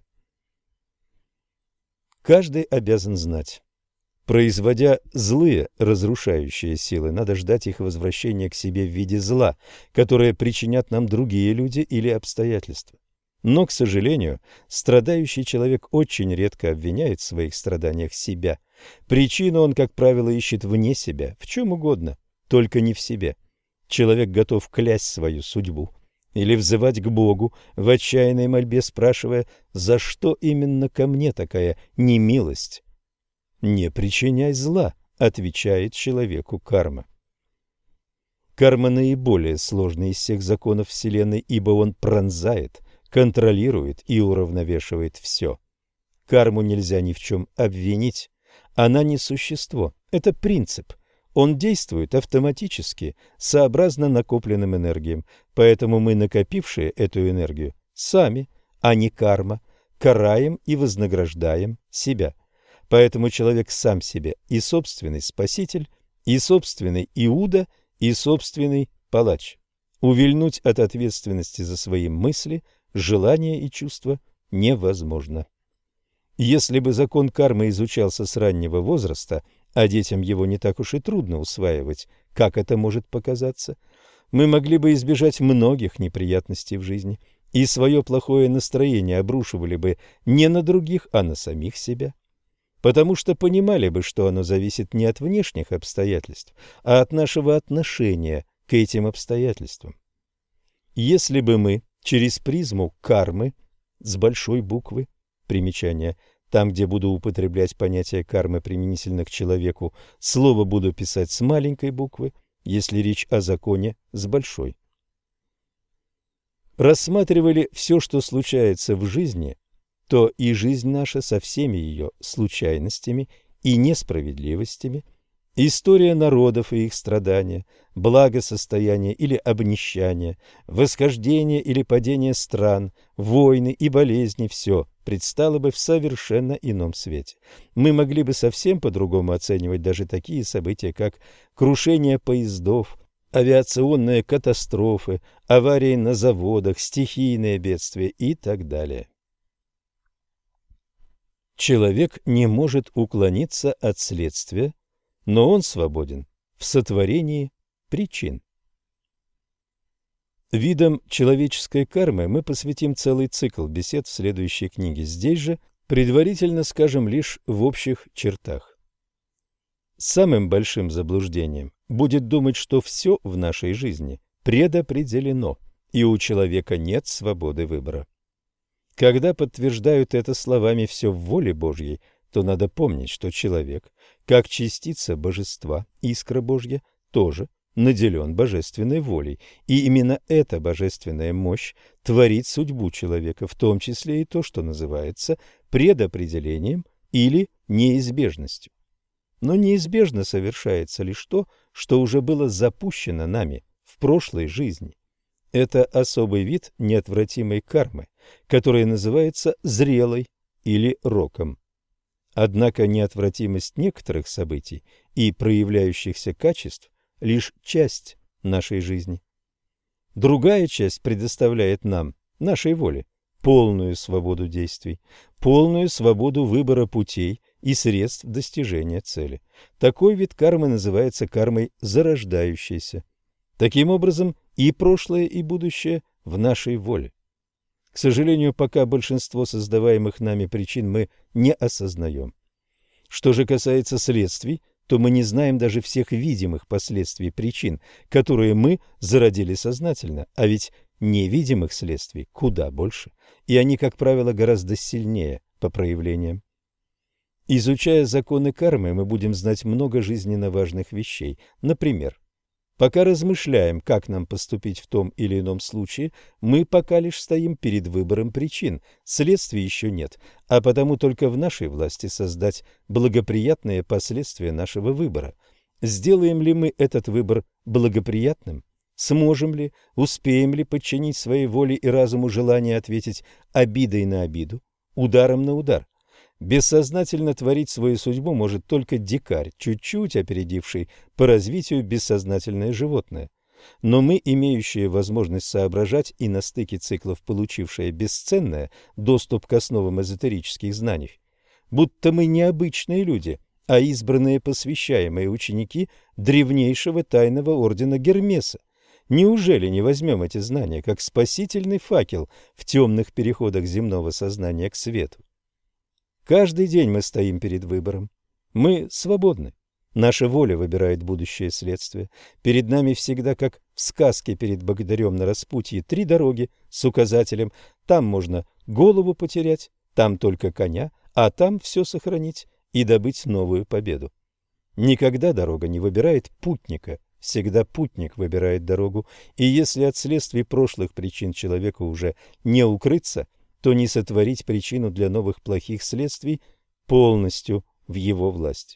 Каждый обязан знать. Производя злые, разрушающие силы, надо ждать их возвращения к себе в виде зла, которое причинят нам другие люди или обстоятельства. Но, к сожалению, страдающий человек очень редко обвиняет в своих страданиях себя. Причину он, как правило, ищет вне себя, в чем угодно, только не в себе. Человек готов клясть свою судьбу или взывать к Богу в отчаянной мольбе, спрашивая, за что именно ко мне такая немилость. «Не причиняй зла», — отвечает человеку карма. Карма наиболее сложный из всех законов Вселенной, ибо он пронзает, контролирует и уравновешивает все. Карму нельзя ни в чем обвинить. Она не существо, это принцип. Он действует автоматически, сообразно накопленным энергиям. Поэтому мы, накопившие эту энергию, сами, а не карма, караем и вознаграждаем себя. Поэтому человек сам себе и собственный спаситель, и собственный Иуда, и собственный палач. Увильнуть от ответственности за свои мысли, желания и чувства невозможно. Если бы закон кармы изучался с раннего возраста, а детям его не так уж и трудно усваивать, как это может показаться, мы могли бы избежать многих неприятностей в жизни, и свое плохое настроение обрушивали бы не на других, а на самих себя. Потому что понимали бы, что оно зависит не от внешних обстоятельств, а от нашего отношения к этим обстоятельствам. Если бы мы через призму кармы с большой буквы, примечание, там, где буду употреблять понятие кармы применительно к человеку, слово буду писать с маленькой буквы, если речь о законе с большой. Рассматривали все, что случается в жизни, то и жизнь наша со всеми ее случайностями и несправедливостями, история народов и их страдания, благосостояние или обнищание, восхождение или падение стран, войны и болезни – все предстало бы в совершенно ином свете. Мы могли бы совсем по-другому оценивать даже такие события, как крушение поездов, авиационные катастрофы, аварии на заводах, стихийные бедствия и так далее. Человек не может уклониться от следствия, но он свободен в сотворении причин. Видам человеческой кармы мы посвятим целый цикл бесед в следующей книге. Здесь же предварительно скажем лишь в общих чертах. Самым большим заблуждением будет думать, что все в нашей жизни предопределено, и у человека нет свободы выбора. Когда подтверждают это словами «все в воле Божьей», то надо помнить, что человек, как частица божества, искра Божья, тоже наделен божественной волей, и именно эта божественная мощь творит судьбу человека, в том числе и то, что называется предопределением или неизбежностью. Но неизбежно совершается лишь то, что уже было запущено нами в прошлой жизни. Это особый вид неотвратимой кармы, которая называется зрелой или роком. Однако неотвратимость некоторых событий и проявляющихся качеств – лишь часть нашей жизни. Другая часть предоставляет нам, нашей воле, полную свободу действий, полную свободу выбора путей и средств достижения цели. Такой вид кармы называется кармой зарождающейся. Таким образом, и прошлое, и будущее в нашей воле. К сожалению, пока большинство создаваемых нами причин мы не осознаем. Что же касается следствий, то мы не знаем даже всех видимых последствий причин, которые мы зародили сознательно, а ведь невидимых следствий куда больше, и они, как правило, гораздо сильнее по проявлениям. Изучая законы кармы, мы будем знать много жизненно важных вещей. Например, пока размышляем, как нам поступить в том или ином случае, мы пока лишь стоим перед выбором причин, следствий еще нет, а потому только в нашей власти создать благоприятные последствия нашего выбора. Сделаем ли мы этот выбор благоприятным? Сможем ли, успеем ли подчинить своей воле и разуму желание ответить обидой на обиду, ударом на удар? Бессознательно творить свою судьбу может только дикарь, чуть-чуть опередивший по развитию бессознательное животное. Но мы, имеющие возможность соображать и на стыке циклов получившие бесценное доступ к основам эзотерических знаний, будто мы не обычные люди, а избранные посвящаемые ученики древнейшего тайного ордена Гермеса. Неужели не возьмем эти знания как спасительный факел в темных переходах земного сознания к свету? Каждый день мы стоим перед выбором. Мы свободны. Наша воля выбирает будущее следствие. Перед нами всегда, как в сказке перед богатырем на распутье, 3 дороги с указателем. Там можно голову потерять, там только коня, а там все сохранить и добыть новую победу. Никогда дорога не выбирает путника, всегда путник выбирает дорогу. И если от следствий прошлых причин человеку уже не укрыться, то не сотворить причину для новых плохих следствий полностью в его власти.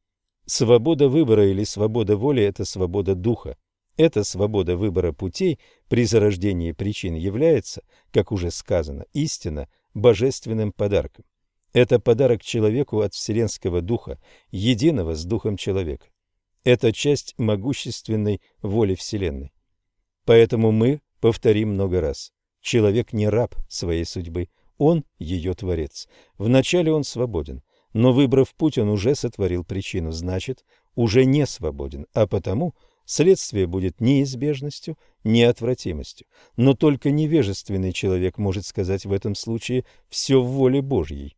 Свобода выбора или свобода воли – это свобода духа. Эта свобода выбора путей при зарождении причин является, как уже сказано, истинно божественным подарком. Это подарок человеку от вселенского духа, единого с духом человека. Это часть могущественной воли Вселенной. Поэтому мы повторим много раз. Человек не раб своей судьбы, он ее творец. Вначале он свободен, но выбрав путь, он уже сотворил причину, значит, уже не свободен, а потому следствие будет неизбежностью, неотвратимостью. Но только невежественный человек может сказать в этом случае «все в воле Божьей».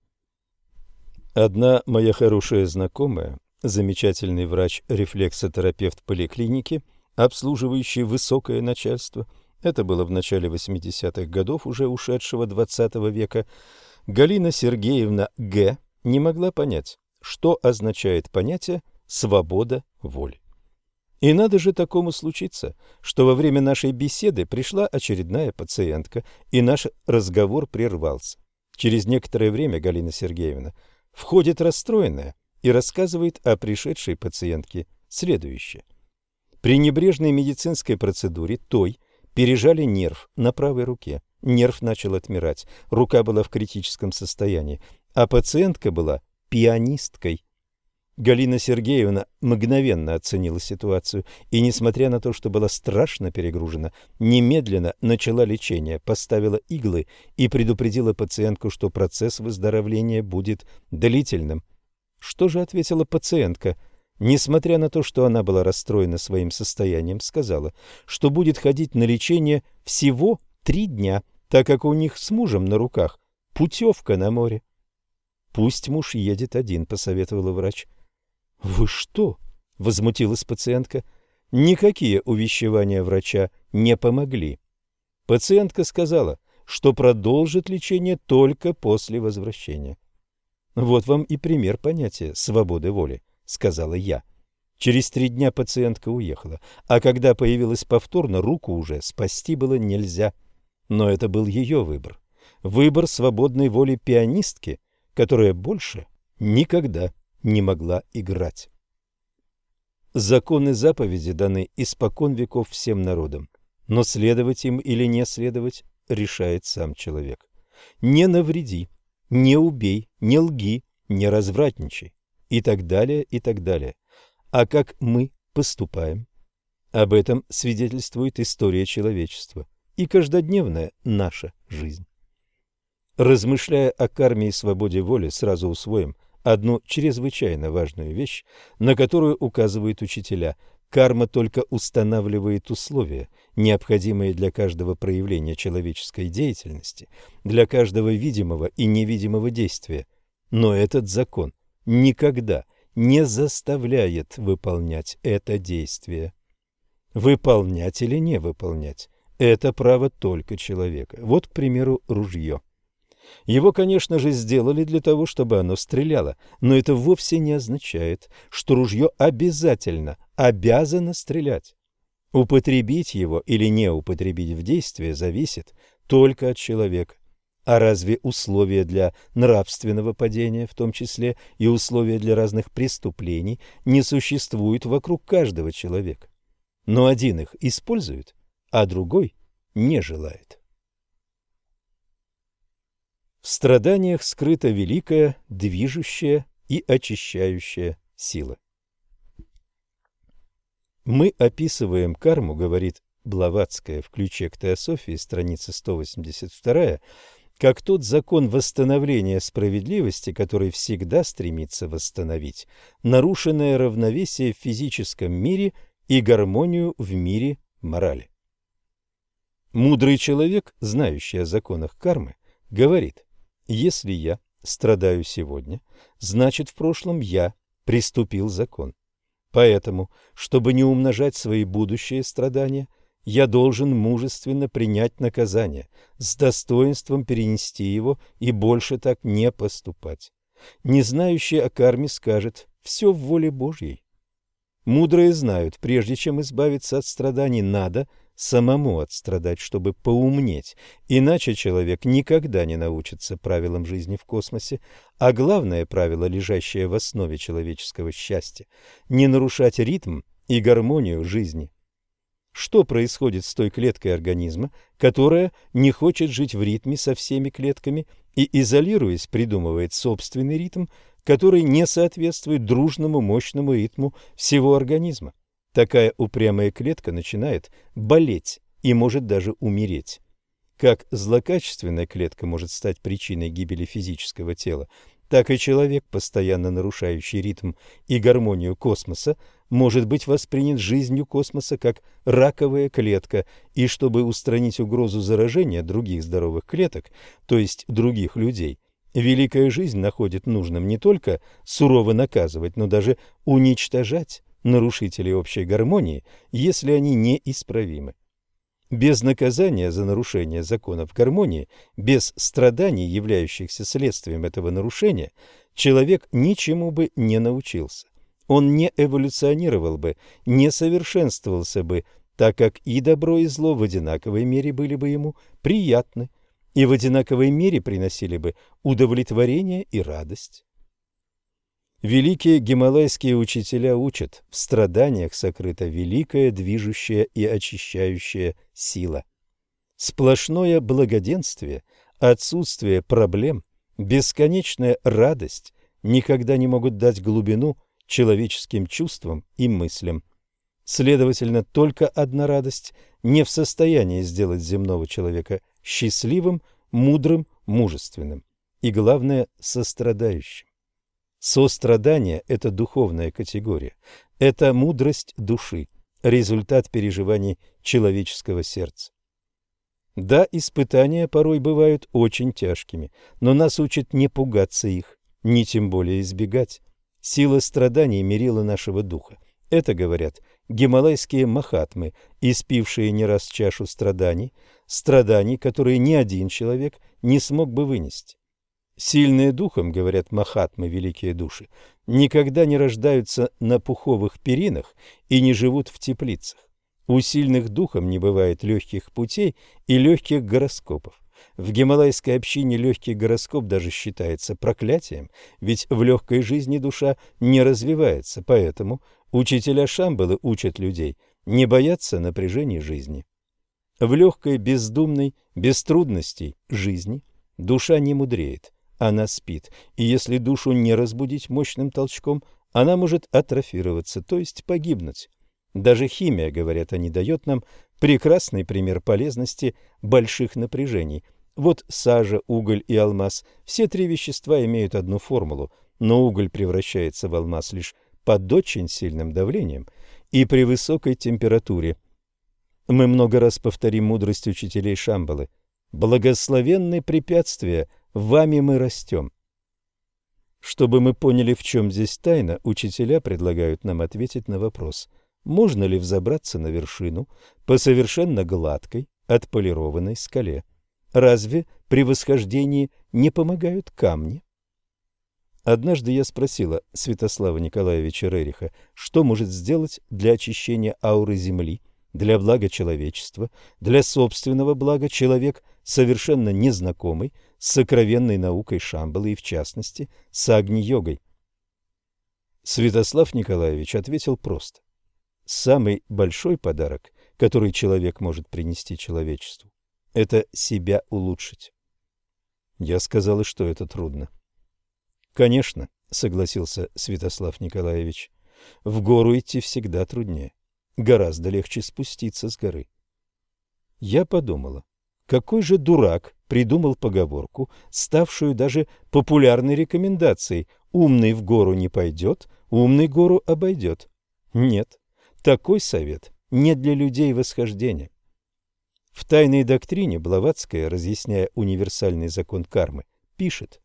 Одна моя хорошая знакомая, замечательный врач-рефлексотерапевт поликлиники, обслуживающий высокое начальство, это было в начале 80-х годов уже ушедшего XX века, Галина Сергеевна Г. не могла понять, что означает понятие «свобода воли». И надо же такому случиться, что во время нашей беседы пришла очередная пациентка, и наш разговор прервался. Через некоторое время Галина Сергеевна входит расстроенная и рассказывает о пришедшей пациентке следующее. При небрежной медицинской процедуре той пережали нерв на правой руке. Нерв начал отмирать, рука была в критическом состоянии, а пациентка была пианисткой. Галина Сергеевна мгновенно оценила ситуацию и, несмотря на то, что была страшно перегружена, немедленно начала лечение, поставила иглы и предупредила пациентку, что процесс выздоровления будет длительным. Что же ответила пациентка? Несмотря на то, что она была расстроена своим состоянием, сказала, что будет ходить на лечение всего 3 дня, так как у них с мужем на руках путевка на море. «Пусть муж едет один», — посоветовала врач. «Вы что?» — возмутилась пациентка. Никакие увещевания врача не помогли. Пациентка сказала, что продолжит лечение только после возвращения. «Вот вам и пример понятия свободы воли», — сказала я. Через 3 дня пациентка уехала, а когда появилась повторно, руку уже спасти было нельзя. Но это был ее выбор. Выбор свободной воли пианистки, которая больше никогда не могла играть. Законы заповеди даны испокон веков всем народам, но следовать им или не следовать решает сам человек. Не навреди, не убей, не лги, не развратничай и так далее, и так далее. А как мы поступаем? Об этом свидетельствует история человечества и каждодневная наша жизнь. Размышляя о карме и свободе воли, сразу усвоим одну чрезвычайно важную вещь, на которую указывают учителя. Карма только устанавливает условия, необходимые для каждого проявления человеческой деятельности, для каждого видимого и невидимого действия. Но этот закон никогда не заставляет выполнять это действие. Выполнять или не выполнять – это право только человека. Вот, к примеру, ружье. Его, конечно же, сделали для того, чтобы оно стреляло, но это вовсе не означает, что ружье обязано стрелять. Употребить его или не употребить в действие зависит только от человека. А разве условия для нравственного падения, в том числе и условия для разных преступлений, не существуют вокруг каждого человека? Но один их использует, а другой не желает. В страданиях скрыта великая, движущая и очищающая сила. Мы описываем карму, говорит Блаватская в ключе к теософии, страница 182, как тот закон восстановления справедливости, который всегда стремится восстановить нарушенное равновесие в физическом мире и гармонию в мире морали. Мудрый человек, знающий о законах кармы, говорит: если я страдаю сегодня, значит в прошлом я приступил закон. Поэтому, чтобы не умножать свои будущие страдания, я должен мужественно принять наказание, с достоинством перенести его и больше так не поступать. Не знающий о карме скажет: все в воле Божьей. Мудрые знают, прежде чем избавиться от страданий, надо самому отстрадать, чтобы поумнеть, иначе человек никогда не научится правилам жизни в космосе, а главное правило, лежащее в основе человеческого счастья – не нарушать ритм и гармонию жизни. Что происходит с той клеткой организма, которая не хочет жить в ритме со всеми клетками и, изолируясь, придумывает собственный ритм, который не соответствует дружному мощному ритму всего организма? Такая упрямая клетка начинает болеть и может даже умереть. Как злокачественная клетка может стать причиной гибели физического тела, так и человек, постоянно нарушающий ритм и гармонию космоса, может быть воспринят жизнью космоса как раковая клетка, и чтобы устранить угрозу заражения других здоровых клеток, то есть других людей, великая жизнь находит нужным не только сурово наказывать, но даже уничтожать нарушителей общей гармонии, если они неисправимы. Без наказания за нарушение законов гармонии, без страданий, являющихся следствием этого нарушения, человек ничему бы не научился. Он не эволюционировал бы, не совершенствовался бы, так как и добро, и зло в одинаковой мере были бы ему приятны, и в одинаковой мере приносили бы удовлетворение и радость. Великие гималайские учителя учат: в страданиях сокрыта великая движущая и очищающая сила. Сплошное благоденствие, отсутствие проблем, бесконечная радость никогда не могут дать глубину человеческим чувствам и мыслям. Следовательно, только одна радость не в состоянии сделать земного человека счастливым, мудрым, мужественным и, главное, сострадающим. Сострадание – это духовная категория, это мудрость души, результат переживаний человеческого сердца. Да, испытания порой бывают очень тяжкими, но нас учат не пугаться их, ни тем более избегать. Сила страданий – мерила нашего духа. Это говорят гималайские махатмы, испившие не раз чашу страданий, которые ни один человек не смог бы вынести. Сильные духом, говорят махатмы, великие души, никогда не рождаются на пуховых перинах и не живут в теплицах. У сильных духом не бывает легких путей и легких гороскопов. В гималайской общине легкий гороскоп даже считается проклятием, ведь в легкой жизни душа не развивается, поэтому учителя Шамбалы учат людей не бояться напряжений жизни. В легкой, бездумной, без трудностей жизни душа не мудреет, она спит, и если душу не разбудить мощным толчком, она может атрофироваться, то есть погибнуть. Даже химия, говорят они, дает нам прекрасный пример полезности больших напряжений. Вот сажа, уголь и алмаз – все три вещества имеют одну формулу, но уголь превращается в алмаз лишь под очень сильным давлением и при высокой температуре. Мы много раз повторим мудрость учителей Шамбалы. «Благословенны препятствия, вами мы растем». Чтобы мы поняли, в чем здесь тайна, учителя предлагают нам ответить на вопрос, можно ли взобраться на вершину по совершенно гладкой, отполированной скале. Разве при восхождении не помогают камни? Однажды я спросила Святослава Николаевича Рериха, что может сделать для очищения ауры Земли, для блага человечества, для собственного блага человек, совершенно незнакомый с сокровенной наукой Шамбалы и, в частности, с Агни-йогой. Святослав Николаевич ответил просто. Самый большой подарок, который человек может принести человечеству, это себя улучшить. Я сказала, что это трудно. Конечно, согласился Святослав Николаевич, в гору идти всегда труднее. Гораздо легче спуститься с горы. Я подумала, какой же дурак придумал поговорку, ставшую даже популярной рекомендацией: «Умный в гору не пойдет, умный гору обойдет». Нет, такой совет не для людей восхождения. В «Тайной доктрине» Блаватская, разъясняя универсальный закон кармы, пишет: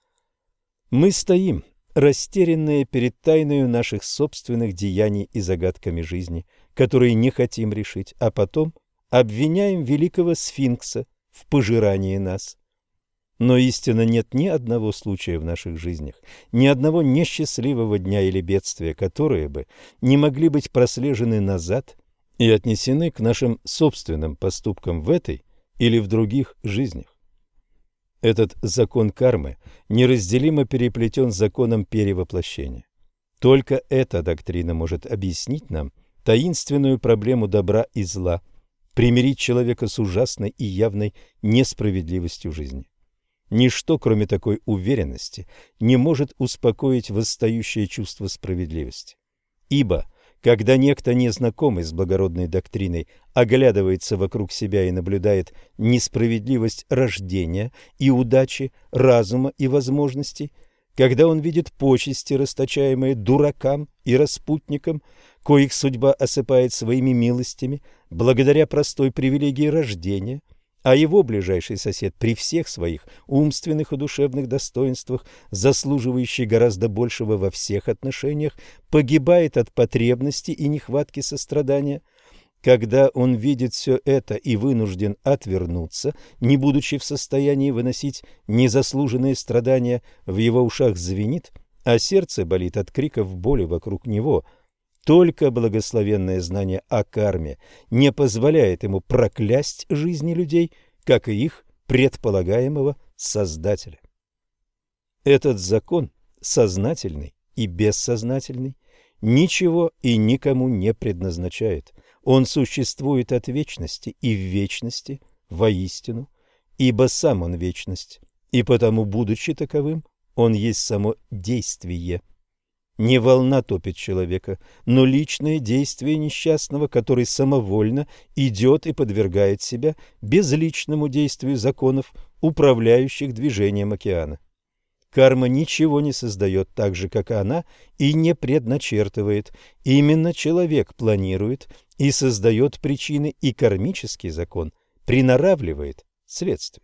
«Мы стоим, растерянные перед тайною наших собственных деяний и загадками жизни, которые не хотим решить, а потом обвиняем великого сфинкса в пожирании нас. Но истинно нет ни одного случая в наших жизнях, ни одного несчастливого дня или бедствия, которые бы не могли быть прослежены назад и отнесены к нашим собственным поступкам в этой или в других жизнях. Этот закон кармы неразделимо переплетен с законом перевоплощения. Только эта доктрина может объяснить нам таинственную проблему добра и зла, примирить человека с ужасной и явной несправедливостью жизни. Ничто, кроме такой уверенности, не может успокоить восстающее чувство справедливости. Ибо, когда некто, незнакомый с благородной доктриной, оглядывается вокруг себя и наблюдает несправедливость рождения и удачи, разума и возможностей, когда он видит почести, расточаемые дуракам и распутникам, коих судьба осыпает своими милостями благодаря простой привилегии рождения, а его ближайший сосед при всех своих умственных и душевных достоинствах, заслуживающий гораздо большего во всех отношениях, погибает от потребности и нехватки сострадания, когда он видит все это и вынужден отвернуться, не будучи в состоянии выносить незаслуженные страдания, в его ушах звенит, а сердце болит от криков боли вокруг него, только благословенное знание о карме не позволяет ему проклясть жизни людей, как и их предполагаемого Создателя. Этот закон, сознательный и бессознательный, ничего и никому не предназначает. Он существует от вечности и в вечности, воистину, ибо сам он вечность, и потому, будучи таковым, он есть само действие. Не волна топит человека, но личное действие несчастного, который самовольно идет и подвергает себя безличному действию законов, управляющих движением океана. Карма ничего не создает так же, как она, и не предначертывает. Именно человек планирует и создает причины, и кармический закон приноравливает следствие.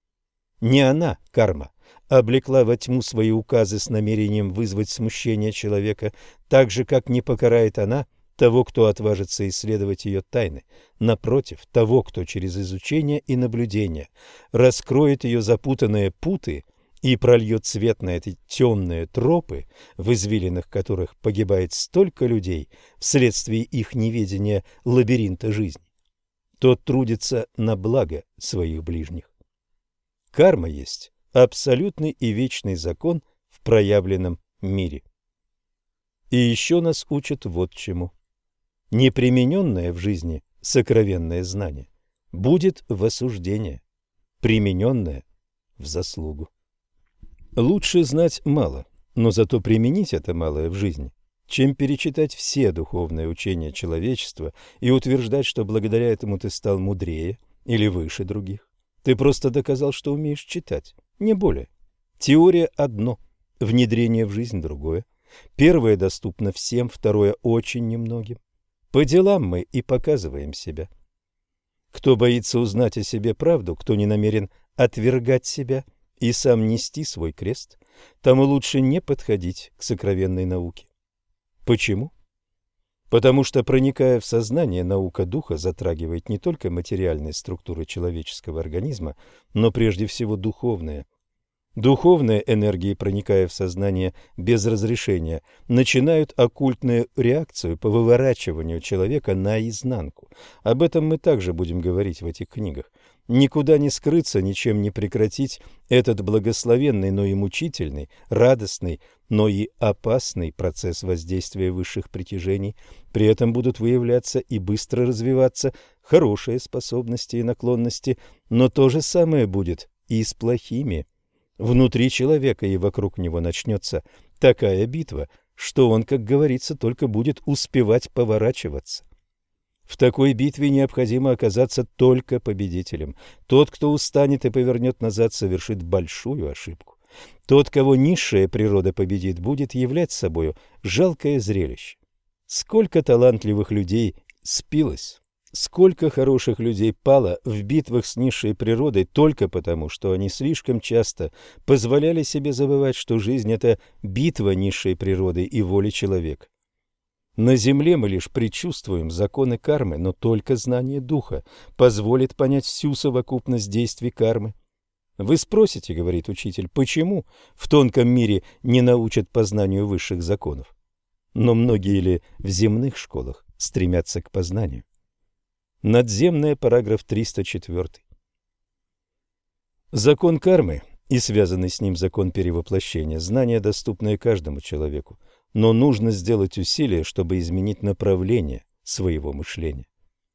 Не она, карма, облекла во тьму свои указы с намерением вызвать смущение человека, так же, как не покарает она того, кто отважится исследовать ее тайны. Напротив, того, кто через изучение и наблюдение раскроет ее запутанные путы и прольет свет на эти темные тропы, в извилинах которых погибает столько людей вследствие их неведения лабиринта жизни, тот трудится на благо своих ближних. Карма есть абсолютный и вечный закон в проявленном мире. И еще нас учат вот чему. Непримененное в жизни сокровенное знание будет в осуждение, примененное в заслугу. Лучше знать мало, но зато применить это малое в жизни, чем перечитать все духовные учения человечества и утверждать, что благодаря этому ты стал мудрее или выше других. Ты просто доказал, что умеешь читать, не более. Теория одно, внедрение в жизнь другое. Первое доступно всем, второе очень немногим. По делам мы и показываем себя. Кто боится узнать о себе правду, кто не намерен отвергать себя и сам нести свой крест, тому лучше не подходить к сокровенной науке. Почему? Потому что, проникая в сознание, наука духа затрагивает не только материальные структуры человеческого организма, но прежде всего духовные. Духовные энергии, проникая в сознание без разрешения, начинают оккультную реакцию по выворачиванию человека наизнанку. Об этом мы также будем говорить в этих книгах. Никуда не скрыться, ничем не прекратить этот благословенный, но и мучительный, радостный, но и опасный процесс воздействия высших притяжений. При этом будут выявляться и быстро развиваться хорошие способности и наклонности, но то же самое будет и с плохими. Внутри человека и вокруг него начнется такая битва, что он, как говорится, только будет успевать поворачиваться. В такой битве необходимо оказаться только победителем. Тот, кто устанет и повернет назад, совершит большую ошибку. Тот, кого низшая природа победит, будет являть собою жалкое зрелище. Сколько талантливых людей спилось, сколько хороших людей пало в битвах с низшей природой только потому, что они слишком часто позволяли себе забывать, что жизнь – это битва низшей природы и воли человека. На земле мы лишь предчувствуем законы кармы, но только знание духа позволит понять всю совокупность действий кармы. Вы спросите, говорит учитель, почему в тонком мире не научат познанию высших законов? Но многие ли в земных школах стремятся к познанию? Надземная, параграф 304. Закон кармы и связанный с ним закон перевоплощения – знание, доступное каждому человеку, но нужно сделать усилие, чтобы изменить направление своего мышления.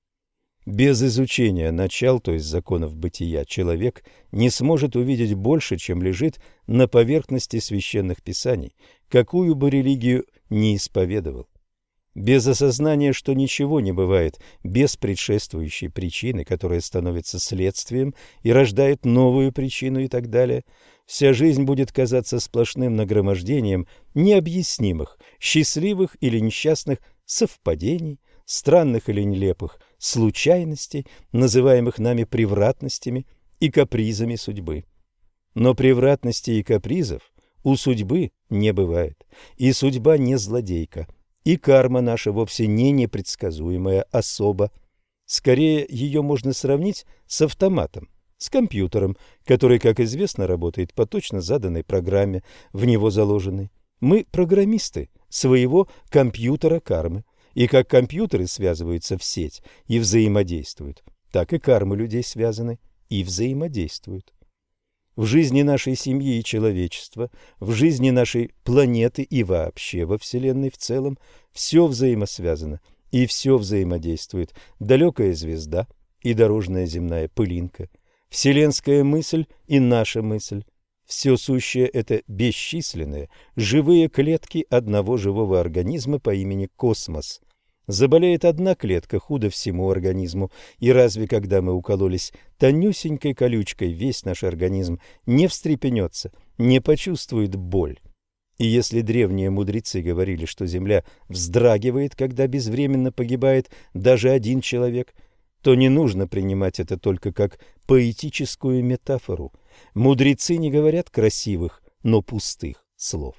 Без изучения начал, то есть законов бытия, человек не сможет увидеть больше, чем лежит на поверхности священных писаний, какую бы религию ни исповедовал. Без осознания, что ничего не бывает без предшествующей причины, которая становится следствием и рождает новую причину и так далее, вся жизнь будет казаться сплошным нагромождением необъяснимых, счастливых или несчастных совпадений, странных или нелепых случайностей, называемых нами превратностями и капризами судьбы. Но превратностей и капризов у судьбы не бывает, и судьба не злодейка. И карма наша вовсе не непредсказуемая особа. Скорее, ее можно сравнить с автоматом, с компьютером, который, как известно, работает по точно заданной программе, в него заложенной. Мы программисты своего компьютера кармы. И как компьютеры связываются в сеть и взаимодействуют, так и кармы людей связаны и взаимодействуют. В жизни нашей семьи и человечества, в жизни нашей планеты и вообще во Вселенной в целом все взаимосвязано и все взаимодействует. Далекая звезда и дорожная земная пылинка, вселенская мысль и наша мысль. Все сущее – это бесчисленные, живые клетки одного живого организма по имени космос. Заболеет одна клетка, худо всему организму, и разве когда мы укололись тонюсенькой колючкой, весь наш организм не встрепенется, не почувствует боль? И если древние мудрецы говорили, что земля вздрагивает, когда безвременно погибает даже один человек, то не нужно принимать это только как поэтическую метафору. Мудрецы не говорят красивых, но пустых слов.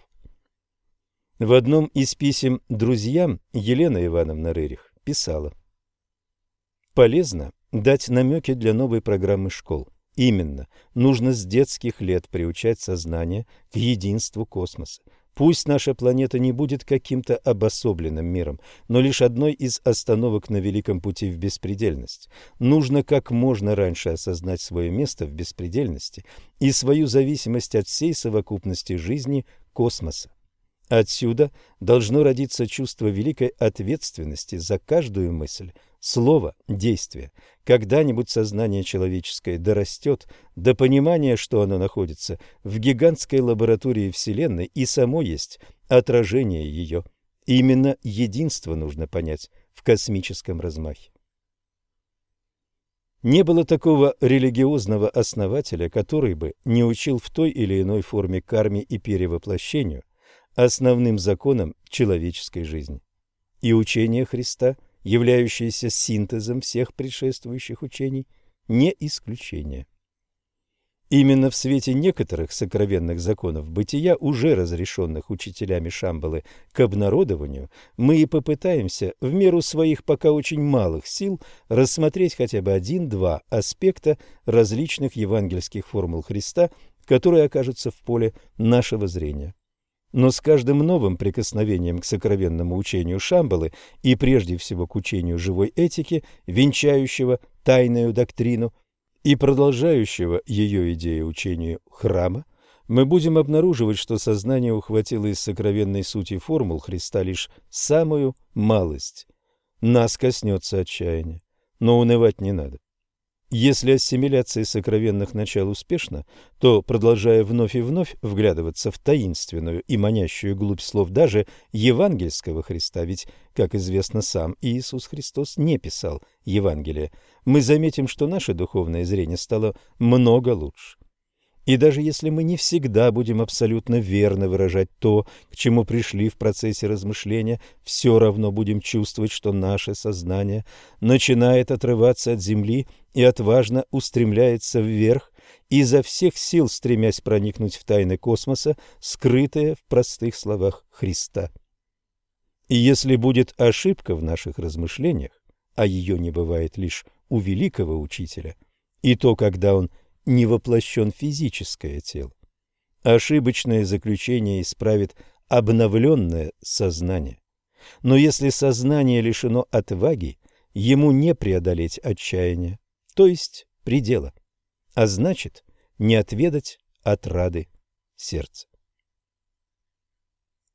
В одном из писем друзьям Елена Ивановна Рерих писала: «Полезно дать намеки для новой программы школ. Именно, нужно с детских лет приучать сознание к единству космоса. Пусть наша планета не будет каким-то обособленным миром, но лишь одной из остановок на великом пути в беспредельность. Нужно как можно раньше осознать свое место в беспредельности и свою зависимость от всей совокупности жизни космоса. Отсюда должно родиться чувство великой ответственности за каждую мысль, слово, действие. Когда-нибудь сознание человеческое дорастет до понимания, что оно находится в гигантской лаборатории Вселенной и само есть отражение ее. Именно единство нужно понять в космическом размахе. Не было такого религиозного основателя, который бы не учил в той или иной форме карме и перевоплощению, основным законам человеческой жизни. И учение Христа, являющееся синтезом всех предшествующих учений, не исключение. Именно в свете некоторых сокровенных законов бытия, уже разрешенных учителями Шамбалы к обнародованию, мы и попытаемся в меру своих пока очень малых сил рассмотреть хотя бы один-два аспекта различных евангельских формул Христа, которые окажутся в поле нашего зрения. Но с каждым новым прикосновением к сокровенному учению Шамбалы и прежде всего к учению живой этики, венчающего тайную доктрину, и продолжающего ее идею учению храма, мы будем обнаруживать, что сознание ухватило из сокровенной сути формул Христа лишь самую малость. Нас коснется отчаяние, но унывать не надо. Если ассимиляция сокровенных начал успешна, то, продолжая вновь и вновь вглядываться в таинственную и манящую глубь слов даже евангельского Христа, ведь, как известно, сам Иисус Христос не писал Евангелие, мы заметим, что наше духовное зрение стало много лучше. И даже если мы не всегда будем абсолютно верно выражать то, к чему пришли в процессе размышления, все равно будем чувствовать, что наше сознание начинает отрываться от земли и отважно устремляется вверх, изо всех сил стремясь проникнуть в тайны космоса, скрытые в простых словах Христа. И если будет ошибка в наших размышлениях, а ее не бывает лишь у великого учителя, и то, когда он не воплощен физическое тело, ошибочное заключение исправит обновленное сознание. Но если сознание лишено отваги, ему не преодолеть отчаяния, то есть предела, а значит, не отведать отрады сердца.